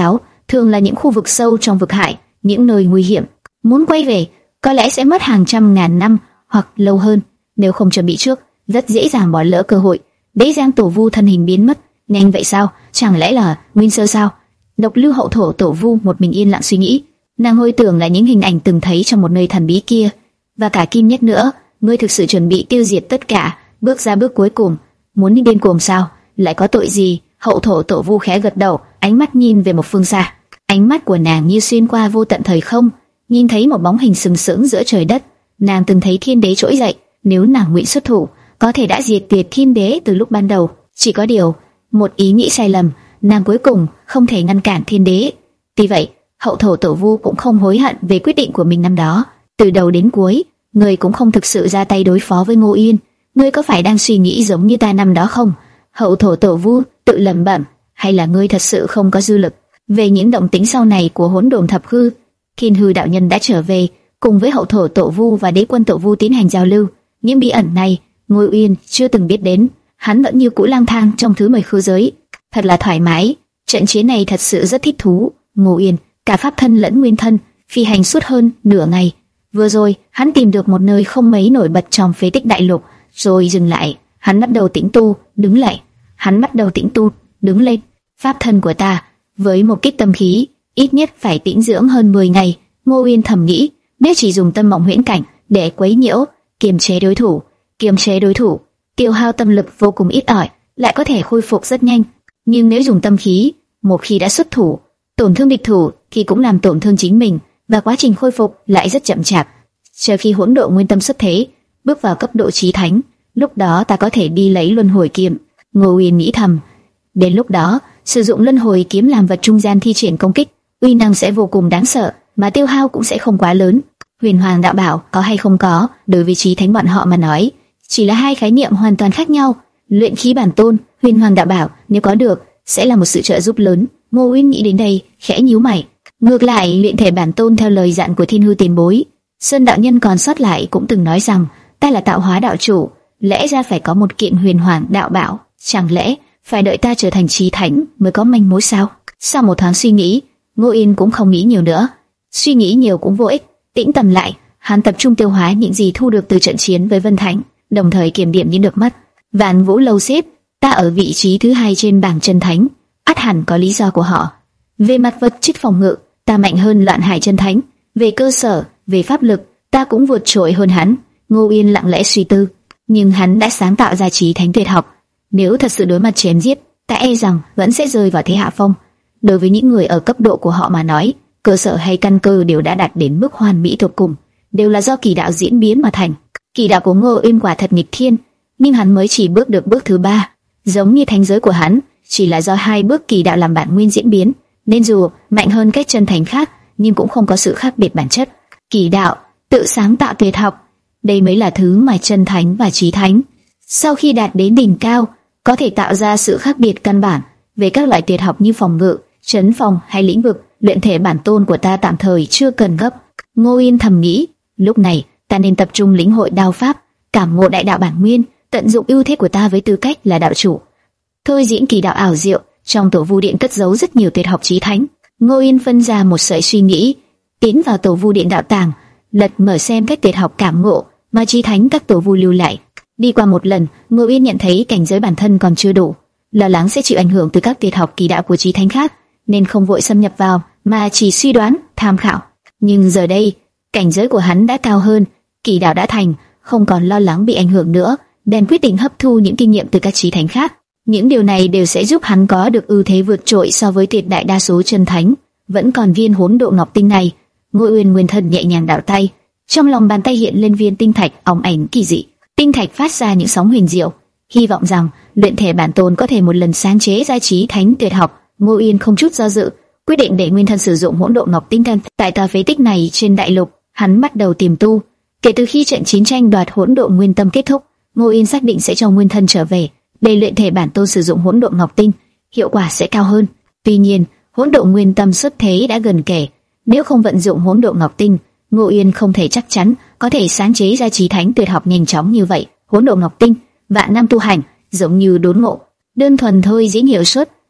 thường là những khu vực sâu trong vực hải, những nơi nguy hiểm. Muốn quay về, có lẽ sẽ mất hàng trăm ngàn năm hoặc lâu hơn. Nếu không chuẩn bị trước, rất dễ dàng bỏ lỡ cơ hội. Đế Giang Tổ Vu thân hình biến mất, nhanh vậy sao? Chẳng lẽ là Nguyên Sơ sao? Độc Lưu Hậu Thổ Tổ Vu một mình yên lặng suy nghĩ. Nàng hồi tưởng lại những hình ảnh từng thấy trong một nơi thần bí kia, và cả Kim Nhất nữa. Ngươi thực sự chuẩn bị tiêu diệt tất cả, bước ra bước cuối cùng, muốn đi điên cuồng sao? Lại có tội gì? Hậu Thổ Tổ Vu khẽ gật đầu, ánh mắt nhìn về một phương xa. Ánh mắt của nàng như xuyên qua vô tận thời không, nhìn thấy một bóng hình sừng sững giữa trời đất. Nàng từng thấy thiên đế trỗi dậy, nếu nàng nguyện xuất thủ, có thể đã diệt tuyệt thiên đế từ lúc ban đầu. Chỉ có điều, một ý nghĩ sai lầm, nàng cuối cùng không thể ngăn cản thiên đế. Tuy vậy, Hậu Thổ Tổ Vu cũng không hối hận về quyết định của mình năm đó. Từ đầu đến cuối, ngươi cũng không thực sự ra tay đối phó với Ngô Yên. Ngươi có phải đang suy nghĩ giống như ta năm đó không? Hậu Thổ Tổ Vu tự lẩm bẩm. Hay là ngươi thật sự không có dư lực? Về những động tĩnh sau này của Hỗn Độn Thập Hư, Thiên Hư đạo nhân đã trở về, cùng với Hậu Thổ Tổ Vu và Đế Quân Tổ Vu tiến hành giao lưu. Những bí ẩn này, Ngô Yên chưa từng biết đến. Hắn vẫn như cũ lang thang trong thứ mười khư giới, thật là thoải mái. Trận chiến này thật sự rất thích thú. Ngô Yên, cả pháp thân lẫn nguyên thân, phi hành suốt hơn nửa ngày. Vừa rồi, hắn tìm được một nơi không mấy nổi bật trong phế tích đại lục, rồi dừng lại. Hắn bắt đầu tĩnh tu, đứng lại. Hắn bắt đầu tĩnh tu, đứng lên. Pháp thân của ta, với một kích tâm khí, ít nhất phải tĩnh dưỡng hơn mười ngày. Ngô Uyên thầm nghĩ, nếu chỉ dùng tâm mộng huyễn cảnh để quấy nhiễu, kiềm chế đối thủ, kiềm chế đối thủ, tiêu hao tâm lực vô cùng ít ỏi, lại có thể khôi phục rất nhanh. Nhưng nếu dùng tâm khí, một khi đã xuất thủ, tổn thương địch thủ thì cũng làm tổn thương chính mình, và quá trình khôi phục lại rất chậm chạp. Chờ khi hỗn độn nguyên tâm xuất thế, bước vào cấp độ chí thánh, lúc đó ta có thể đi lấy luân hồi kiếm. Ngô Uyên nghĩ thầm. Đến lúc đó, sử dụng luân hồi kiếm làm vật trung gian thi triển công kích, uy năng sẽ vô cùng đáng sợ, mà tiêu hao cũng sẽ không quá lớn. Huyền Hoàng đạo bảo có hay không có, đối với chí thánh bọn họ mà nói, chỉ là hai khái niệm hoàn toàn khác nhau. Luyện khí bản tôn, Huyền Hoàng đạo bảo nếu có được, sẽ là một sự trợ giúp lớn. Ngô Uyên nghĩ đến đây, khẽ nhíu mày. Ngược lại, luyện thể bản tôn theo lời dặn của Thiên Hư tiền bối, Sơn đạo nhân còn sót lại cũng từng nói rằng, ta là tạo hóa đạo chủ, lẽ ra phải có một kiện Huyền Hoàng đạo bảo, chẳng lẽ phải đợi ta trở thành chí thánh mới có manh mối sao? Sau một thoáng suy nghĩ, Ngô Yên cũng không nghĩ nhiều nữa. Suy nghĩ nhiều cũng vô ích, tĩnh tâm lại, hắn tập trung tiêu hóa những gì thu được từ trận chiến với Vân Thánh, đồng thời kiểm điểm những được mất. Vạn Vũ lâu xếp, ta ở vị trí thứ hai trên bảng chân thánh, ắt hẳn có lý do của họ. Về mặt vật chất phòng ngự, ta mạnh hơn Loạn Hải chân thánh. Về cơ sở, về pháp lực, ta cũng vượt trội hơn hắn. Ngô Yên lặng lẽ suy tư, nhưng hắn đã sáng tạo ra chí thánh tuyệt học. Nếu thật sự đối mặt chém giết, ta e rằng vẫn sẽ rơi vào thế hạ phong. Đối với những người ở cấp độ của họ mà nói, cơ sở hay căn cơ đều đã đạt đến mức hoàn mỹ tột cùng, đều là do kỳ đạo diễn biến mà thành. Kỳ đạo của Ngô Yên quả thật nghịch thiên, nhưng hắn mới chỉ bước được bước thứ ba, giống như thánh giới của hắn, chỉ là do hai bước kỳ đạo làm bản nguyên diễn biến, nên dù mạnh hơn các chân thánh khác, nhưng cũng không có sự khác biệt bản chất. Kỳ đạo tự sáng tạo tuyệt học, đây mới là thứ mà chân thánh và chí thánh sau khi đạt đến đỉnh cao có thể tạo ra sự khác biệt căn bản. Về các loại tuyệt học như phòng ngự, trấn phòng hay lĩnh vực, luyện thể bản tôn của ta tạm thời chưa cần gấp. Ngô Yên thầm nghĩ, lúc này ta nên tập trung lĩnh hội đao pháp, cảm ngộ đại đạo bản nguyên, tận dụng ưu thế của ta với tư cách là đạo chủ, thôi diễn kỳ đạo ảo diệu. Trong Tổ Vu Điện cất giấu rất nhiều tuyệt học chí thánh. Ngô Yên phân ra một sợi suy nghĩ, tiến vào Tổ Vu Điện đạo tàng, lật mở xem các tuyệt học cảm ngộ mà chí thánh các tổ vu lưu lại. Đi qua một lần, Ngô Yên nhận thấy cảnh giới bản thân còn chưa đủ, lo lắng sẽ chịu ảnh hưởng từ các tuyệt học kỳ đạo của chí thánh khác, nên không vội xâm nhập vào, mà chỉ suy đoán, tham khảo. Nhưng giờ đây, cảnh giới của hắn đã cao hơn, kỳ đạo đã thành, không còn lo lắng bị ảnh hưởng nữa, bèn quyết định hấp thu những kinh nghiệm từ các chí thánh khác. Những điều này đều sẽ giúp hắn có được ưu thế vượt trội so với tuyệt đại đa số chân thánh. Vẫn còn viên hỗn độn ngọc tinh này. Ngô Uyên nguyên thần nhẹ nhàng đảo tay, trong lòng bàn tay hiện lên viên tinh thạch óng ánh kỳ dị. Tinh thạch phát ra những sóng huyền diệu, hy vọng rằng luyện thể bản tôn có thể một lần sáng chế ra chí thánh tuyệt học. Ngô Uyên không chút do dự, quyết định để nguyên thân sử dụng hỗn độn ngọc tinh thần. Tại tòa phế tích này trên đại lục, hắn bắt đầu tiềm tu. Kể từ khi trận chiến tranh đoạt hỗn độn nguyên tâm kết thúc, Ngô Uyên xác định sẽ cho nguyên thân trở về để luyện thể bản tôn sử dụng hỗn độn ngọc tinh, hiệu quả sẽ cao hơn. Tuy nhiên, hỗn độn nguyên tâm xuất thế đã gần kề, nếu không vận dụng hỗn độn ngọc tinh, Ngô Uyên không thể chắc chắn có thể sáng chế ra chí thánh tuyệt học nhanh chóng như vậy. Hỗn độn ngọc tinh, vạn năm tu hành, giống như đốn ngộ, đơn thuần thôi diễn hiệu suất,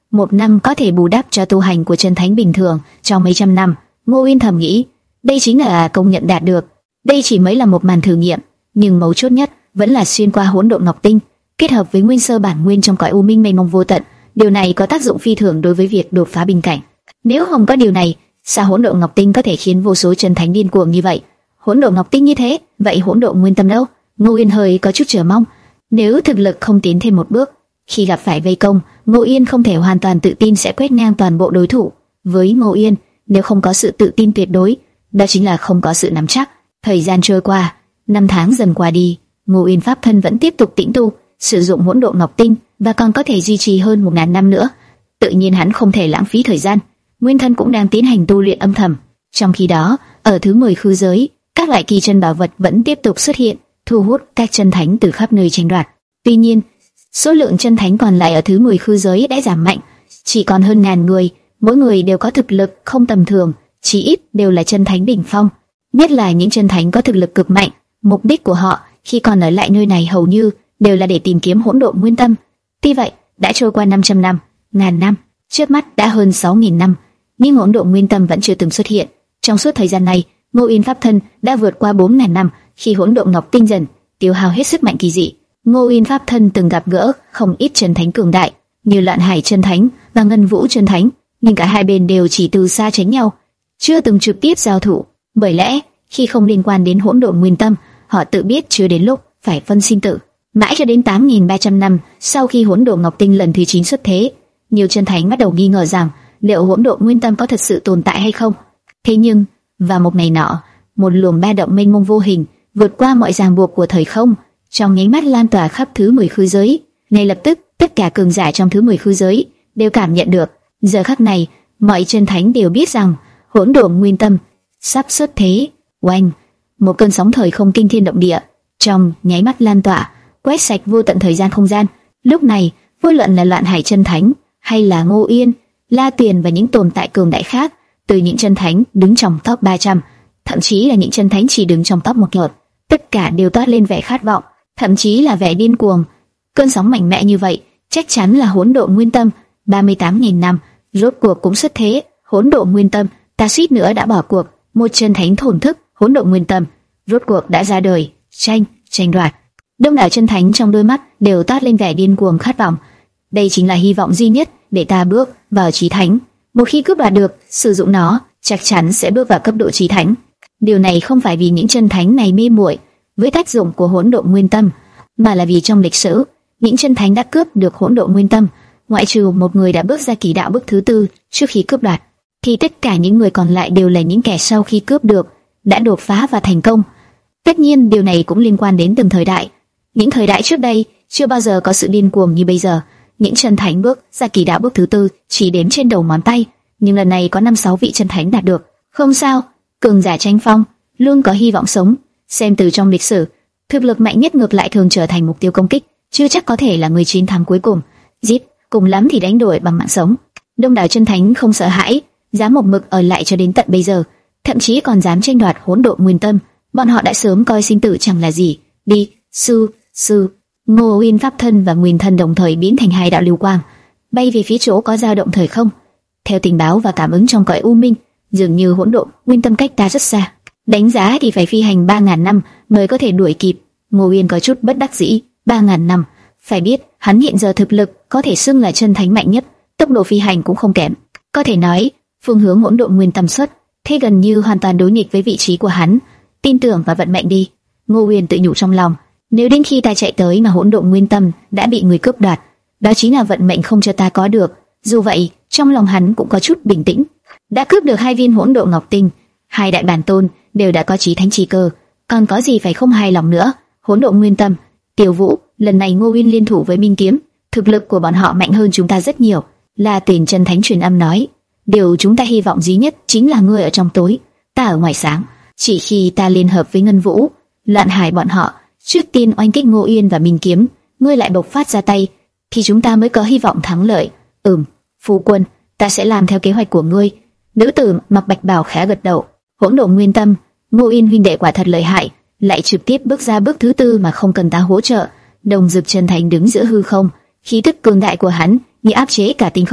một năm có thể bù đắp cho tu hành của chân thánh bình thường trong mấy trăm năm. Ngô Uyên thầm nghĩ, đây chính là công nhận đạt được. Đây chỉ mới là một màn thử nghiệm, nhưng mấu chốt nhất vẫn là xuyên qua hỗn độn ngọc tinh, kết hợp với nguyên sơ bản nguyên trong cõi u minh mênh mông vô tận. Điều này có tác dụng phi thường đối với việc đột phá bình cảnh. Nếu không có điều này, sao hỗn độn ngọc tinh có thể khiến vô số chân thánh điên cuồng như vậy? Hỗn độn ngọc tinh như thế, vậy hỗn độn nguyên tâm đâu? Ngô Uyên hơi có chút chờ mong. Nếu thực lực không tiến thêm một bước, khi gặp phải vây công, Ngô Uyên không thể hoàn toàn tự tin sẽ quét ngang toàn bộ đối thủ. Với Ngô Uyên, nếu không có sự tự tin tuyệt đối, đó chính là không có sự nắm chắc. Thời gian trôi qua, năm tháng dần qua đi, Ngô Uyên pháp thân vẫn tiếp tục tĩnh tu, sử dụng hỗn độn ngọc tinh và còn có thể duy trì hơn một ngàn năm nữa. Tự nhiên hắn không thể lãng phí thời gian. Nguyên thân cũng đang tiến hành tu luyện âm thầm. Trong khi đó, ở thứ mười khư giới, các loại kỳ chân bảo vật vẫn tiếp tục xuất hiện, thu hút các chân thánh từ khắp nơi tranh đoạt. Tuy nhiên, số lượng chân thánh còn lại ở thứ mười khư giới đã giảm mạnh, chỉ còn hơn ngàn người, mỗi người đều có thực lực không tầm thường, chỉ ít đều là chân thánh đỉnh phong. Nhất là những chân thánh có thực lực cực mạnh, mục đích của họ khi còn ở lại nơi này hầu như đều là để tìm kiếm hỗn độn nguyên tâm. Tuy vậy, đã trôi qua năm trăm năm, ngàn năm, trước mắt đã hơn sáu nghìn năm, nhưng hỗn độn nguyên tâm vẫn chưa từng xuất hiện. Trong suốt thời gian này, Ngô Uyên pháp thân đã vượt qua bốn nghìn năm, khi hỗn độn ngọc tinh dần tiêu hao hết sức mạnh kỳ dị. Ngô Uyên pháp thân từng gặp gỡ không ít chân thánh cường đại, như Loạn Hải chân thánh và Ngân Vũ chân thánh, nhưng cả hai bên đều chỉ từ xa tránh nhau, chưa từng trực tiếp giao thủ. Bởi lẽ, khi không liên quan đến hỗn độn nguyên tâm, họ tự biết chưa đến lúc phải phân sinh tử. Mãi cho đến tám nghìn ba trăm năm sau khi hỗn độn ngọc tinh lần thứ chín xuất thế, nhiều chân thánh bắt đầu nghi ngờ rằng liệu hỗn độn nguyên tâm có thật sự tồn tại hay không. Thế nhưng, vào một ngày nọ, một luồng ba động mênh mông vô hình vượt qua mọi ràng buộc của thời không, trong nháy mắt lan tỏa khắp thứ mười khư giới. Ngay lập tức, tất cả cường giả trong thứ mười khư giới đều cảm nhận được. Giờ khắc này, mọi chân thánh đều biết rằng hỗn độn nguyên tâm sắp xuất thế. Oanh! Một cơn sóng thời không kinh thiên động địa trong nháy mắt lan tỏa, quét sạch vô tận thời gian không gian. Lúc này, vô luận là Loạn Hải chân thánh hay là Ngô Uyên, La Tuyền và những tồn tại cường đại khác, từ những chân thánh đứng trong top ba trăm, thậm chí là những chân thánh chỉ đứng trong top một lượt, tất cả đều toát lên vẻ khát vọng, thậm chí là vẻ điên cuồng. Cơn sóng mạnh mẽ như vậy, chắc chắn là hỗn độn nguyên tâm. ba mươi tám nghìn năm, rốt cuộc cũng xuất thế. Hỗn độn nguyên tâm, ta suýt nữa đã bỏ cuộc. Một chân thánh thổn thức, hỗn độn nguyên tâm rốt cuộc đã ra đời. Tranh, tranh đoạt. Đông đảo chân thánh trong đôi mắt đều toát lên vẻ điên cuồng khát vọng. Đây chính là hy vọng duy nhất để ta bước vào chí thánh. Một khi cướp đoạt được, sử dụng nó, chắc chắn sẽ bước vào cấp độ chí thánh. Điều này không phải vì những chân thánh này mê muội với tác dụng của hỗn độn nguyên tâm, mà là vì trong lịch sử, những chân thánh đã cướp được hỗn độn nguyên tâm, ngoại trừ một người đã bước ra kỳ đạo bước thứ tư trước khi cướp đoạt, thì tất cả những người còn lại đều là những kẻ sau khi cướp được đã đột phá và thành công. Tất nhiên điều này cũng liên quan đến từng thời đại. Những thời đại trước đây chưa bao giờ có sự điên cuồng như bây giờ. Những chân thánh bước ra kỳ đạo bước thứ tư chỉ đếm trên đầu ngón tay, nhưng lần này có năm sáu vị chân thánh đạt được. Không sao, cường giả tranh phong luôn có hy vọng sống. Xem từ trong lịch sử, thực lực mạnh nhất ngược lại thường trở thành mục tiêu công kích, chưa chắc có thể là người chiến thắng cuối cùng. Giết, cùng lắm thì đánh đổi bằng mạng sống. Đông đảo chân thánh không sợ hãi, dám một mực ở lại cho đến tận bây giờ, thậm chí còn dám tranh đoạt hỗn độn nguyên tâm. Bọn họ đã sớm coi sinh tử chẳng là gì. Đi, sư, sư. Ngô Uyên pháp thân và nguyên thân đồng thời biến thành hai đạo lưu quang, bay về phía chỗ có dao động thời không. Theo tình báo và cảm ứng trong cõi u minh, dường như hỗn độn nguyên tâm cách ta rất xa. Đánh giá thì phải phi hành ba ngàn năm mới có thể đuổi kịp. Ngô Uyên có chút bất đắc dĩ. Ba ngàn năm, phải biết hắn hiện giờ thực lực có thể xưng là chân thánh mạnh nhất, tốc độ phi hành cũng không kém. Có thể nói, phương hướng hỗn độn nguyên tâm xuất thế gần như hoàn toàn đối nghịch với vị trí của hắn. Tin tưởng vào vận mệnh đi. Ngô Uyên tự nhủ trong lòng. Nếu đến khi ta chạy tới mà hỗn độn nguyên tâm đã bị người cướp đoạt, đó chính là vận mệnh không cho ta có được. Dù vậy, trong lòng hắn cũng có chút bình tĩnh. Đã cướp được hai viên hỗn độn ngọc tinh, hai đại bản tôn đều đã có chí thánh chi cơ, còn có gì phải không hài lòng nữa. Hỗn độn nguyên tâm, Tiểu Vũ, lần này Ngô Uyên liên thủ với Minh Kiếm, thực lực của bọn họ mạnh hơn chúng ta rất nhiều. La Tiền chân thánh truyền âm nói, điều chúng ta hy vọng duy nhất chính là ngươi ở trong tối, ta ở ngoài sáng. Chỉ khi ta liên hợp với Ngân Vũ, Loạn Hải bọn họ trước tiên oanh kích Ngô Uyên và Minh Kiếm, ngươi lại bộc phát ra tay, thì chúng ta mới có hy vọng thắng lợi. Ừm, phu quân, ta sẽ làm theo kế hoạch của ngươi. Nữ tử mặc bạch bào khẽ gật đầu. Hỗn độn nguyên tâm, Ngô Uyên huynh đệ quả thật lợi hại, lại trực tiếp bước ra bước thứ tư mà không cần ta hỗ trợ. Đồng Dực chân thánh đứng giữa hư không, khí tức cường đại của hắn như áp chế cả tinh không.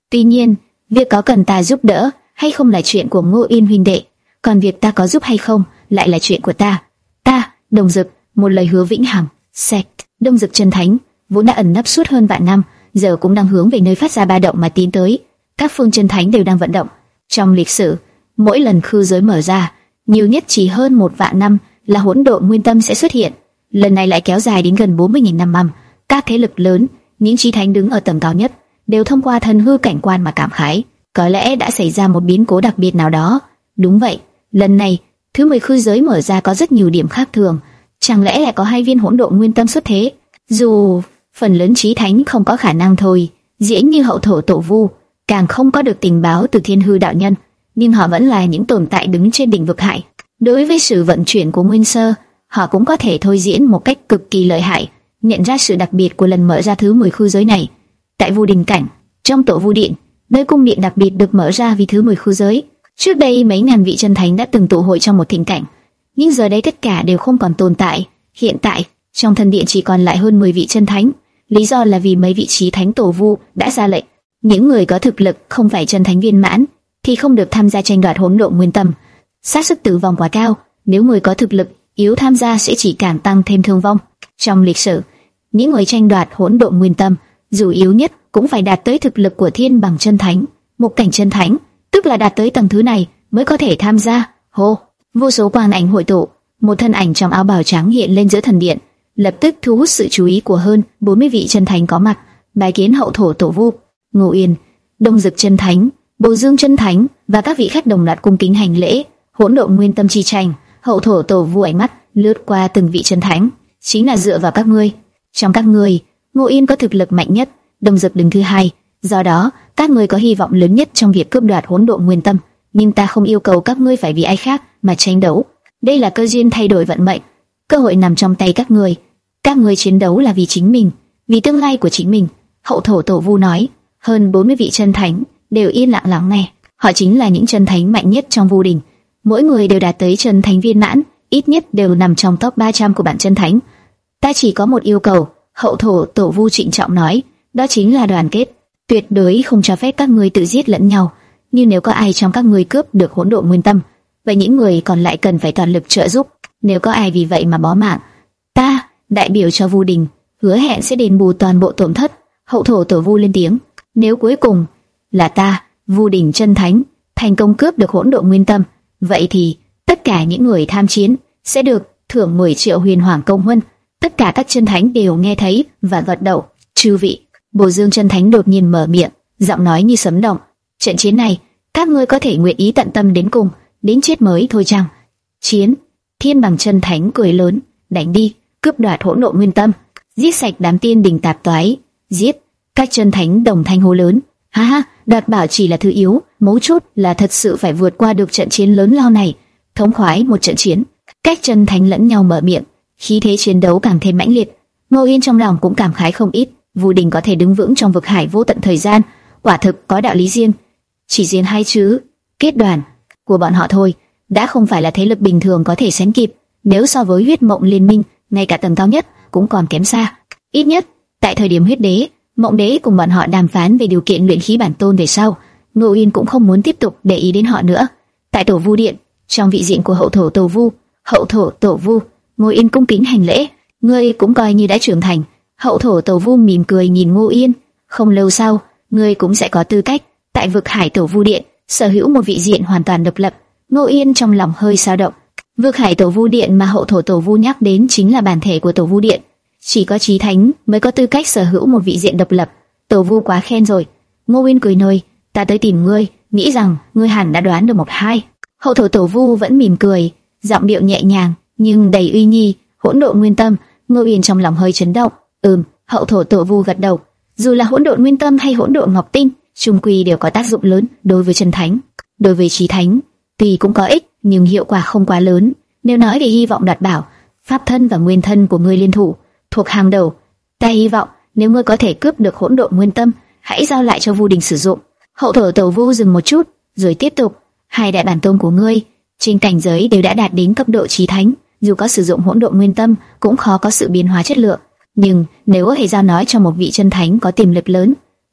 Tuy nhiên, việc có cần ta giúp đỡ hay không là chuyện của Ngô Yên huynh đệ, còn việc ta có giúp hay không lại là chuyện của ta. Ta, Đông Dực, một lời hứa vĩnh hằng. Sect, Đông Dực chân thánh, vốn đã ẩn nấp suốt hơn vạn năm, giờ cũng đang hướng về nơi phát ra ba động mà tiến tới. Các phương chân thánh đều đang vận động. Trong lịch sử, mỗi lần khư giới mở ra, nhiều nhất chỉ hơn một vạn năm là hỗn độn nguyên tâm sẽ xuất hiện. Lần này lại kéo dài đến gần bốn mươi nghìn năm năm. Các thế lực lớn, những chí thánh đứng ở tầm cao nhất, đều thông qua thần hư cảnh quan mà cảm khái, có lẽ đã xảy ra một biến cố đặc biệt nào đó. Đúng vậy, lần này thứ mười khư giới mở ra có rất nhiều điểm khác thường. Chẳng lẽ lại có hai viên hỗn độn nguyên tâm xuất thế? Dù phần lớn chí thánh không có khả năng thôi, dĩ như hậu thổ tổ vu, càng không có được tình báo từ thiên hư đạo nhân, nhưng họ vẫn là những tồn tại đứng trên đỉnh vực hải. Đối với sự vận chuyển của nguyên sơ, họ cũng có thể thôi diễn một cách cực kỳ lợi hại, nhận ra sự đặc biệt của lần mở ra thứ mười khư giới này. Tại Vu Đình cảnh, trong tổ Vu Điện, nơi cung điện đặc biệt được mở ra vì thứ mười khư giới. Trước đây mấy ngàn vị chân thánh đã từng tụ hội trong một thịnh cảnh, nhưng giờ đây tất cả đều không còn tồn tại. Hiện tại, trong thần điện chỉ còn lại hơn mười vị chân thánh. Lý do là vì mấy vị chí thánh tổ Vu đã ra lệnh, những người có thực lực không phải chân thánh viên mãn thì không được tham gia tranh đoạt hỗn độn nguyên tâm. Xác suất tử vong quá cao, nếu người có thực lực yếu tham gia sẽ chỉ càng tăng thêm thương vong. Trong lịch sử, những người tranh đoạt hỗn độn nguyên tâm, dù yếu nhất cũng phải đạt tới thực lực của thiên bằng chân thánh, một cảnh chân thánh, tức là đạt tới tầng thứ này mới có thể tham gia. Hô, vô số quang ảnh hội tụ, một thân ảnh trong áo bào trắng hiện lên giữa thần điện, lập tức thu hút sự chú ý của hơn bốn mươi vị chân thánh có mặt. Bái kiến hậu thổ tổ Vu. Ngô Yên, Đông Dực chân thánh, Bồ Dương chân thánh và các vị khách đồng loạt cung kính hành lễ. Hỗn độn nguyên tâm chi tranh, hậu thổ tổ Vu ánh mắt lướt qua từng vị chân thánh, chính là dựa vào các ngươi. Trong các ngươi, Ngô Yên có thực lực mạnh nhất, Đông Dực đứng thứ hai, do đó các ngươi có hy vọng lớn nhất trong việc cướp đoạt hỗn độn nguyên tâm. Nhưng ta không yêu cầu các ngươi phải vì ai khác mà tranh đấu. Đây là cơ duyên thay đổi vận mệnh, cơ hội nằm trong tay các ngươi. Các ngươi chiến đấu là vì chính mình, vì tương lai của chính mình. Hậu thổ tổ Vu nói. Hơn bốn mươi vị chân thánh đều yên lặng lắng nghe. Họ chính là những chân thánh mạnh nhất trong Vu Đình, mỗi người đều đạt tới chân thánh viên mãn, ít nhất đều nằm trong top ba trăm của bản chân thánh. Ta chỉ có một yêu cầu, hậu thổ tổ Vu trịnh trọng nói, đó chính là đoàn kết. Tuyệt đối không cho phép các ngươi tự giết lẫn nhau. Nhưng nếu có ai trong các ngươi cướp được hỗn độn nguyên tâm, vậy những người còn lại cần phải toàn lực trợ giúp. Nếu có ai vì vậy mà bỏ mạng, ta, đại biểu cho Vu Đình, hứa hẹn sẽ đền bù toàn bộ tổn thất. Hậu thổ tổ Vu lên tiếng. Nếu cuối cùng là ta, Vu Đình chân thánh, thành công cướp được hỗn độn nguyên tâm, vậy thì tất cả những người tham chiến sẽ được thưởng mười triệu huyền hoàng công huân. Tất cả các chân thánh đều nghe thấy và gật đầu. Chư vị, Bồ Dương chân thánh đột nhiên mở miệng, giọng nói như sấm động. Trận chiến này, các ngươi có thể nguyện ý tận tâm đến cùng, đến chết mới thôi chăng? Chiến. Thiên bằng chân thánh cười lớn, đánh đi, cướp đoạt hỗn độn nguyên tâm, giết sạch đám tiên đình tạp toái, giết. Các chân thánh đồng thanh hô lớn. Ha ha, đoạt bảo chỉ là thứ yếu, mấu chốt là thật sự phải vượt qua được trận chiến lớn lao này. Thống khoái một trận chiến. Các chân thánh lẫn nhau mở miệng, khí thế chiến đấu càng thêm mãnh liệt. Ngô Yên trong lòng cũng cảm khái không ít. Vu Đình có thể đứng vững trong vực hải vô tận thời gian, quả thực có đạo lý riêng. Chỉ riêng hai chữ kết đoàn của bọn họ thôi đã không phải là thế lực bình thường có thể sánh kịp. Nếu so với huyết mộng liên minh, ngay cả tầng cao nhất cũng còn kém xa. Ít nhất tại thời điểm huyết đế, mộng đế cùng bọn họ đàm phán về điều kiện luyện khí bản tôn về sau, Ngô Yên cũng không muốn tiếp tục để ý đến họ nữa. Tại tổ Vu Điện, trong vị diện của hậu thổ tổ Vu, hậu thổ tổ Vu, Ngô Yên cung kính hành lễ. Ngươi cũng coi như đã trưởng thành. Hậu thổ tổ Vu mỉm cười nhìn Ngô Yên. Không lâu sau, ngươi cũng sẽ có tư cách tại vực hải tổ Vu Điện sở hữu một vị diện hoàn toàn độc lập. Ngô Yên trong lòng hơi dao động. Vực hải tổ Vu Điện mà hậu thổ tổ Vu nhắc đến chính là bản thể của tổ Vu Điện. Chỉ có chí thánh mới có tư cách sở hữu một vị diện độc lập. Tổ Vu quá khen rồi. Ngô Yên cười nời, ta tới tìm ngươi, nghĩ rằng ngươi hẳn đã đoán được một hai. Hậu thổ tổ Vu vẫn mỉm cười, giọng điệu nhẹ nhàng nhưng đầy uy nghi. Hỗn độn nguyên tâm. Ngô Yên trong lòng hơi chấn động. Ừm, hậu thổ tổ Vu gật đầu. Dù là hỗn độn nguyên tâm hay hỗn độn ngọc tinh, chung quy đều có tác dụng lớn đối với chân thánh. Đối với chí thánh, tuy cũng có ích nhưng hiệu quả không quá lớn. Nếu nói về hy vọng đoạt bảo, pháp thân và nguyên thân của ngươi liên thủ thuộc hàng đầu. Ta hy vọng nếu ngươi có thể cướp được hỗn độn nguyên tâm, hãy giao lại cho Vu Đình sử dụng. Hậu thổ tổ Vu dừng một chút, rồi tiếp tục. Hai đại bản tôn của ngươi trên cảnh giới đều đã đạt đến cấp độ chí thánh, dù có sử dụng hỗn độn nguyên tâm cũng khó có sự biến hóa chất lượng. Nhưng nếu có thể giao nói cho một vị chân thánh có tiềm lực lớn,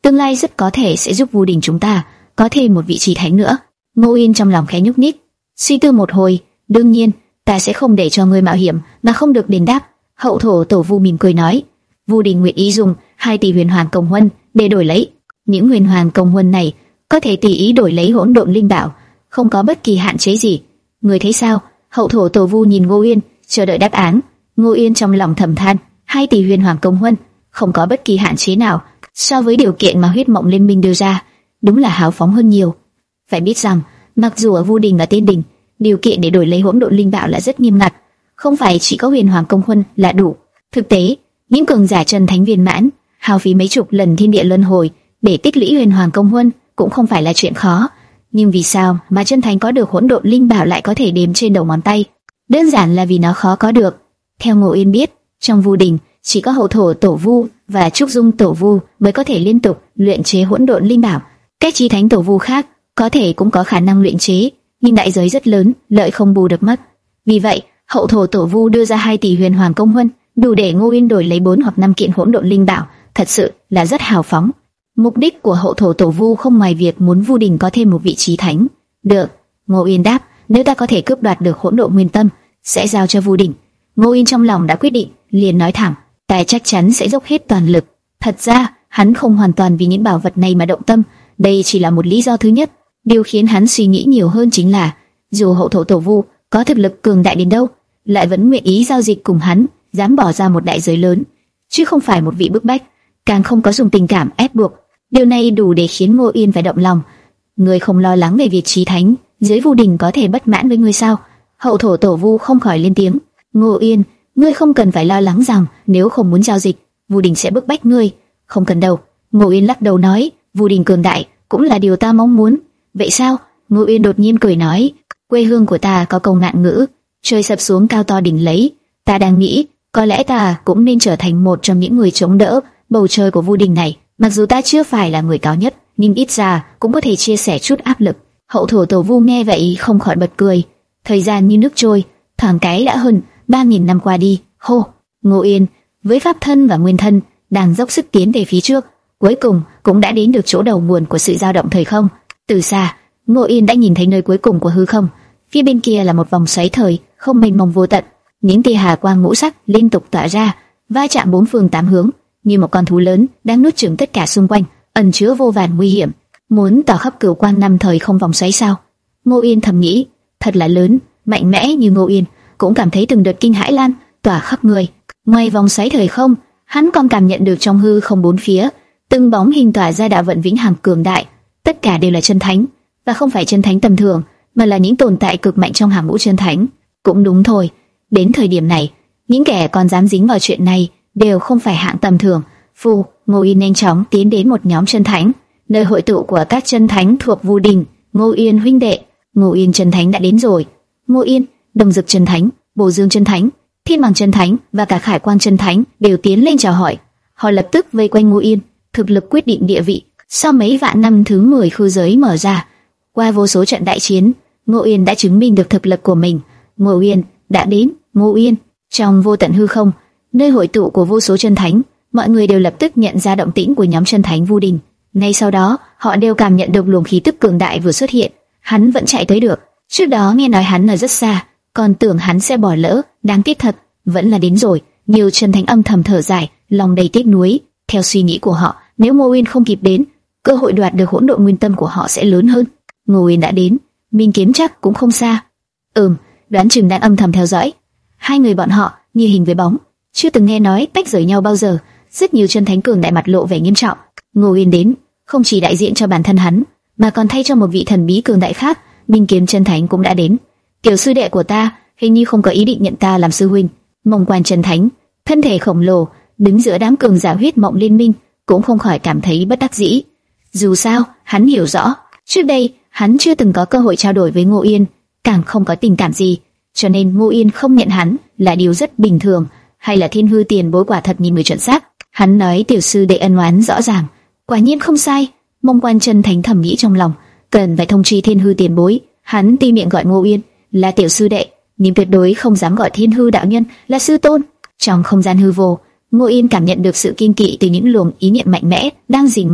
tương lai rất có thể sẽ giúp Vu Đình chúng ta có thêm một vị trí thánh nữa. Ngô Yên trong lòng khẽ nhúc nhích, suy tư một hồi, đương nhiên, ta sẽ không để cho ngươi mạo hiểm mà không được đền đáp. Hậu thổ tổ Vu mỉm cười nói, Vu Đình nguyện ý dùng hai tỷ huyền hoàn công huân để đổi lấy. Những huyền hoàn công huân này có thể tùy ý đổi lấy hỗn độn linh bảo, không có bất kỳ hạn chế gì. Ngươi thấy sao? Hậu thổ tổ Vu nhìn Ngô Yên, chờ đợi đáp án. Ngô Yên trong lòng thầm than, hai tỷ huyền hoàn công huân, không có bất kỳ hạn chế nào, so với điều kiện mà huyết mộng liên minh đưa ra, đúng là hào phóng hơn nhiều. Phải biết rằng, mặc dù ở Vu Đình và Tiên Đình, điều kiện để đổi lấy hỗn độn linh bảo là rất nghiêm ngặt, không phải chỉ có huyền hoàng công huân là đủ. Thực tế, những cường giả chân thánh viên mãn, hao phí mấy chục lần thiên địa luân hồi để tích lũy huyền hoàng công huân cũng không phải là chuyện khó. Nhưng vì sao mà chân thánh có được hỗn độn linh bảo lại có thể đếm trên đầu ngón tay? Đơn giản là vì nó khó có được. Theo Ngô Yên biết, trong Vu Đình chỉ có hậu thổ tổ Vu và trúc dung tổ Vu mới có thể liên tục luyện chế hỗn độn linh bảo. Các chi thánh tổ Vu khác có thể cũng có khả năng luyện chế, nhưng đại giới rất lớn, lợi không bù được mất. Vì vậy, hậu thổ tổ Vu đưa ra hai tỷ huyền hoàng công huân, đủ để Ngô Yên đổi lấy bốn hoặc năm kiện hỗn độn linh bảo, thật sự là rất hào phóng. Mục đích của hậu thổ tổ Vu không ngoài việc muốn Vu Đình có thêm một vị trí thánh. Được, Ngô Yên đáp, nếu ta có thể cướp đoạt được hỗn độn nguyên tâm, sẽ giao cho Vu Đình. Ngô Yên trong lòng đã quyết định, liền nói thẳng, ta chắc chắn sẽ dốc hết toàn lực. Thật ra, hắn không hoàn toàn vì những bảo vật này mà động tâm, đây chỉ là một lý do thứ nhất. Điều khiến hắn suy nghĩ nhiều hơn chính là, dù hậu thổ tổ Vu có thực lực cường đại đến đâu, lại vẫn nguyện ý giao dịch cùng hắn, dám bỏ ra một đại giới lớn, chứ không phải một vị bức bách, càng không có dùng tình cảm ép buộc. Điều này đủ để khiến Ngô Yên phải động lòng. Ngươi không lo lắng về việc chí thánh dưới Vu Đình có thể bất mãn với ngươi sao? Hậu thổ tổ Vu không khỏi lên tiếng. Ngô Yên, ngươi không cần phải lo lắng rằng nếu không muốn giao dịch, Vu Đình sẽ bức bách ngươi. Không cần đâu. Ngô Yên lắc đầu nói, Vu Đình cường đại cũng là điều ta mong muốn. Vậy sao? Ngô Yên đột nhiên cười nói, quê hương của ta có câu ngạn ngữ, trời sập xuống cao to đỉnh lấy. Ta đang nghĩ, có lẽ ta cũng nên trở thành một trong những người chống đỡ bầu trời của Vu Đình này. Mặc dù ta chưa phải là người cao nhất, nhưng ít ra cũng có thể chia sẻ chút áp lực. Hậu thổ tổ Vu nghe vậy không khỏi bật cười. Thời gian như nước trôi, thoáng cái đã hơn ba nghìn năm qua đi. Hô, Ngô Yên với pháp thân và nguyên thân đang dốc sức tiến về phía trước, cuối cùng cũng đã đến được chỗ đầu nguồn của sự dao động thời không. Từ xa, Ngô Yên đã nhìn thấy nơi cuối cùng của hư không. Phía bên kia là một vòng xoáy thời không mênh mông vô tận, những tia hà quang ngũ sắc liên tục tỏa ra, va chạm bốn phương tám hướng, như một con thú lớn đang nuốt chửng tất cả xung quanh, ẩn chứa vô vàn nguy hiểm. Muốn tỏa khắp cửu quan năm thời không vòng xoáy sao? Ngô Yên thầm nghĩ, thật là lớn, mạnh mẽ như Ngô Yên cũng cảm thấy từng đợt kinh hãi lan tỏa khắp người. Ngoài vòng xoáy thời không, hắn còn cảm nhận được trong hư không bốn phía từng bóng hình tỏa ra đạo vận vĩnh hằng cường đại, tất cả đều là chân thánh, và không phải chân thánh tầm thường, mà là những tồn tại cực mạnh trong hàng ngũ chân thánh. Cũng đúng thôi, đến thời điểm này, những kẻ còn dám dính vào chuyện này đều không phải hạng tầm thường. Phu, Ngô Yên nhanh chóng tiến đến một nhóm chân thánh, nơi hội tụ của các chân thánh thuộc Vu Đình. Ngô Yên huynh đệ, Ngô Yên chân thánh đã đến rồi. Ngô Yên, Đồng Dực chân thánh, Bồ Dương chân thánh, Thiên Bằng chân thánh và cả Khải Quang chân thánh đều tiến lên chào hỏi. Họ lập tức vây quanh Ngô Yên, thực lực quyết định địa vị. Sau mấy vạn năm thứ mười khư giới mở ra, qua vô số trận đại chiến, Ngô Yên đã chứng minh được thực lực của mình. Ngô Yên đã đến. Ngô Yên, trong vô tận hư không, nơi hội tụ của vô số chân thánh, mọi người đều lập tức nhận ra động tĩnh của nhóm chân thánh Vu Đình. Ngay sau đó, họ đều cảm nhận được luồng khí tức cường đại vừa xuất hiện. Hắn vẫn chạy tới được. Trước đó nghe nói hắn ở rất xa, còn tưởng hắn sẽ bỏ lỡ, đáng tiếc thật, vẫn là đến rồi. Nhiều chân thánh âm thầm thở dài, lòng đầy tiếc nuối. Theo suy nghĩ của họ, nếu Ngô Yên không kịp đến, cơ hội đoạt được hỗn độn nguyên tâm của họ sẽ lớn hơn. Ngô Yên đã đến, Minh Kiếm chắc cũng không xa. Ừm, đoán chừng đang âm thầm theo dõi. Hai người bọn họ như hình với bóng, chưa từng nghe nói tách rời nhau bao giờ. Rất nhiều chân thánh cường đại mặt lộ vẻ nghiêm trọng. Ngô Yên đến, không chỉ đại diện cho bản thân hắn, mà còn thay cho một vị thần bí cường đại khác. Minh Kiếm chân thánh cũng đã đến. Tiểu sư đệ của ta hình như không có ý định nhận ta làm sư huynh. Mông Quan chân thánh, thân thể khổng lồ, đứng giữa đám cường giả huyết mộng liên minh, cũng không khỏi cảm thấy bất đắc dĩ. Dù sao, hắn hiểu rõ, trước đây hắn chưa từng có cơ hội trao đổi với Ngô Yên, càng không có tình cảm gì, cho nên Ngô Yên không nhận hắn là điều rất bình thường. Hay là Thiên Hư tiền bối quả thật nhìn người chuẩn xác? Hắn nói tiểu sư đệ ân oán rõ ràng, quả nhiên không sai. Mông Quan chân thánh thầm nghĩ trong lòng, cần phải thông tri Thiên Hư tiền bối. Hắn tuy miệng gọi Ngô Yên là tiểu sư đệ, nhưng tuyệt đối không dám gọi Thiên Hư đạo nhân là sư tôn. Trong không gian hư vô, Ngô Yên cảm nhận được sự kiêng kỵ từ những luồng ý niệm mạnh mẽ đang rình mò.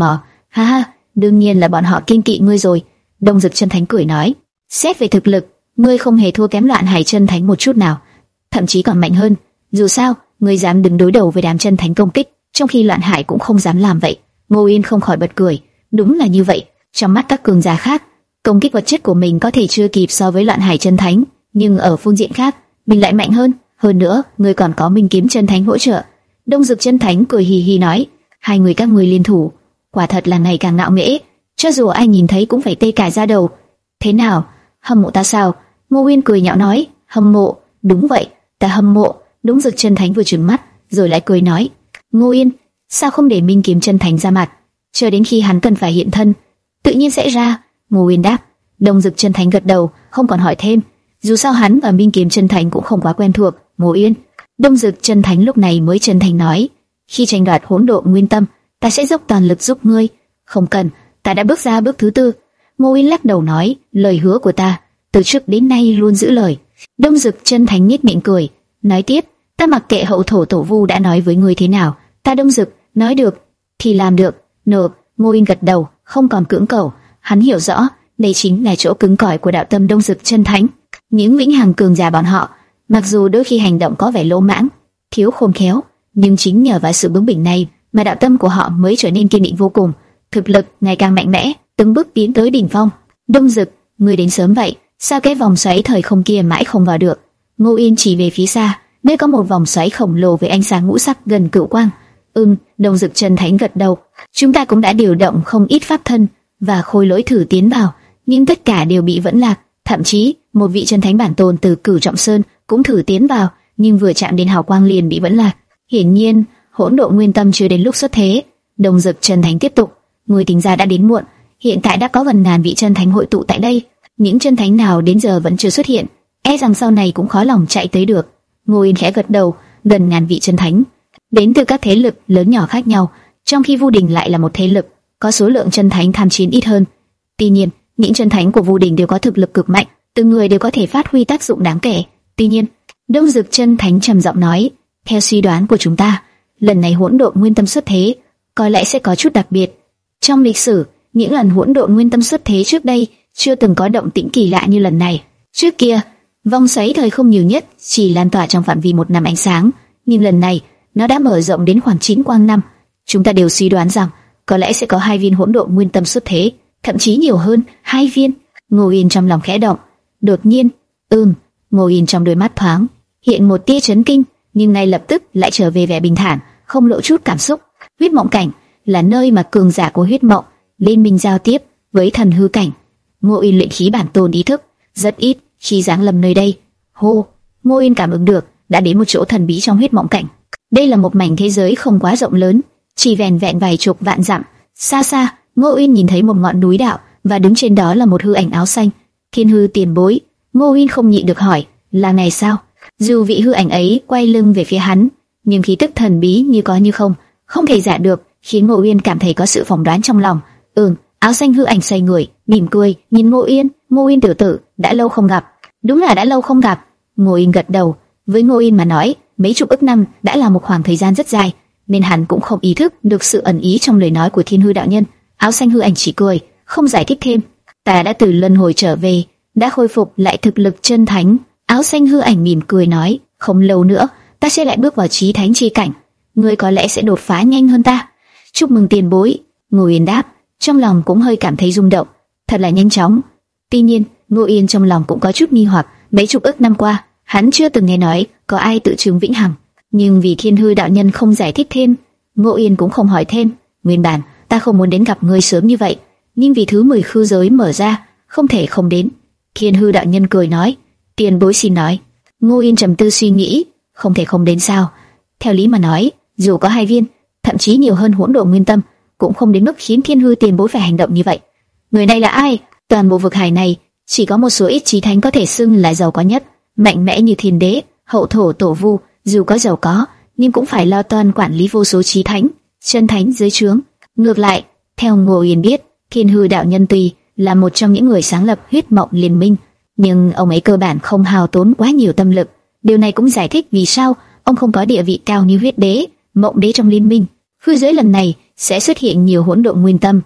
Ha ha, đương nhiên là bọn họ kiêng kỵ ngươi rồi. Đông Dực Chân Thánh cười nói, xét về thực lực, ngươi không hề thua kém Loạn Hải Chân Thánh một chút nào, thậm chí còn mạnh hơn. Dù sao, ngươi dám đứng đối đầu với đám Chân Thánh công kích, trong khi Loạn Hải cũng không dám làm vậy. Ngô Yên không khỏi bật cười, đúng là như vậy. Trong mắt các cường giả khác, công kích vật chất của mình có thể chưa kịp so với Loạn Hải Chân Thánh, nhưng ở phương diện khác, mình lại mạnh hơn. Hơn nữa, ngươi còn có Minh Kiếm Chân Thánh hỗ trợ. Đông Dực Chân Thánh cười hì hì nói, hai người các ngươi liên thủ, quả thật là ngày càng ngạo nghễ, cho dù ai nhìn thấy cũng phải tê cả da đầu. Thế nào, hâm mộ ta sao? Ngô Uyên cười nhạo nói, hâm mộ? Đúng vậy, ta hâm mộ. Đông Dực Chân Thánh vừa trừng mắt, rồi lại cười nói, Ngô Uyên, sao không để Minh Kiếm Chân Thánh ra mặt, chờ đến khi hắn cần phải hiện thân, tự nhiên sẽ ra. Ngô Uyên đáp. Đông Dực Chân Thánh gật đầu, không còn hỏi thêm. Dù sao hắn và Minh Kiếm Chân Thánh cũng không quá quen thuộc. Ngô Uyên. Đông Dực Chân Thánh lúc này mới chân thành nói, khi tranh đoạt hỗn độn nguyên tâm, ta sẽ dốc toàn lực giúp ngươi. Không cần, ta đã bước ra bước thứ tư. Ngô Uyên lắc đầu nói, lời hứa của ta, từ trước đến nay luôn giữ lời. Đông Dực Chân Thánh nhếch miệng cười, nói tiếp, ta mặc kệ hậu thổ tổ vu đã nói với ngươi thế nào, ta Đông Dực nói được thì làm được. Nộp. Ngô Uyên gật đầu, không còn cưỡng cầu. Hắn hiểu rõ, đây chính là chỗ cứng cỏi của đạo tâm Đông Dực Chân Thánh. Những vĩnh hằng cường giả bọn họ, mặc dù đôi khi hành động có vẻ lỗ mãng, thiếu khôn khéo, nhưng chính nhờ vào sự bướng bỉnh này mà đạo tâm của họ mới trở nên kiên định vô cùng, thực lực ngày càng mạnh mẽ, từng bước tiến tới đỉnh phong. Đông Dực, ngươi đến sớm vậy, sao cái vòng xoáy thời không kia mãi không vào được? Ngô Yên chỉ về phía xa, nơi có một vòng xoáy khổng lồ với ánh sáng ngũ sắc gần cửu quang. Ừm, Đông Dực Chân Thánh gật đầu. Chúng ta cũng đã điều động không ít pháp thân và khôi lỗi thử tiến vào, nhưng tất cả đều bị vẫn lạc. Thậm chí một vị chân thánh bản tôn từ Cửu Trọng Sơn cũng thử tiến vào, nhưng vừa chạm đến hào quang liền bị vẫn lạc. Hiển nhiên, hỗn độn nguyên tâm chưa đến lúc xuất thế. Đông Dực Chân Thánh tiếp tục, người tính ra đã đến muộn. Hiện tại đã có gần ngàn vị chân thánh hội tụ tại đây, những chân thánh nào đến giờ vẫn chưa xuất hiện, e rằng sau này cũng khó lòng chạy tới được. Ngô Yên khẽ gật đầu, gần ngàn vị chân thánh, đến từ các thế lực lớn nhỏ khác nhau, trong khi Vu Đình lại là một thế lực có số lượng chân thánh tham chiến ít hơn. Tuy nhiên, những chân thánh của Vu Đình đều có thực lực cực mạnh, từng người đều có thể phát huy tác dụng đáng kể. Tuy nhiên, Đông Dực Chân Thánh trầm giọng nói, theo suy đoán của chúng ta, lần này hỗn độn nguyên tâm xuất thế có lẽ sẽ có chút đặc biệt. Trong lịch sử, những lần hỗn độn nguyên tâm xuất thế trước đây chưa từng có động tĩnh kỳ lạ như lần này. Trước kia, vòng xoáy thời không nhiều nhất chỉ lan tỏa trong phạm vi một năm ánh sáng, nhưng lần này nó đã mở rộng đến khoảng chín quang năm. Chúng ta đều suy đoán rằng có lẽ sẽ có hai viên hỗn độn nguyên tâm xuất thế, thậm chí nhiều hơn hai viên. Ngô Yên trong lòng khẽ động. Đột nhiên, ừm, Ngô Yên trong đôi mắt thoáng hiện một tia chấn kinh, nhưng ngay lập tức lại trở về vẻ bình thản, không lộ chút cảm xúc. Huyết mộng cảnh là nơi mà cường giả của huyết mộng liên minh giao tiếp với thần hư cảnh. Ngô Yên luyện khí bản tôn ý thức rất ít khi giáng lâm nơi đây. Hô, Ngô Yên cảm ứng được đã đến một chỗ thần bí trong huyết mộng cảnh. Đây là một mảnh thế giới không quá rộng lớn, chỉ vẻn vẹn vài chục vạn dặm. Xa xa, Ngô Uyên nhìn thấy một ngọn núi đạo và đứng trên đó là một hư ảnh áo xanh. Thiên Hư tiền bối. Ngô Uyên không nhịn được hỏi, là này sao? Dù vị hư ảnh ấy quay lưng về phía hắn, nhưng khí tức thần bí như có như không, không thể giả được, khiến Ngô Uyên cảm thấy có sự phỏng đoán trong lòng. Ừm, áo xanh hư ảnh xoay người, mỉm cười, nhìn Ngô Uyên. Ngô Uyên tiểu tử, đã lâu không gặp. Đúng là đã lâu không gặp. Ngô Uyên gật đầu. Với Ngô Uyên mà nói, mấy chục ức năm đã là một khoảng thời gian rất dài, nên hắn cũng không ý thức được sự ẩn ý trong lời nói của Thiên Hư đạo nhân. Áo xanh hư ảnh chỉ cười, không giải thích thêm. Ta đã từ luân hồi trở về, đã khôi phục lại thực lực chân thánh. Áo xanh hư ảnh mỉm cười nói, không lâu nữa ta sẽ lại bước vào chí thánh chi cảnh, ngươi có lẽ sẽ đột phá nhanh hơn ta. Chúc mừng tiền bối. Ngô Yên đáp, trong lòng cũng hơi cảm thấy rung động, thật là nhanh chóng. Tuy nhiên, Ngô Yên trong lòng cũng có chút nghi hoặc, mấy chục ức năm qua, hắn chưa từng nghe nói có ai tự chứng vĩnh hằng. Nhưng vì Thiên Hư đạo nhân không giải thích thêm, Ngô Yên cũng không hỏi thêm. Nguyên bản ta không muốn đến gặp ngươi sớm như vậy, nhưng vì thứ mười khư giới mở ra, không thể không đến. Thiên Hư đạo nhân cười nói, tiền bối xin nói. Ngô Yên trầm tư suy nghĩ, không thể không đến sao? Theo lý mà nói, dù có hai viên, thậm chí nhiều hơn hỗn độn nguyên tâm, cũng không đến mức khiến Thiên Hư tiền bối phải hành động như vậy. Người này là ai? Toàn bộ vực hải này chỉ có một số ít chí thánh có thể xưng là giàu có nhất, mạnh mẽ như Thiên Đế, Hậu Thổ Tổ Vu, dù có giàu có, nhưng cũng phải lo toan quản lý vô số chí thánh, chân thánh dưới trướng. Ngược lại, theo Ngô Yên biết, Thiên Hư đạo nhân tuy là một trong những người sáng lập huyết mộng liên minh, nhưng ông ấy cơ bản không hao tốn quá nhiều tâm lực. Điều này cũng giải thích vì sao ông không có địa vị cao như huyết đế, mộng đế trong liên minh. Khư giới lần này sẽ xuất hiện nhiều hỗn độn nguyên tâm,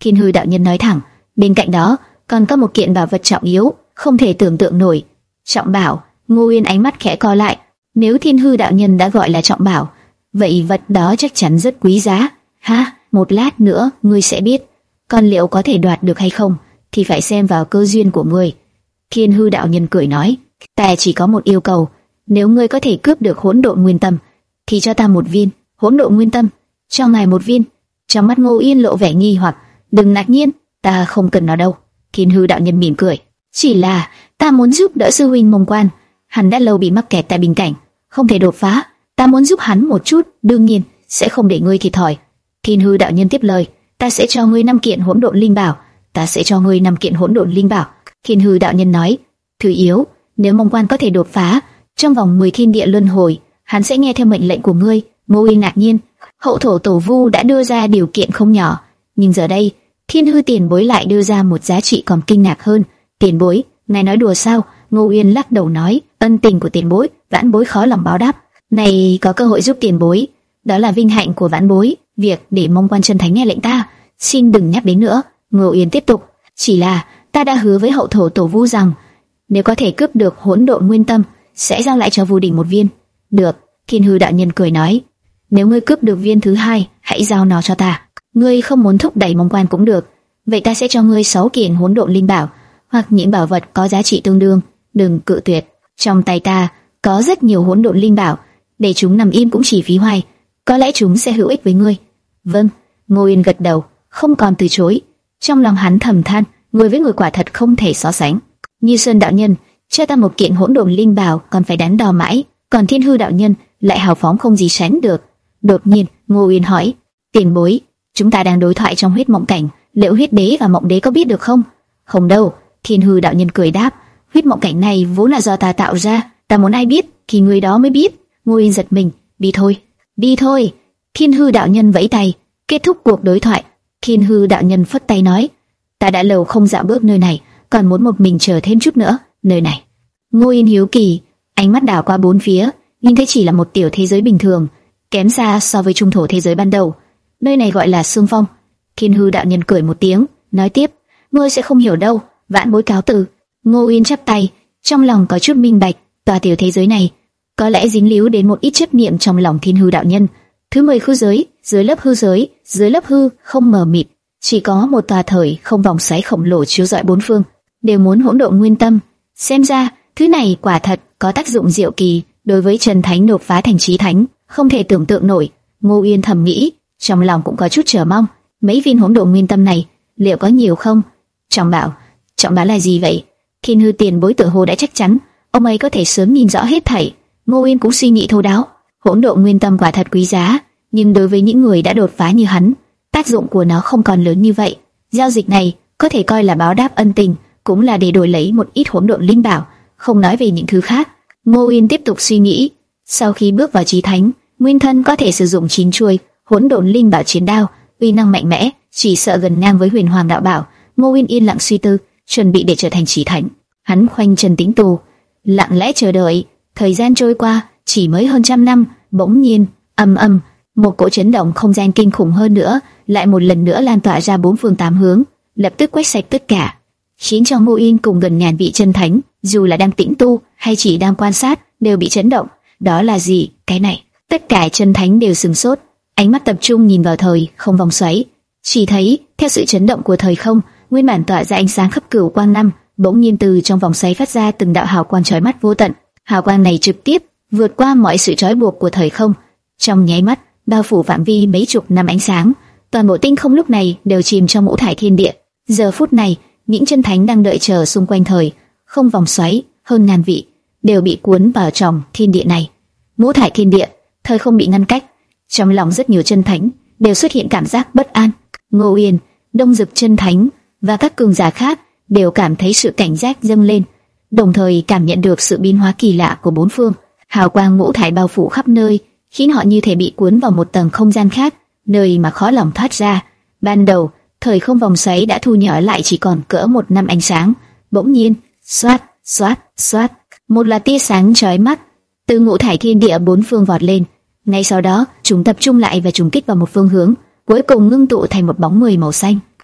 Thiên Hư đạo nhân nói thẳng. Bên cạnh đó còn có một kiện bảo vật trọng yếu, không thể tưởng tượng nổi. Trọng bảo? Ngô Uyên ánh mắt khẽ co lại. Nếu Thiên Hư đạo nhân đã gọi là trọng bảo, vậy vật đó chắc chắn rất quý giá. Ha, một lát nữa ngươi sẽ biết. Còn liệu có thể đoạt được hay không thì phải xem vào cơ duyên của ngươi. Thiên Hư đạo nhân cười nói, ta chỉ có một yêu cầu, nếu ngươi có thể cướp được hỗn độn nguyên tâm, thì cho ta một viên hỗn độn nguyên tâm. Cho ngài một viên. Trong mắt Ngô Uyên lộ vẻ nghi hoặc. Đừng ngạc nhiên, ta không cần nó đâu. Thiên Hư đạo nhân mỉm cười, chỉ là ta muốn giúp đỡ sư huynh Mông Quan, hắn đã lâu bị mắc kẹt tại bình cảnh, không thể đột phá, ta muốn giúp hắn một chút, đương nhiên sẽ không để ngươi thiệt thòi. Thiên Hư đạo nhân tiếp lời, ta sẽ cho ngươi năm kiện hỗn độn linh bảo, ta sẽ cho ngươi năm kiện hỗn độn linh bảo. Thiên Hư đạo nhân nói, thứ yếu, nếu Mông Quan có thể đột phá trong vòng mười thiên địa luân hồi, hắn sẽ nghe theo mệnh lệnh của ngươi. Ngô Uyên ngạc nhiên, hậu thổ tổ vu đã đưa ra điều kiện không nhỏ, nhưng giờ đây Thiên Hư tiền bối lại đưa ra một giá trị còn kinh ngạc hơn. Tiền bối, ngài nói đùa sao? Ngô Uyên lắc đầu nói, ân tình của tiền bối, vãn bối khó lòng báo đáp. Này có cơ hội giúp tiền bối, đó là vinh hạnh của vãn bối. Việc để Mông Quan chân thánh nghe lệnh ta, xin đừng nhắc đến nữa. Ngô Uyên tiếp tục, chỉ là ta đã hứa với hậu thổ tổ vu rằng nếu có thể cướp được hỗn độn nguyên tâm, sẽ giao lại cho Vu Đỉnh một viên. Được. Thiên Hư đạo nhân cười nói, nếu ngươi cướp được viên thứ hai, hãy giao nó cho ta. Ngươi không muốn thúc đẩy Mông Quan cũng được, vậy ta sẽ cho ngươi sáu kiện hỗn độn linh bảo, hoặc những bảo vật có giá trị tương đương. Đừng cự tuyệt, trong tay ta có rất nhiều hỗn độn linh bảo, để chúng nằm im cũng chỉ phí hoài, có lẽ chúng sẽ hữu ích với ngươi. Vâng. Ngô Uyên gật đầu, không còn từ chối. Trong lòng hắn thầm than, người với người quả thật không thể so sánh. Như Sơn đạo nhân cho ta một kiện hỗn độn linh bảo còn phải đắn đo mãi, còn Thiên Hư đạo nhân lại hào phóng không gì sánh được. Đột nhiên Ngô Uyên hỏi, tiền bối, chúng ta đang đối thoại trong huyết mộng cảnh, liệu huyết đế và mộng đế có biết được không? Không đâu. Thiên Hư đạo nhân cười đáp, huyết mộng cảnh này vốn là do ta tạo ra, ta muốn ai biết thì người đó mới biết. Ngô Uyên giật mình, đi thôi, đi thôi. Thiên Hư đạo nhân vẫy tay, kết thúc cuộc đối thoại. Thiên Hư đạo nhân phất tay nói, ta đã lâu không dạo bước nơi này, còn muốn một mình chờ thêm chút nữa. Nơi này. Ngô Uyên hiếu kỳ, ánh mắt đảo qua bốn phía, nhưng thấy chỉ là một tiểu thế giới bình thường, kém xa so với trung thổ thế giới ban đầu. Nơi này gọi là Sương Phong. Thiên Hư đạo nhân cười một tiếng, nói tiếp, ngươi sẽ không hiểu đâu, vãn bối cáo từ. Ngô Uyên chắp tay, trong lòng có chút minh bạch, tòa tiểu thế giới này có lẽ dính líu đến một ít chấp niệm trong lòng Thiên Hư đạo nhân. Thứ mười hư giới, dưới lớp hư giới, dưới lớp hư không mờ mịt, chỉ có một tòa thời không vòng xoáy khổng lồ chiếu rọi bốn phương, đều muốn hỗn độn nguyên tâm. Xem ra thứ này quả thật có tác dụng diệu kỳ đối với Trần Thánh đột phá thành chí thánh, không thể tưởng tượng nổi. Ngô Uyên thầm nghĩ, trong lòng cũng có chút chờ mong, mấy viên hỗn độn nguyên tâm này liệu có nhiều không? Trọng bảo, trọng bảo là gì vậy? Thiên Hư tiền bối tự hồ đã chắc chắn, ông ấy có thể sớm nhìn rõ hết thảy. Ngô Uyên cũng suy nghĩ thấu đáo, hỗn độn nguyên tâm quả thật quý giá, nhưng đối với những người đã đột phá như hắn, tác dụng của nó không còn lớn như vậy. Giao dịch này có thể coi là báo đáp ân tình, cũng là để đổi lấy một ít hỗn độn linh bảo, không nói về những thứ khác. Ngô Uyên tiếp tục suy nghĩ, sau khi bước vào chí thánh, nguyên thân có thể sử dụng chín chuôi hỗn độn linh bảo chiến đao, uy năng mạnh mẽ, chỉ sợ gần ngang với huyền hoàng đạo bảo. Ngô Uyên yên lặng suy tư, chuẩn bị để trở thành chí thánh. Hắn khoanh chân tĩnh tu, lặng lẽ chờ đợi. Thời gian trôi qua, chỉ mới hơn trăm năm, bỗng nhiên, ầm ầm, một cỗ chấn động không gian kinh khủng hơn nữa, lại một lần nữa lan tỏa ra bốn phương tám hướng, lập tức quét sạch tất cả, khiến cho Ngô Uyên cùng gần ngàn vị chân thánh, dù là đang tĩnh tu hay chỉ đang quan sát, đều bị chấn động. Đó là gì? Cái này, tất cả chân thánh đều sửng sốt, ánh mắt tập trung nhìn vào thời không vòng xoáy, chỉ thấy theo sự chấn động của thời không, nguyên bản tỏa ra ánh sáng khắp cửu quang năm, bỗng nhiên từ trong vòng xoáy phát ra từng đạo hào quang chói mắt vô tận. Hào quang này trực tiếp vượt qua mọi sự trói buộc của thời không, trong nháy mắt bao phủ phạm vi mấy chục năm ánh sáng. Toàn bộ tinh không lúc này đều chìm trong ngũ thải thiên địa. Giờ phút này, những chân thánh đang đợi chờ xung quanh thời không vòng xoáy hơn ngàn vị đều bị cuốn vào trong thiên địa này. Ngũ thải thiên địa, thời không bị ngăn cách. Trong lòng rất nhiều chân thánh đều xuất hiện cảm giác bất an. Ngô Uyên, Đông Dực chân thánh và các cường giả khác đều cảm thấy sự cảnh giác dâng lên, đồng thời cảm nhận được sự biến hóa kỳ lạ của bốn phương. Hào quang ngũ thải bao phủ khắp nơi, khiến họ như thể bị cuốn vào một tầng không gian khác, nơi mà khó lòng thoát ra. Ban đầu, thời không vòng xoáy đã thu nhỏ lại chỉ còn cỡ một năm ánh sáng. Bỗng nhiên, xoát, xoát, xoát, một là tia sáng chói mắt từ ngũ thải thiên địa bốn phương vọt lên. Ngay sau đó, chúng tập trung lại và trùng kích vào một phương hướng, cuối cùng ngưng tụ thành một bóng mười màu xanh.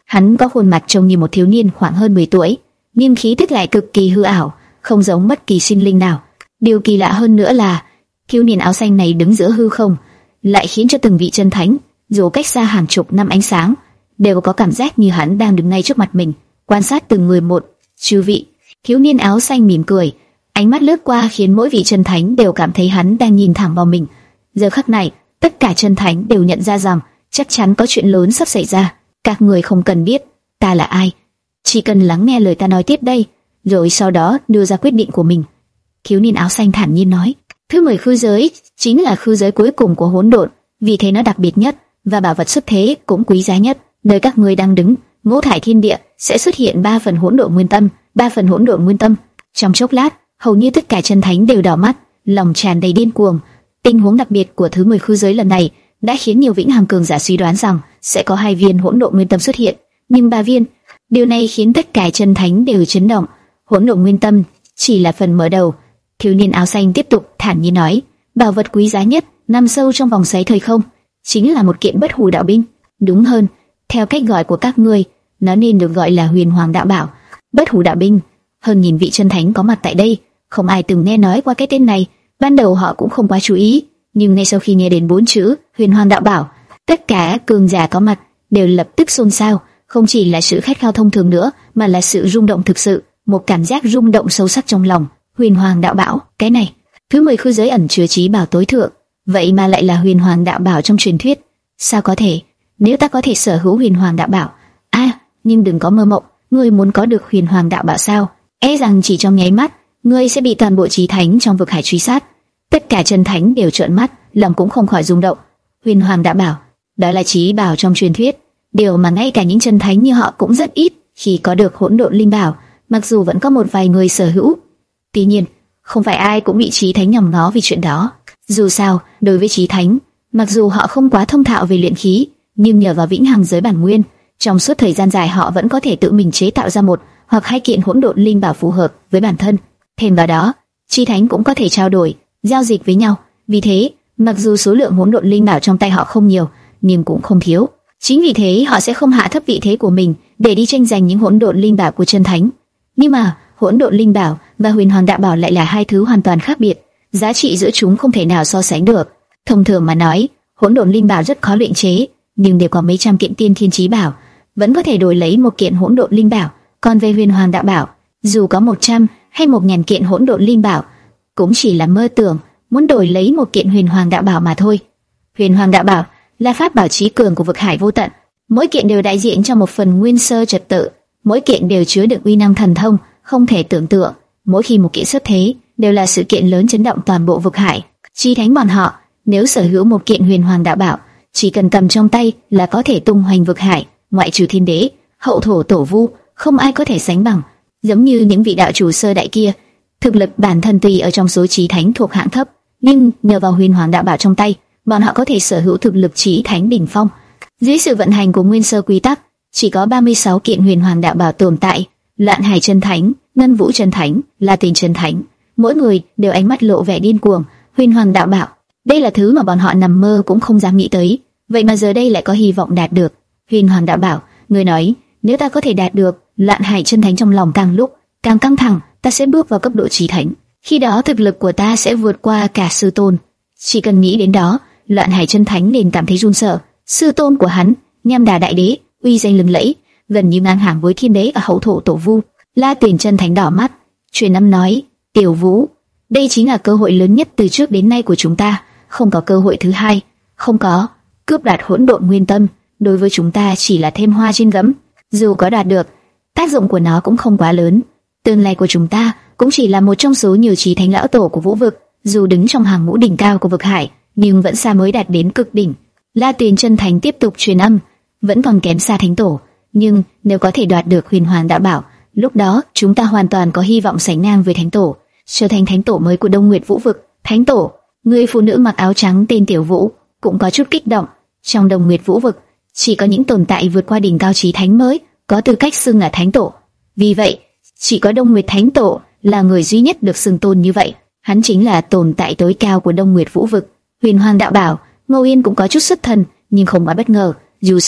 Hắn có khuôn mặt trông như một thiếu niên khoảng hơn mười tuổi, nhưng khí tức lại cực kỳ hư ảo, không giống bất kỳ sinh linh nào. Điều kỳ lạ hơn nữa là thiếu niên áo xanh này đứng giữa hư không, lại khiến cho từng vị chân thánh, dù cách xa hàng chục năm ánh sáng, đều có cảm giác như hắn đang đứng ngay trước mặt mình, quan sát từng người một. Chư vị, thiếu niên áo xanh mỉm cười, ánh mắt lướt qua khiến mỗi vị chân thánh đều cảm thấy hắn đang nhìn thẳng vào mình. Giờ khắc này, tất cả chân thánh đều nhận ra rằng chắc chắn có chuyện lớn sắp xảy ra. Các người không cần biết ta là ai, chỉ cần lắng nghe lời ta nói tiếp đây, rồi sau đó đưa ra quyết định của mình. Thiếu niên áo xanh thản nhiên nói, thứ mười khư giới chính là khư giới cuối cùng của hỗn độn, vì thế nó đặc biệt nhất và bảo vật xuất thế cũng quý giá nhất. Nơi các ngươi đang đứng, ngũ thải thiên địa sẽ xuất hiện ba phần hỗn độn nguyên tâm, ba phần hỗn độn nguyên tâm. Trong chốc lát, hầu như tất cả chân thánh đều đỏ mắt, lòng tràn đầy điên cuồng. Tình huống đặc biệt của thứ mười khư giới lần này đã khiến nhiều vĩnh hằng cường giả suy đoán rằng sẽ có hai viên hỗn độn nguyên tâm xuất hiện, nhưng ba viên. Điều này khiến tất cả chân thánh đều chấn động. Hỗn độn nguyên tâm chỉ là phần mở đầu. Thiếu niên áo xanh tiếp tục thản nhiên nói, bảo vật quý giá nhất nằm sâu trong vòng xoáy thời không, chính là một kiện bất hủ đạo binh. Đúng hơn, theo cách gọi của các ngươi, nó nên được gọi là huyền hoàng đạo bảo. Bất hủ đạo binh. Hơn nghìn vị chân thánh có mặt tại đây, không ai từng nghe nói qua cái tên này. Ban đầu họ cũng không quá chú ý, nhưng ngay sau khi nghe đến bốn chữ huyền hoàng đạo bảo, tất cả cường giả có mặt đều lập tức xôn xao. Không chỉ là sự khát khao thông thường nữa, mà là sự rung động thực sự, một cảm giác rung động sâu sắc trong lòng. Huyền hoàng đạo bảo, cái này, thứ mười khư giới ẩn chứa trí bảo tối thượng, vậy mà lại là huyền hoàng đạo bảo trong truyền thuyết. Sao có thể? Nếu ta có thể sở hữu huyền hoàng đạo bảo, à, nhưng đừng có mơ mộng, ngươi muốn có được huyền hoàng đạo bảo sao? E rằng chỉ trong nháy mắt, ngươi sẽ bị toàn bộ chí thánh trong vực hải truy sát. Tất cả chân thánh đều trợn mắt, lòng cũng không khỏi rung động. Huyền hoàng đạo bảo, đó là trí bảo trong truyền thuyết, điều mà ngay cả những chân thánh như họ cũng rất ít khi có được hỗn độn linh bảo, mặc dù vẫn có một vài người sở hữu. Tuy nhiên, không phải ai cũng bị chí thánh nhòm ngó vì chuyện đó. Dù sao, đối với chí thánh, mặc dù họ không quá thông thạo về luyện khí, nhưng nhờ vào vĩnh hằng giới bản nguyên, trong suốt thời gian dài họ vẫn có thể tự mình chế tạo ra một hoặc hai kiện hỗn độn linh bảo phù hợp với bản thân. Thêm vào đó, chí thánh cũng có thể trao đổi, giao dịch với nhau. Vì thế, mặc dù số lượng hỗn độn linh bảo trong tay họ không nhiều, nhưng cũng không thiếu. Chính vì thế họ sẽ không hạ thấp vị thế của mình để đi tranh giành những hỗn độn linh bảo của chân thánh. Nhưng mà hỗn độn linh bảo và huyền hoàng đạo bảo lại là hai thứ hoàn toàn khác biệt, giá trị giữa chúng không thể nào so sánh được. Thông thường mà nói, hỗn độn linh bảo rất khó luyện chế, nhưng đều có mấy trăm kiện tiên thiên chí bảo, vẫn có thể đổi lấy một kiện hỗn độn linh bảo. Còn về huyền hoàng đạo bảo, dù có một trăm hay một ngàn kiện hỗn độn linh bảo, cũng chỉ là mơ tưởng muốn đổi lấy một kiện huyền hoàng đạo bảo mà thôi. Huyền hoàng đạo bảo là pháp bảo chí cường của vực hải vô tận, mỗi kiện đều đại diện cho một phần nguyên sơ trật tự, mỗi kiện đều chứa đựng uy năng thần thông không thể tưởng tượng. Mỗi khi một kiện xuất thế, đều là sự kiện lớn chấn động toàn bộ vực hải. Chí thánh bọn họ nếu sở hữu một kiện huyền hoàng đạo bảo, chỉ cần cầm trong tay là có thể tung hoành vực hải, ngoại trừ thiên đế, hậu thổ tổ vu, không ai có thể sánh bằng. Giống như những vị đạo chủ sơ đại kia, thực lực bản thân tuy ở trong số chí thánh thuộc hạng thấp, nhưng nhờ vào huyền hoàng đạo bảo trong tay, bọn họ có thể sở hữu thực lực chí thánh đỉnh phong. Dưới sự vận hành của nguyên sơ quy tắc, chỉ có ba mươi sáu kiện huyền hoàng đạo bảo tồn tại. Loạn Hải chân thánh, Ngân Vũ chân thánh, La Tình chân thánh, mỗi người đều ánh mắt lộ vẻ điên cuồng. Huyền hoàng đạo bảo, đây là thứ mà bọn họ nằm mơ cũng không dám nghĩ tới, vậy mà giờ đây lại có hy vọng đạt được. Huyền hoàng đạo bảo, người nói, nếu ta có thể đạt được, Loạn Hải chân thánh trong lòng càng lúc càng căng thẳng, ta sẽ bước vào cấp độ chí thánh. Khi đó thực lực của ta sẽ vượt qua cả sư tôn. Chỉ cần nghĩ đến đó, Loạn Hải chân thánh liền cảm thấy run sợ. Sư tôn của hắn, Nham Đà đại đế, uy danh lừng lẫy, gần như ngang hàng với thiên đế và hậu thổ tổ vu. La Tiền chân thánh đỏ mắt, truyền âm nói: Tiểu Vũ, đây chính là cơ hội lớn nhất từ trước đến nay của chúng ta, không có cơ hội thứ hai. Không có. Cướp đoạt hỗn độn nguyên tâm đối với chúng ta chỉ là thêm hoa trên gấm. Dù có đoạt được, tác dụng của nó cũng không quá lớn. Tương lai của chúng ta cũng chỉ là một trong số nhiều chí thánh lão tổ của vũ vực, dù đứng trong hàng ngũ đỉnh cao của vực hải, nhưng vẫn xa mới đạt đến cực đỉnh. La Tiền chân thánh tiếp tục truyền âm: vẫn còn kém xa thánh tổ, nhưng nếu có thể đoạt được huyền hoàng đạo bảo, lúc đó chúng ta hoàn toàn có hy vọng sánh ngang với thánh tổ, trở thành thánh tổ mới của Đông Nguyệt Vũ vực. Thánh tổ? Người phụ nữ mặc áo trắng tên Tiểu Vũ cũng có chút kích động. Trong Đông Nguyệt Vũ vực, chỉ có những tồn tại vượt qua đỉnh cao chí thánh mới có tư cách xưng là thánh tổ. Vì vậy, chỉ có Đông Nguyệt Thánh Tổ là người duy nhất được xưng tôn như vậy. Hắn chính là tồn tại tối cao của Đông Nguyệt Vũ vực. Huyền hoàng đạo bảo, Ngô Yên cũng có chút xuất thần, nhưng không quá bất ngờ. Dù sao,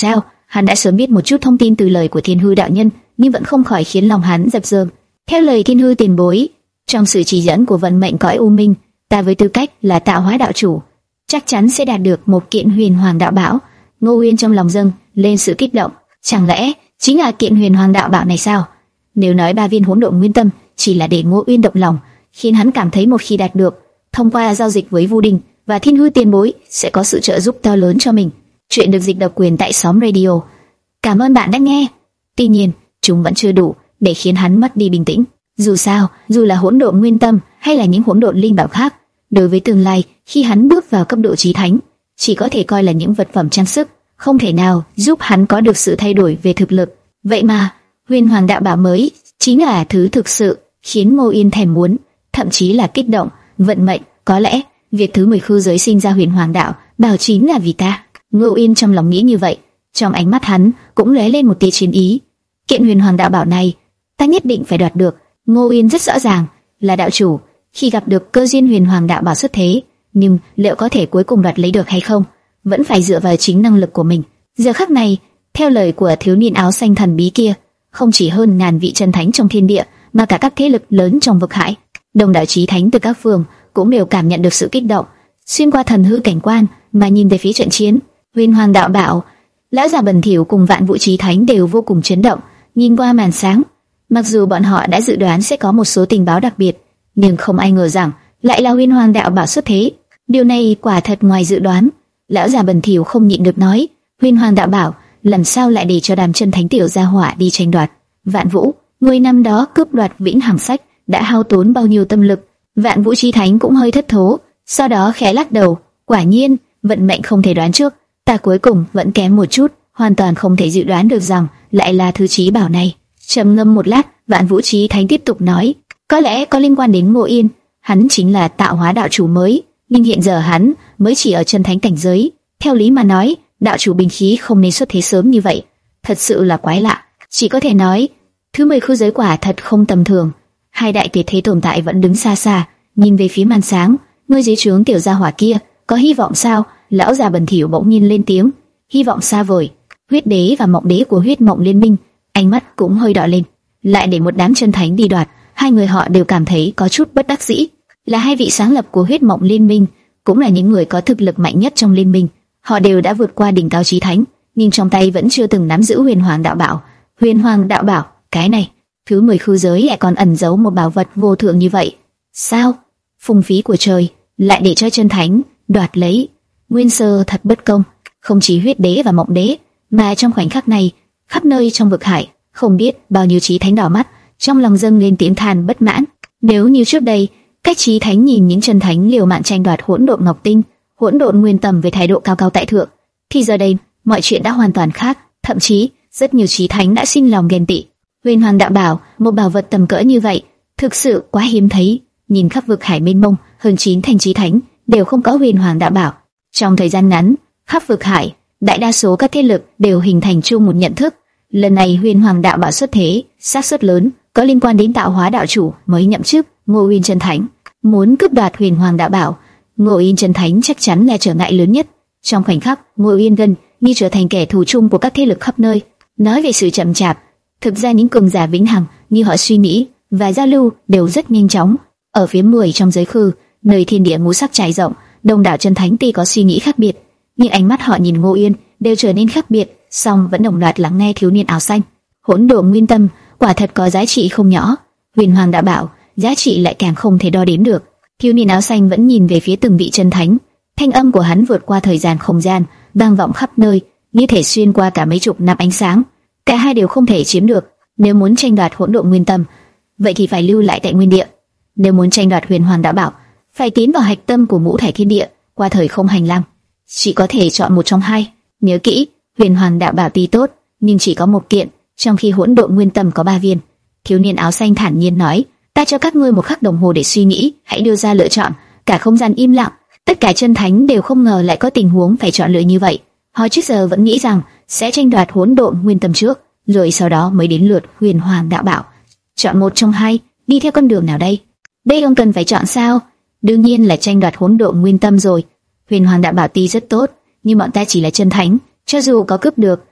Hắn đã sớm biết một chút thông tin từ lời của Thiên Hư đạo nhân, nhưng vẫn không khỏi khiến lòng hắn dập dờn. Theo lời Thiên Hư tiền bối, trong sự chỉ dẫn của vận mệnh cõi u minh, ta với tư cách là tạo hóa đạo chủ, chắc chắn sẽ đạt được một kiện huyền hoàng đạo bảo. Ngô Uyên trong lòng dâng lên sự kích động. Chẳng lẽ chính là kiện huyền hoàng đạo bảo này sao? Nếu nói ba viên hỗn độn nguyên tâm chỉ là để Ngô Uyên động lòng, khiến hắn cảm thấy một khi đạt được, thông qua giao dịch với Vu Đình và Thiên Hư tiền bối sẽ có sự trợ giúp to lớn cho mình. Chuyện được dịch độc quyền tại Sóng Radio. Cảm ơn bạn đã nghe. Tuy nhiên, chúng vẫn chưa đủ để khiến hắn mất đi bình tĩnh. Dù sao, dù là hỗn độn nguyên tâm hay là những hỗn độn linh bảo khác, đối với tương lai khi hắn bước vào cấp độ chí thánh, chỉ có thể coi là những vật phẩm trang sức, không thể nào giúp hắn có được sự thay đổi về thực lực. Vậy mà, huyền hoàng đạo bảo mới chính là thứ thực sự khiến Ngô Yên thèm muốn, thậm chí là kích động. Vận mệnh, có lẽ việc thứ mười khư giới sinh ra huyền hoàng đạo bảo chính là vì ta. Ngô Yên trong lòng nghĩ như vậy, trong ánh mắt hắn cũng lóe lên một tia chiến ý. Kiện huyền hoàng đạo bảo này, ta nhất định phải đoạt được. Ngô Yên rất rõ ràng, là đạo chủ, khi gặp được cơ duyên huyền hoàng đạo bảo xuất thế, nhưng liệu có thể cuối cùng đoạt lấy được hay không, vẫn phải dựa vào chính năng lực của mình. Giờ khắc này, theo lời của thiếu niên áo xanh thần bí kia, không chỉ hơn ngàn vị chân thánh trong thiên địa, mà cả các thế lực lớn trong vực hải, đông đảo chí thánh từ các phương cũng đều cảm nhận được sự kích động, xuyên qua thần hư cảnh quan mà nhìn về phía trận chiến. Huyền hoàng đạo bảo, lão già bẩn thỉu cùng vạn vũ chí thánh đều vô cùng chấn động, nhìn qua màn sáng. Mặc dù bọn họ đã dự đoán sẽ có một số tình báo đặc biệt, nhưng không ai ngờ rằng lại là huyền hoàng đạo bảo xuất thế. Điều này quả thật ngoài dự đoán. Lão già bẩn thỉu không nhịn được nói, huyền hoàng đạo bảo làm sao lại để cho đám chân thánh tiểu gia hỏa đi tranh đoạt? Vạn Vũ, người năm đó cướp đoạt Vĩnh Hằng Sách đã hao tốn bao nhiêu tâm lực? Vạn Vũ chí thánh cũng hơi thất thố, sau đó khẽ lắc đầu. Quả nhiên, vận mệnh không thể đoán trước, ta cuối cùng vẫn kém một chút, hoàn toàn không thể dự đoán được rằng lại là thứ chí bảo này. Trầm ngâm một lát, Vạn Vũ chí thánh tiếp tục nói, có lẽ có liên quan đến Ngô Yên, hắn chính là tạo hóa đạo chủ mới, nhưng hiện giờ hắn mới chỉ ở chân thánh cảnh giới. Theo lý mà nói, đạo chủ bình khí không nên xuất thế sớm như vậy, thật sự là quái lạ. Chỉ có thể nói, thứ mười khư giới quả thật không tầm thường. Hai đại tuyệt thế tồn tại vẫn đứng xa xa, nhìn về phía màn sáng. Ngươi dưới trướng tiểu gia hỏa kia, có hy vọng sao? Lão già bẩn thỉu bỗng nhiên lên tiếng. Hy vọng xa vời. Huyết đế và mộng đế của huyết mộng liên minh, ánh mắt cũng hơi đỏ lên. Lại để một đám chân thánh đi đoạt, hai người họ đều cảm thấy có chút bất đắc dĩ. Là hai vị sáng lập của huyết mộng liên minh, cũng là những người có thực lực mạnh nhất trong liên minh. Họ đều đã vượt qua đỉnh cao chí thánh, nhưng trong tay vẫn chưa từng nắm giữ huyền hoàng đạo bảo. Huyền hoàng đạo bảo, cái này, thứ mười khư giới lại còn ẩn giấu một bảo vật vô thượng như vậy. Sao? Phung phí của trời, lại để cho chân thánh đoạt lấy. Nguyên sơ thật bất công. Không chỉ huyết đế và mộng đế, mà trong khoảnh khắc này, khắp nơi trong vực hải, không biết bao nhiêu chí thánh đỏ mắt, trong lòng dâng lên tiếng than bất mãn. Nếu như trước đây, các chí thánh nhìn những chân thánh liều mạng tranh đoạt hỗn độn ngọc tinh, hỗn độn nguyên tầm với thái độ cao cao tại thượng, thì giờ đây mọi chuyện đã hoàn toàn khác. Thậm chí rất nhiều chí thánh đã sinh lòng ghen tị. Huyền hoàng đạo bảo, một bảo vật tầm cỡ như vậy, thực sự quá hiếm thấy. Nhìn khắp vực hải mênh mông, hơn chín thành chí thánh đều không có huyền hoàng đạo bảo. Trong thời gian ngắn, khắp vực hải, đại đa số các thế lực đều hình thành chung một nhận thức: lần này huyền hoàng đạo bảo xuất thế, xác suất lớn có liên quan đến tạo hóa đạo chủ mới nhậm chức Ngô Uyên chân thánh. Muốn cướp đoạt huyền hoàng đạo bảo, Ngô Uyên chân thánh chắc chắn là trở ngại lớn nhất. Trong khoảnh khắc, Ngô Uyên gần như trở thành kẻ thù chung của các thế lực khắp nơi. Nói về sự chậm chạp, thực ra những cường giả vĩnh hằng như họ suy nghĩ và giao lưu đều rất nhanh chóng. Ở phía mười trong giới khư, nơi thiên địa ngũ sắc trải rộng, đông đảo chân thánh tuy có suy nghĩ khác biệt, nhưng ánh mắt họ nhìn Ngô Uyên đều trở nên khác biệt, song vẫn đồng loạt lắng nghe thiếu niên áo xanh. Hỗn độn nguyên tâm quả thật có giá trị không nhỏ, huyền hoàng đạo bảo giá trị lại càng không thể đo đếm được. Thiếu niên áo xanh vẫn nhìn về phía từng vị chân thánh, thanh âm của hắn vượt qua thời gian không gian, vang vọng khắp nơi, như thể xuyên qua cả mấy chục năm ánh sáng. Cả hai đều không thể chiếm được. Nếu muốn tranh đoạt hỗn độn nguyên tâm, vậy thì phải lưu lại tại nguyên địa. Nếu muốn tranh đoạt huyền hoàng đạo bảo, phải tiến vào hạch tâm của ngũ thải thiên địa, qua thời không hành lang. Chỉ có thể chọn một trong hai. Nhớ kỹ, huyền hoàng đạo bảo tuy tốt, nhưng chỉ có một kiện, trong khi hỗn độn nguyên tâm có ba viên. Thiếu niên áo xanh thản nhiên nói, ta cho các ngươi một khắc đồng hồ để suy nghĩ, hãy đưa ra lựa chọn. Cả không gian im lặng, tất cả chân thánh đều không ngờ lại có tình huống phải chọn lựa như vậy. Họ trước giờ vẫn nghĩ rằng sẽ tranh đoạt hỗn độn nguyên tâm trước, rồi sau đó mới đến lượt huyền hoàng đạo bảo. Chọn một trong hai, đi theo con đường nào đây? Đây không cần phải chọn sao? Đương nhiên là tranh đoạt hỗn độn nguyên tâm rồi. Huyền hoàng đạo bảo tuy rất tốt, nhưng bọn ta chỉ là chân thánh, cho dù có cướp được,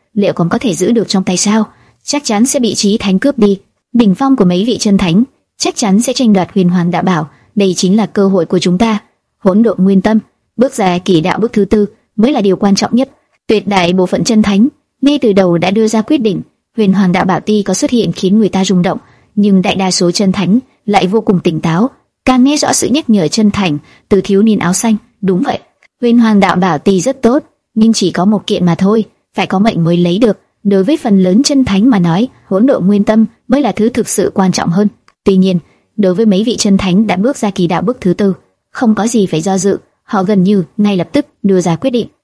liệu còn có thể giữ được trong tay sao? Chắc chắn sẽ bị Chí Thánh cướp đi. Đỉnh phong của mấy vị chân thánh chắc chắn sẽ tranh đoạt Huyền Hoàng Đạo Bảo, đây chính là cơ hội của chúng ta. Hỗn Độn Nguyên Tâm, bước ra kỳ đạo bước thứ tư mới là điều quan trọng nhất. Tuyệt đại bộ phận chân thánh ngay từ đầu đã đưa ra quyết định. Huyền Hoàng Đạo Bảo tuy có xuất hiện khiến người ta rung động, nhưng đại đa số chân thánh lại vô cùng tỉnh táo, càng nghe rõ sự nhắc nhở chân thành từ thiếu niên áo xanh. Đúng vậy, Huyền Hoàng Đạo Bảo tuy rất tốt, nhưng chỉ có một kiện mà thôi, phải có mệnh mới lấy được. Đối với phần lớn chân thánh mà nói, Hỗn Độn Nguyên Tâm mới là thứ thực sự quan trọng hơn. Tuy nhiên, đối với mấy vị chân thánh đã bước ra kỳ đạo bước thứ tư, không có gì phải do dự, họ gần như ngay lập tức đưa ra quyết định.